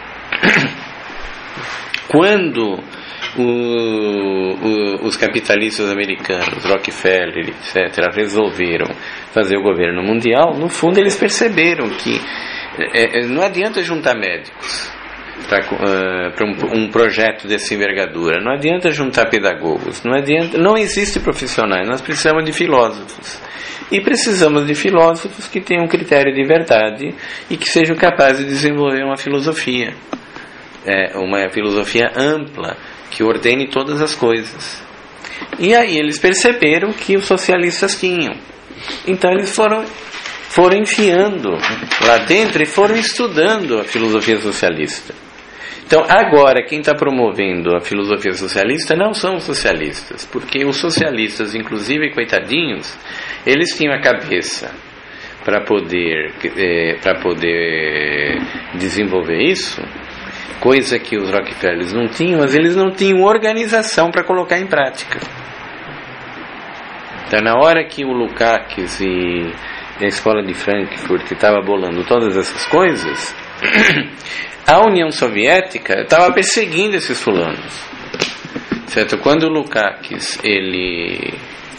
Quando o, o, os capitalistas americanos, Rockefeller, etcétera, resolveram fazer o governo mundial, no fundo eles perceberam que é, não adianta juntar médicos para uh, um, um projeto dessa envergadura, não adianta juntar pedagogos, não adianta, não existe profissionais, nós precisamos de filósofos. E precisamos de filósofos que tenham um critério de verdade e que sejam capazes de desenvolver uma filosofia. É, uma filosofia ampla que ordene todas as coisas. E aí eles perceberam que os socialistas tinham. Então eles foram, foram enfiando lá dentro e foram estudando a filosofia socialista. Então agora quem está promovendo a filosofia socialista não são os socialistas, porque os socialistas, inclusive coitadinhos, eles tinham a cabeça para poder, é, para poder desenvolver isso, coisa que os Rockefellers não tinham, mas eles não tinham organização para colocar em prática. Então, na hora que o Lukács e a escola de Frankfurt estava bolando todas essas coisas, a União Soviética estava perseguindo esses fulanos, certo? Quando o Lukács, ele,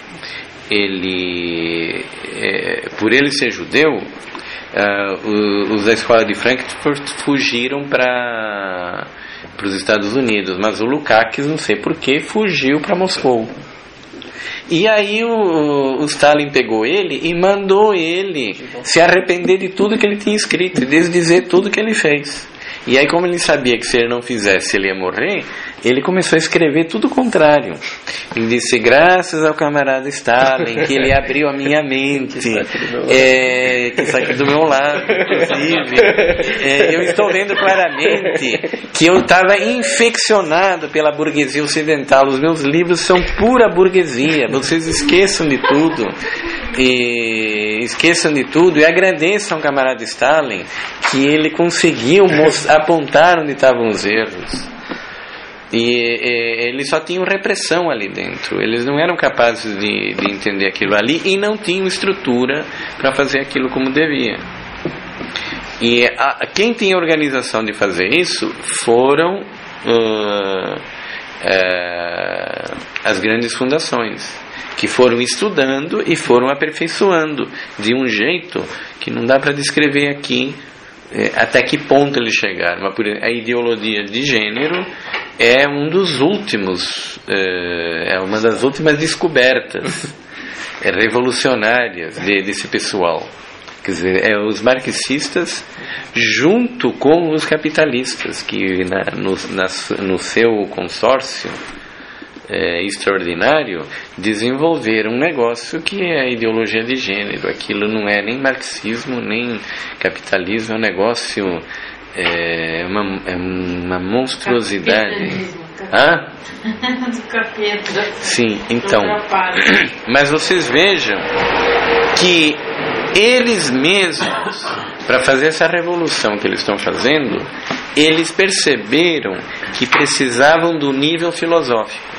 ele é, por ele ser judeu, uh, os da escola de Frankfurt fugiram para para os Estados Unidos, mas o Lukács, não sei porquê, fugiu para Moscou. E aí o, o Stalin pegou ele e mandou ele se arrepender de tudo que ele tinha escrito e desdizer tudo que ele fez. E aí, como ele sabia que se ele não fizesse ele ia morrer, ele começou a escrever tudo o contrário. Ele disse: graças ao camarada Stalin, que ele abriu a minha mente, é, que está aqui do meu lado, inclusive. É, eu estou vendo claramente que eu estava infeccionado pela burguesia ocidental. Os meus livros são pura burguesia. Vocês esqueçam de tudo. E esqueçam de tudo e agradeçam ao camarada Stalin que ele conseguiu apontar onde estavam os erros. E, e eles só tinham repressão ali dentro, eles não eram capazes de, de entender aquilo ali e não tinham estrutura para fazer aquilo como devia. E a, quem tinha organização de fazer isso foram uh, uh, as grandes fundações, que foram estudando e foram aperfeiçoando de um jeito que não dá para descrever aqui eh, até que ponto eles chegaram. A ideologia de gênero é um dos últimos, eh, é uma das últimas descobertas é, revolucionárias de, desse pessoal. Quer dizer, é os marxistas junto com os capitalistas que na, no, na, no seu consórcio É, extraordinário, desenvolver um negócio que é a ideologia de gênero. Aquilo não é nem marxismo nem capitalismo, é um negócio, é uma, é uma monstruosidade. Hã? Do capeta. Sim, então. Mas vocês vejam que eles mesmos, para fazer essa revolução que eles estão fazendo, eles perceberam que precisavam do nível filosófico.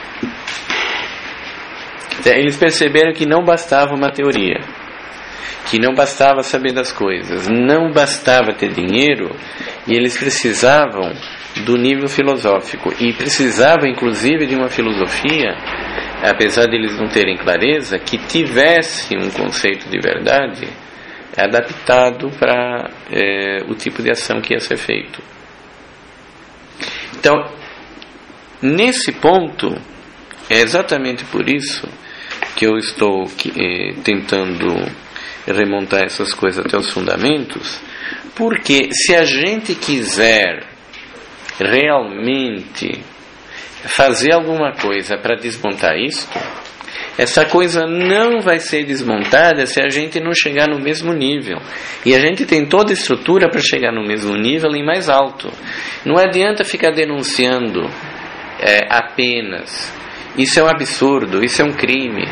Eles perceberam que não bastava uma teoria, que não bastava saber das coisas, não bastava ter dinheiro, e eles precisavam do nível filosófico, e precisavam inclusive de uma filosofia, apesar de eles não terem clareza, que tivesse um conceito de verdade adaptado para é, o tipo de ação que ia ser feito. Então, nesse ponto, é exatamente por isso que eu estou eh, tentando remontar essas coisas até os fundamentos, porque se a gente quiser realmente fazer alguma coisa para desmontar isto, essa coisa não vai ser desmontada se a gente não chegar no mesmo nível. E a gente tem toda a estrutura para chegar no mesmo nível e mais alto. Não adianta ficar denunciando é, apenas. Isso é um absurdo, isso é um crime.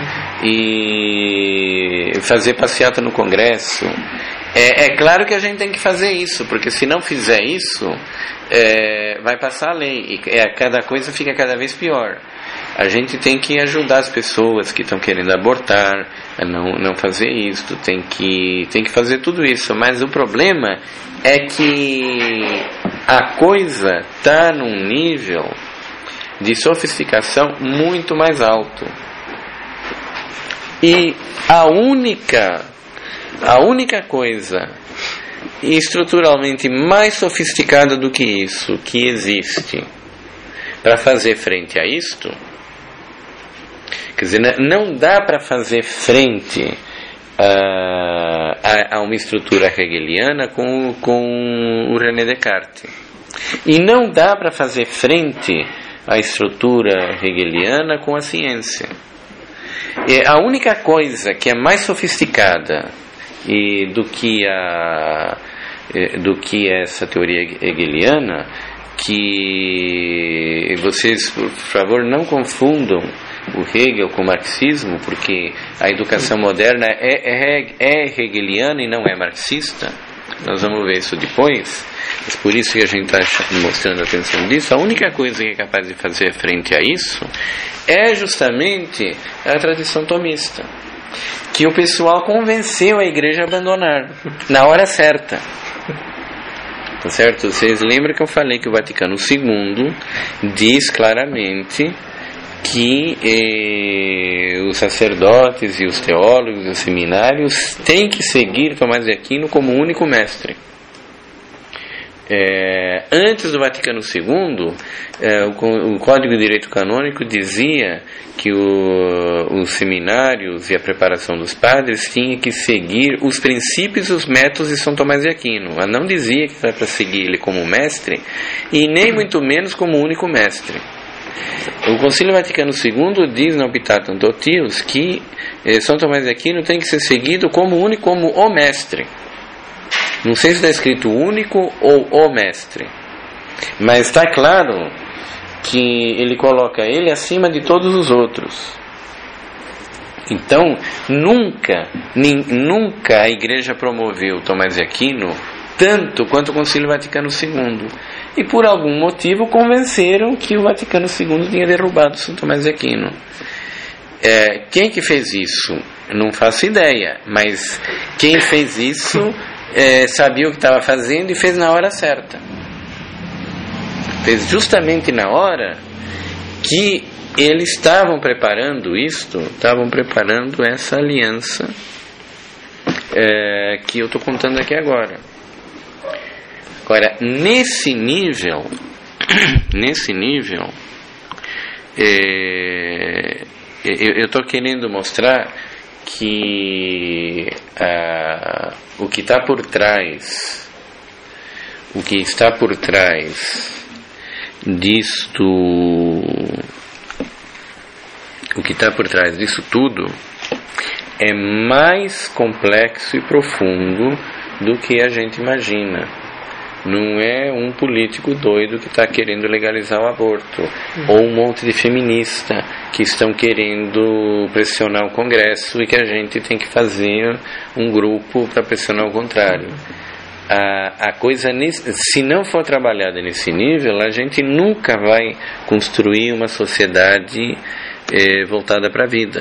E fazer passeata no Congresso. É, é claro que a gente tem que fazer isso, porque se não fizer isso, é, vai passar a lei. E é, cada coisa fica cada vez pior. A gente tem que ajudar as pessoas que estão querendo abortar a não, não fazer isso, tem que, tem que fazer tudo isso. Mas o problema é que a coisa está num nível de sofisticação muito mais alto. E a única, a única coisa estruturalmente mais sofisticada do que isso que existe para fazer frente a isto, quer dizer, não dá para fazer frente a, a, a uma estrutura hegeliana com, com o René Descartes. E não dá para fazer frente a estrutura hegeliana com a ciência. E a única coisa que é mais sofisticada e do que a do que essa teoria hegeliana, que vocês, por favor, não confundam o Hegel com o marxismo, porque a educação moderna é, é, é hegeliana e não é marxista. Nós vamos ver isso depois, mas por isso que a gente está mostrando a atenção disso. A única coisa que é capaz de fazer frente a isso é justamente a tradição tomista, que o pessoal convenceu a igreja a abandonar na hora certa. Tá certo? Vocês lembram que eu falei que o Vaticano segundo diz claramente que eh, os sacerdotes e os teólogos e os seminários têm que seguir Tomás de Aquino como único mestre. É, antes do Vaticano segundo, é, o, o Código de Direito Canônico dizia que o, os seminários e a preparação dos padres tinha que seguir os princípios e os métodos de São Tomás de Aquino, mas não dizia que era para seguir ele como mestre e nem muito menos como único mestre. O Concílio Vaticano segundo diz na Optatum Totius que eh, São Tomás de Aquino tem que ser seguido como único, como o mestre. Não sei se está escrito único ou o mestre, mas está claro que ele coloca ele acima de todos os outros. Então, nunca, nem, nunca a Igreja promoveu Tomás de Aquino tanto quanto o Concílio Vaticano segundo. E por algum motivo convenceram que o Vaticano segundo tinha derrubado São Tomás de Aquino. É, quem que fez isso? Não faço ideia, mas quem fez isso é, sabia o que estava fazendo e fez na hora certa. Fez justamente na hora que eles estavam preparando isto, estavam preparando essa aliança é, que eu estou contando aqui agora. Agora, nesse nível, nesse nível, é, eu estou querendo mostrar que ah, o que está por trás, o que está por trás disto, o que está por trás disso tudo é mais complexo e profundo do que a gente imagina. Não é um político doido que está querendo legalizar o aborto, uhum. ou um monte de feminista que estão querendo pressionar o Congresso e que a gente tem que fazer um grupo para pressionar o contrário. A, a coisa, nesse, se não for trabalhada nesse nível, a gente nunca vai construir uma sociedade eh, voltada para a vida.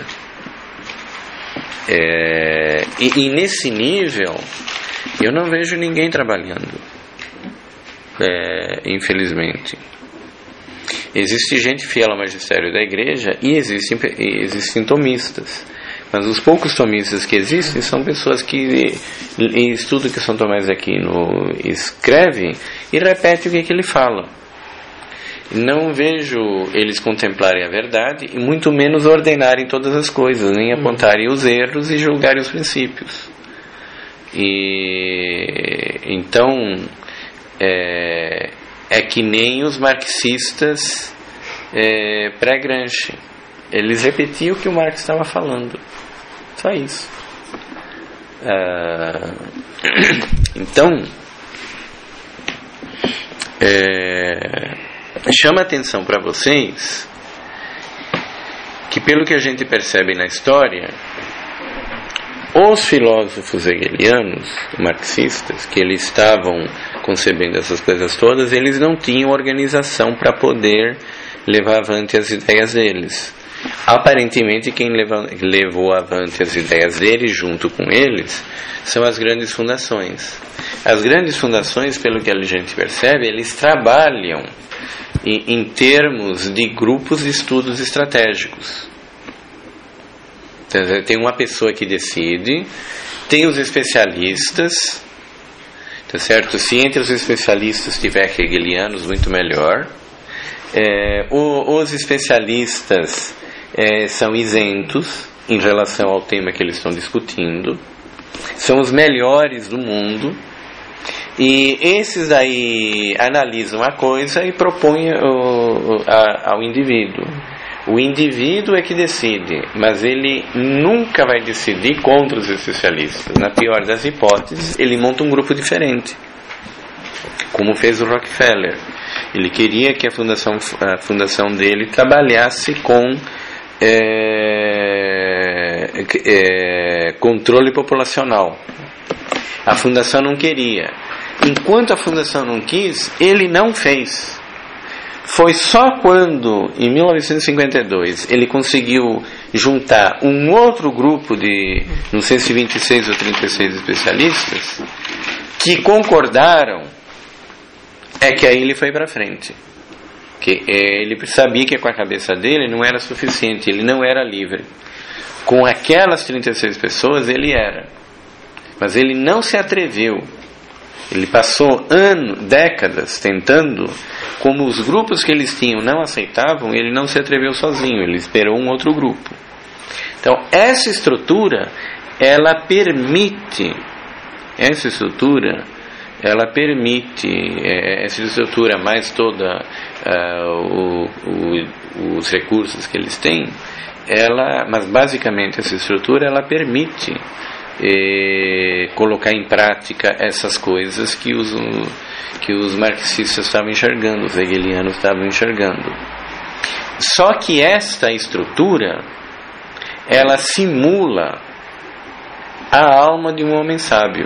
É, e, e nesse nível, eu não vejo ninguém trabalhando. É, infelizmente existe gente fiel ao magistério da igreja e existem, e existem tomistas, mas os poucos tomistas que existem são pessoas que estudam o que São Tomás de Aquino escreve e repetem o que, que ele fala. Não vejo eles contemplarem a verdade e muito menos ordenarem todas as coisas, nem apontarem os erros e julgarem os princípios. E então É, é que nem os marxistas é, pré-Gramsci. Eles repetiam o que o Marx estava falando. Só isso. Ah, então, é, chama atenção para vocês que, pelo que a gente percebe na história, os filósofos hegelianos, marxistas, que eles estavam concebendo essas coisas todas, eles não tinham organização para poder levar avante as ideias deles. Aparentemente, quem leva, levou avante as ideias deles junto com eles são as grandes fundações. As grandes fundações, pelo que a gente percebe, eles trabalham em, em termos de grupos de estudos estratégicos. Tem uma pessoa que decide, tem os especialistas, tá certo? Se entre os especialistas tiver hegelianos, muito melhor. É, o, os especialistas é, são isentos em relação ao tema que eles estão discutindo, são os melhores do mundo, e esses aí analisam a coisa e propõem o, a, ao indivíduo. O indivíduo é que decide, mas ele nunca vai decidir contra os especialistas. Na pior das hipóteses, ele monta um grupo diferente, como fez o Rockefeller. Ele queria que a fundação, a fundação dele trabalhasse com é, é, controle populacional. A fundação não queria. Enquanto a fundação não quis, ele não fez. Foi só quando, em mil novecentos e cinquenta e dois, ele conseguiu juntar um outro grupo de, não sei se vinte e seis ou trinta e seis especialistas, que concordaram é que aí ele foi para frente. Que é, ele sabia que com a cabeça dele não era suficiente, ele não era livre. Com aquelas trinta e seis pessoas ele era, mas ele não se atreveu. Ele passou anos, décadas tentando, como os grupos que eles tinham não aceitavam, ele não se atreveu sozinho, ele esperou um outro grupo. Então essa estrutura, ela permite, essa estrutura, ela permite, essa estrutura mais toda uh, o, o, os recursos que eles têm, ela, mas basicamente essa estrutura, ela permite eh, colocar em prática essas coisas que os, que os marxistas estavam enxergando, os hegelianos estavam enxergando. Só que esta estrutura, ela simula a alma de um homem sábio.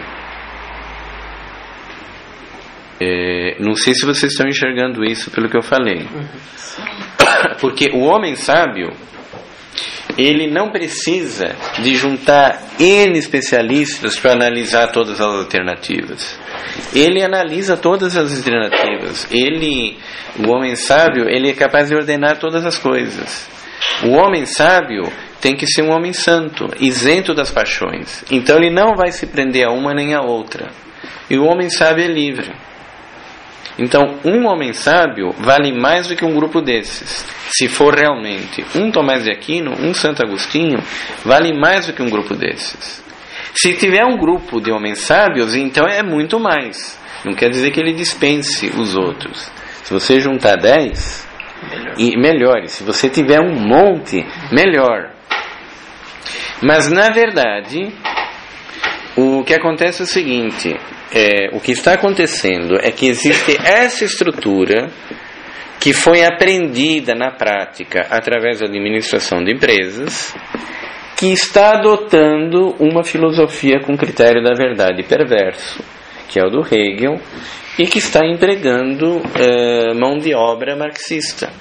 É, não sei se vocês estão enxergando isso pelo que eu falei. Porque o homem sábio, ele não precisa de juntar N especialistas para analisar todas as alternativas. Ele analisa todas as alternativas. Ele, o homem sábio, ele é capaz de ordenar todas as coisas. O homem sábio tem que ser um homem santo, isento das paixões. Então ele não vai se prender a uma nem a outra. E o homem sábio é livre. Então, um homem sábio vale mais do que um grupo desses. Se for realmente um Tomás de Aquino, um Santo Agostinho, vale mais do que um grupo desses. Se tiver um grupo de homens sábios, então é muito mais. Não quer dizer que ele dispense os outros. Se você juntar dez, melhor. E melhor. Se você tiver um monte, melhor. Mas, na verdade, o que acontece é o seguinte... É, o que está acontecendo é que existe essa estrutura que foi aprendida na prática através da administração de empresas, que está adotando uma filosofia com critério da verdade perverso, que é o do Hegel, e que está empregando é, mão de obra marxista.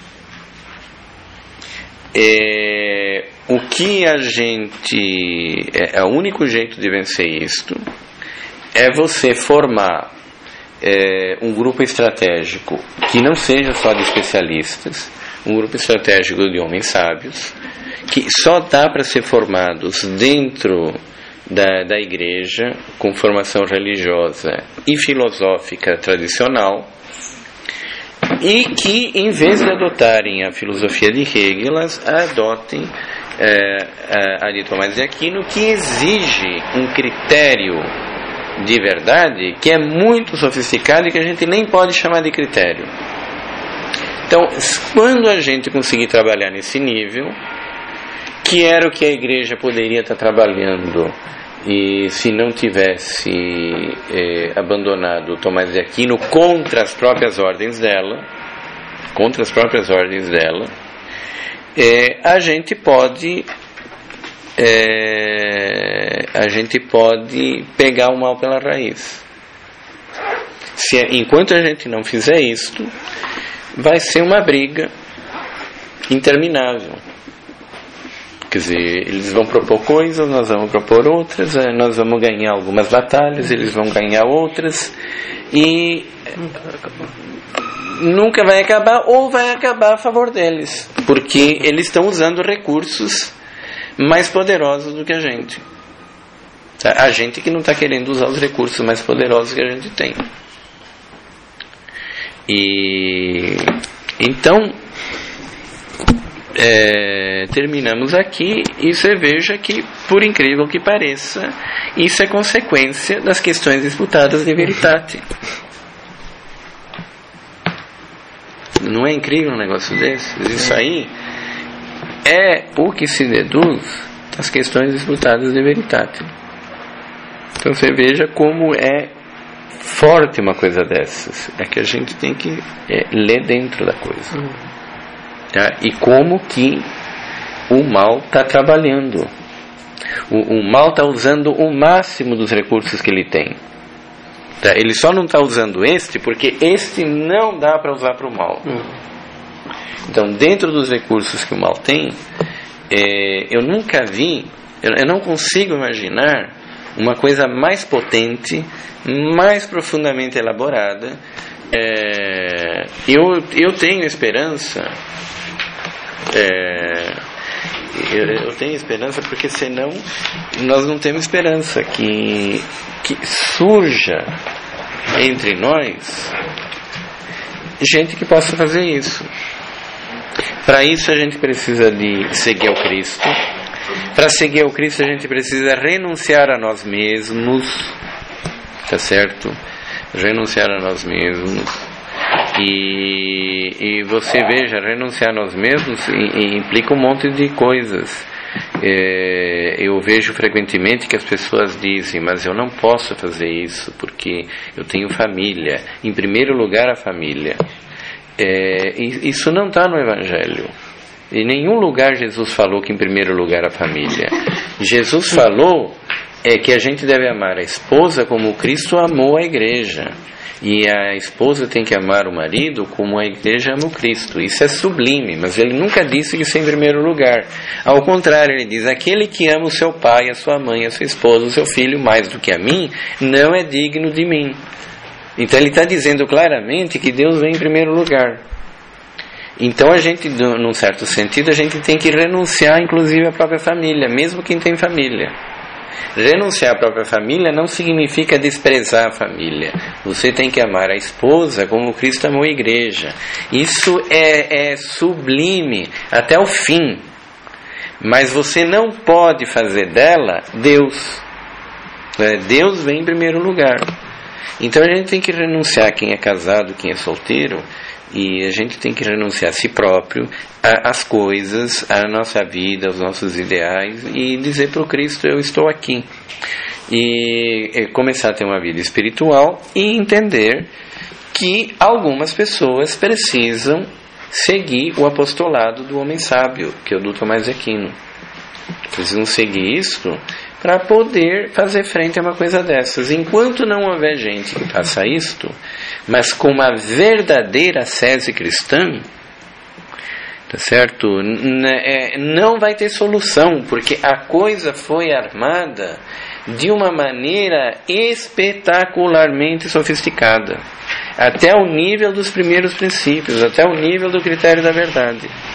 É, o que a gente... É, é o único jeito de vencer isto é você formar é, um grupo estratégico que não seja só de especialistas, um grupo estratégico de homens sábios, que só dá para ser formados dentro da, da igreja, com formação religiosa e filosófica tradicional, e que, em vez de adotarem a filosofia de Hegel, adotem é, a, a de Tomás de Aquino, que exige um critério de verdade que é muito sofisticado e que a gente nem pode chamar de critério. Então, quando a gente conseguir trabalhar nesse nível, que era o que a igreja poderia estar trabalhando, e se não tivesse eh, abandonado Tomás de Aquino contra as próprias ordens dela, contra as próprias ordens dela, eh, a gente pode É, a gente pode pegar o mal pela raiz. Se, enquanto a gente não fizer isto, vai ser uma briga interminável. Quer dizer, eles vão propor coisas, nós vamos propor outras, nós vamos ganhar algumas batalhas, eles vão ganhar outras, e nunca vai acabar, ou vai acabar a favor deles, porque eles estão usando recursos mais poderosos do que a gente. A gente que não está querendo usar os recursos mais poderosos que a gente tem. E então é, terminamos aqui, e você veja que, por incrível que pareça, isso é consequência das questões disputadas de Veritate. Não é incrível um negócio desse? Isso aí é o que se deduz das questões disputadas de Veritate. Então você veja como é forte uma coisa dessas. É que a gente tem que é, ler dentro da coisa. Tá? E como que o mal está trabalhando. O, o mal está usando o máximo dos recursos que ele tem. Tá? Ele só não está usando este porque este não dá para usar para o mal. Então, dentro dos recursos que o mal tem, é, eu nunca vi, eu, eu não consigo imaginar uma coisa mais potente, mais profundamente elaborada é, eu, eu tenho esperança, é, eu, eu tenho esperança porque senão nós não temos esperança que, que surja entre nós gente que possa fazer isso. Para isso a gente precisa de seguir ao Cristo. Para seguir ao Cristo a gente precisa renunciar a nós mesmos, tá certo? Renunciar a nós mesmos. E, e você veja, renunciar a nós mesmos implica um monte de coisas. É, eu vejo frequentemente que as pessoas dizem: mas eu não posso fazer isso porque eu tenho família. Em primeiro lugar, a família. É, isso não está no Evangelho. Em nenhum lugar Jesus falou que em primeiro lugar a família. Jesus falou é que a gente deve amar a esposa como Cristo amou a igreja. E a esposa tem que amar o marido como a igreja ama o Cristo. Isso é sublime, mas ele nunca disse que isso é em primeiro lugar. Ao contrário, ele diz: aquele que ama o seu pai, a sua mãe, a sua esposa, o seu filho mais do que a mim, não é digno de mim. Então ele está dizendo claramente que Deus vem em primeiro lugar. Então a gente, num certo sentido, a gente tem que renunciar inclusive à própria família, mesmo quem tem família. Renunciar à própria família não significa desprezar a família. Você tem que amar a esposa como Cristo amou a igreja. Isso é, é sublime até o fim. Mas você não pode fazer dela Deus. Deus vem em primeiro lugar. Então a gente tem que renunciar, quem é casado, quem é solteiro, e a gente tem que renunciar a si próprio, às coisas, à nossa vida, aos nossos ideais, e dizer para o Cristo: eu estou aqui. E, e começar a ter uma vida espiritual e entender que algumas pessoas precisam seguir o apostolado do homem sábio, que é o do Tomás de Aquino. Precisam seguir isso para poder fazer frente a uma coisa dessas. Enquanto não houver gente que faça isto, mas com uma verdadeira sese cristã, tá certo? Não vai ter solução, porque a coisa foi armada de uma maneira espetacularmente sofisticada, até o nível dos primeiros princípios, até o nível do critério da verdade.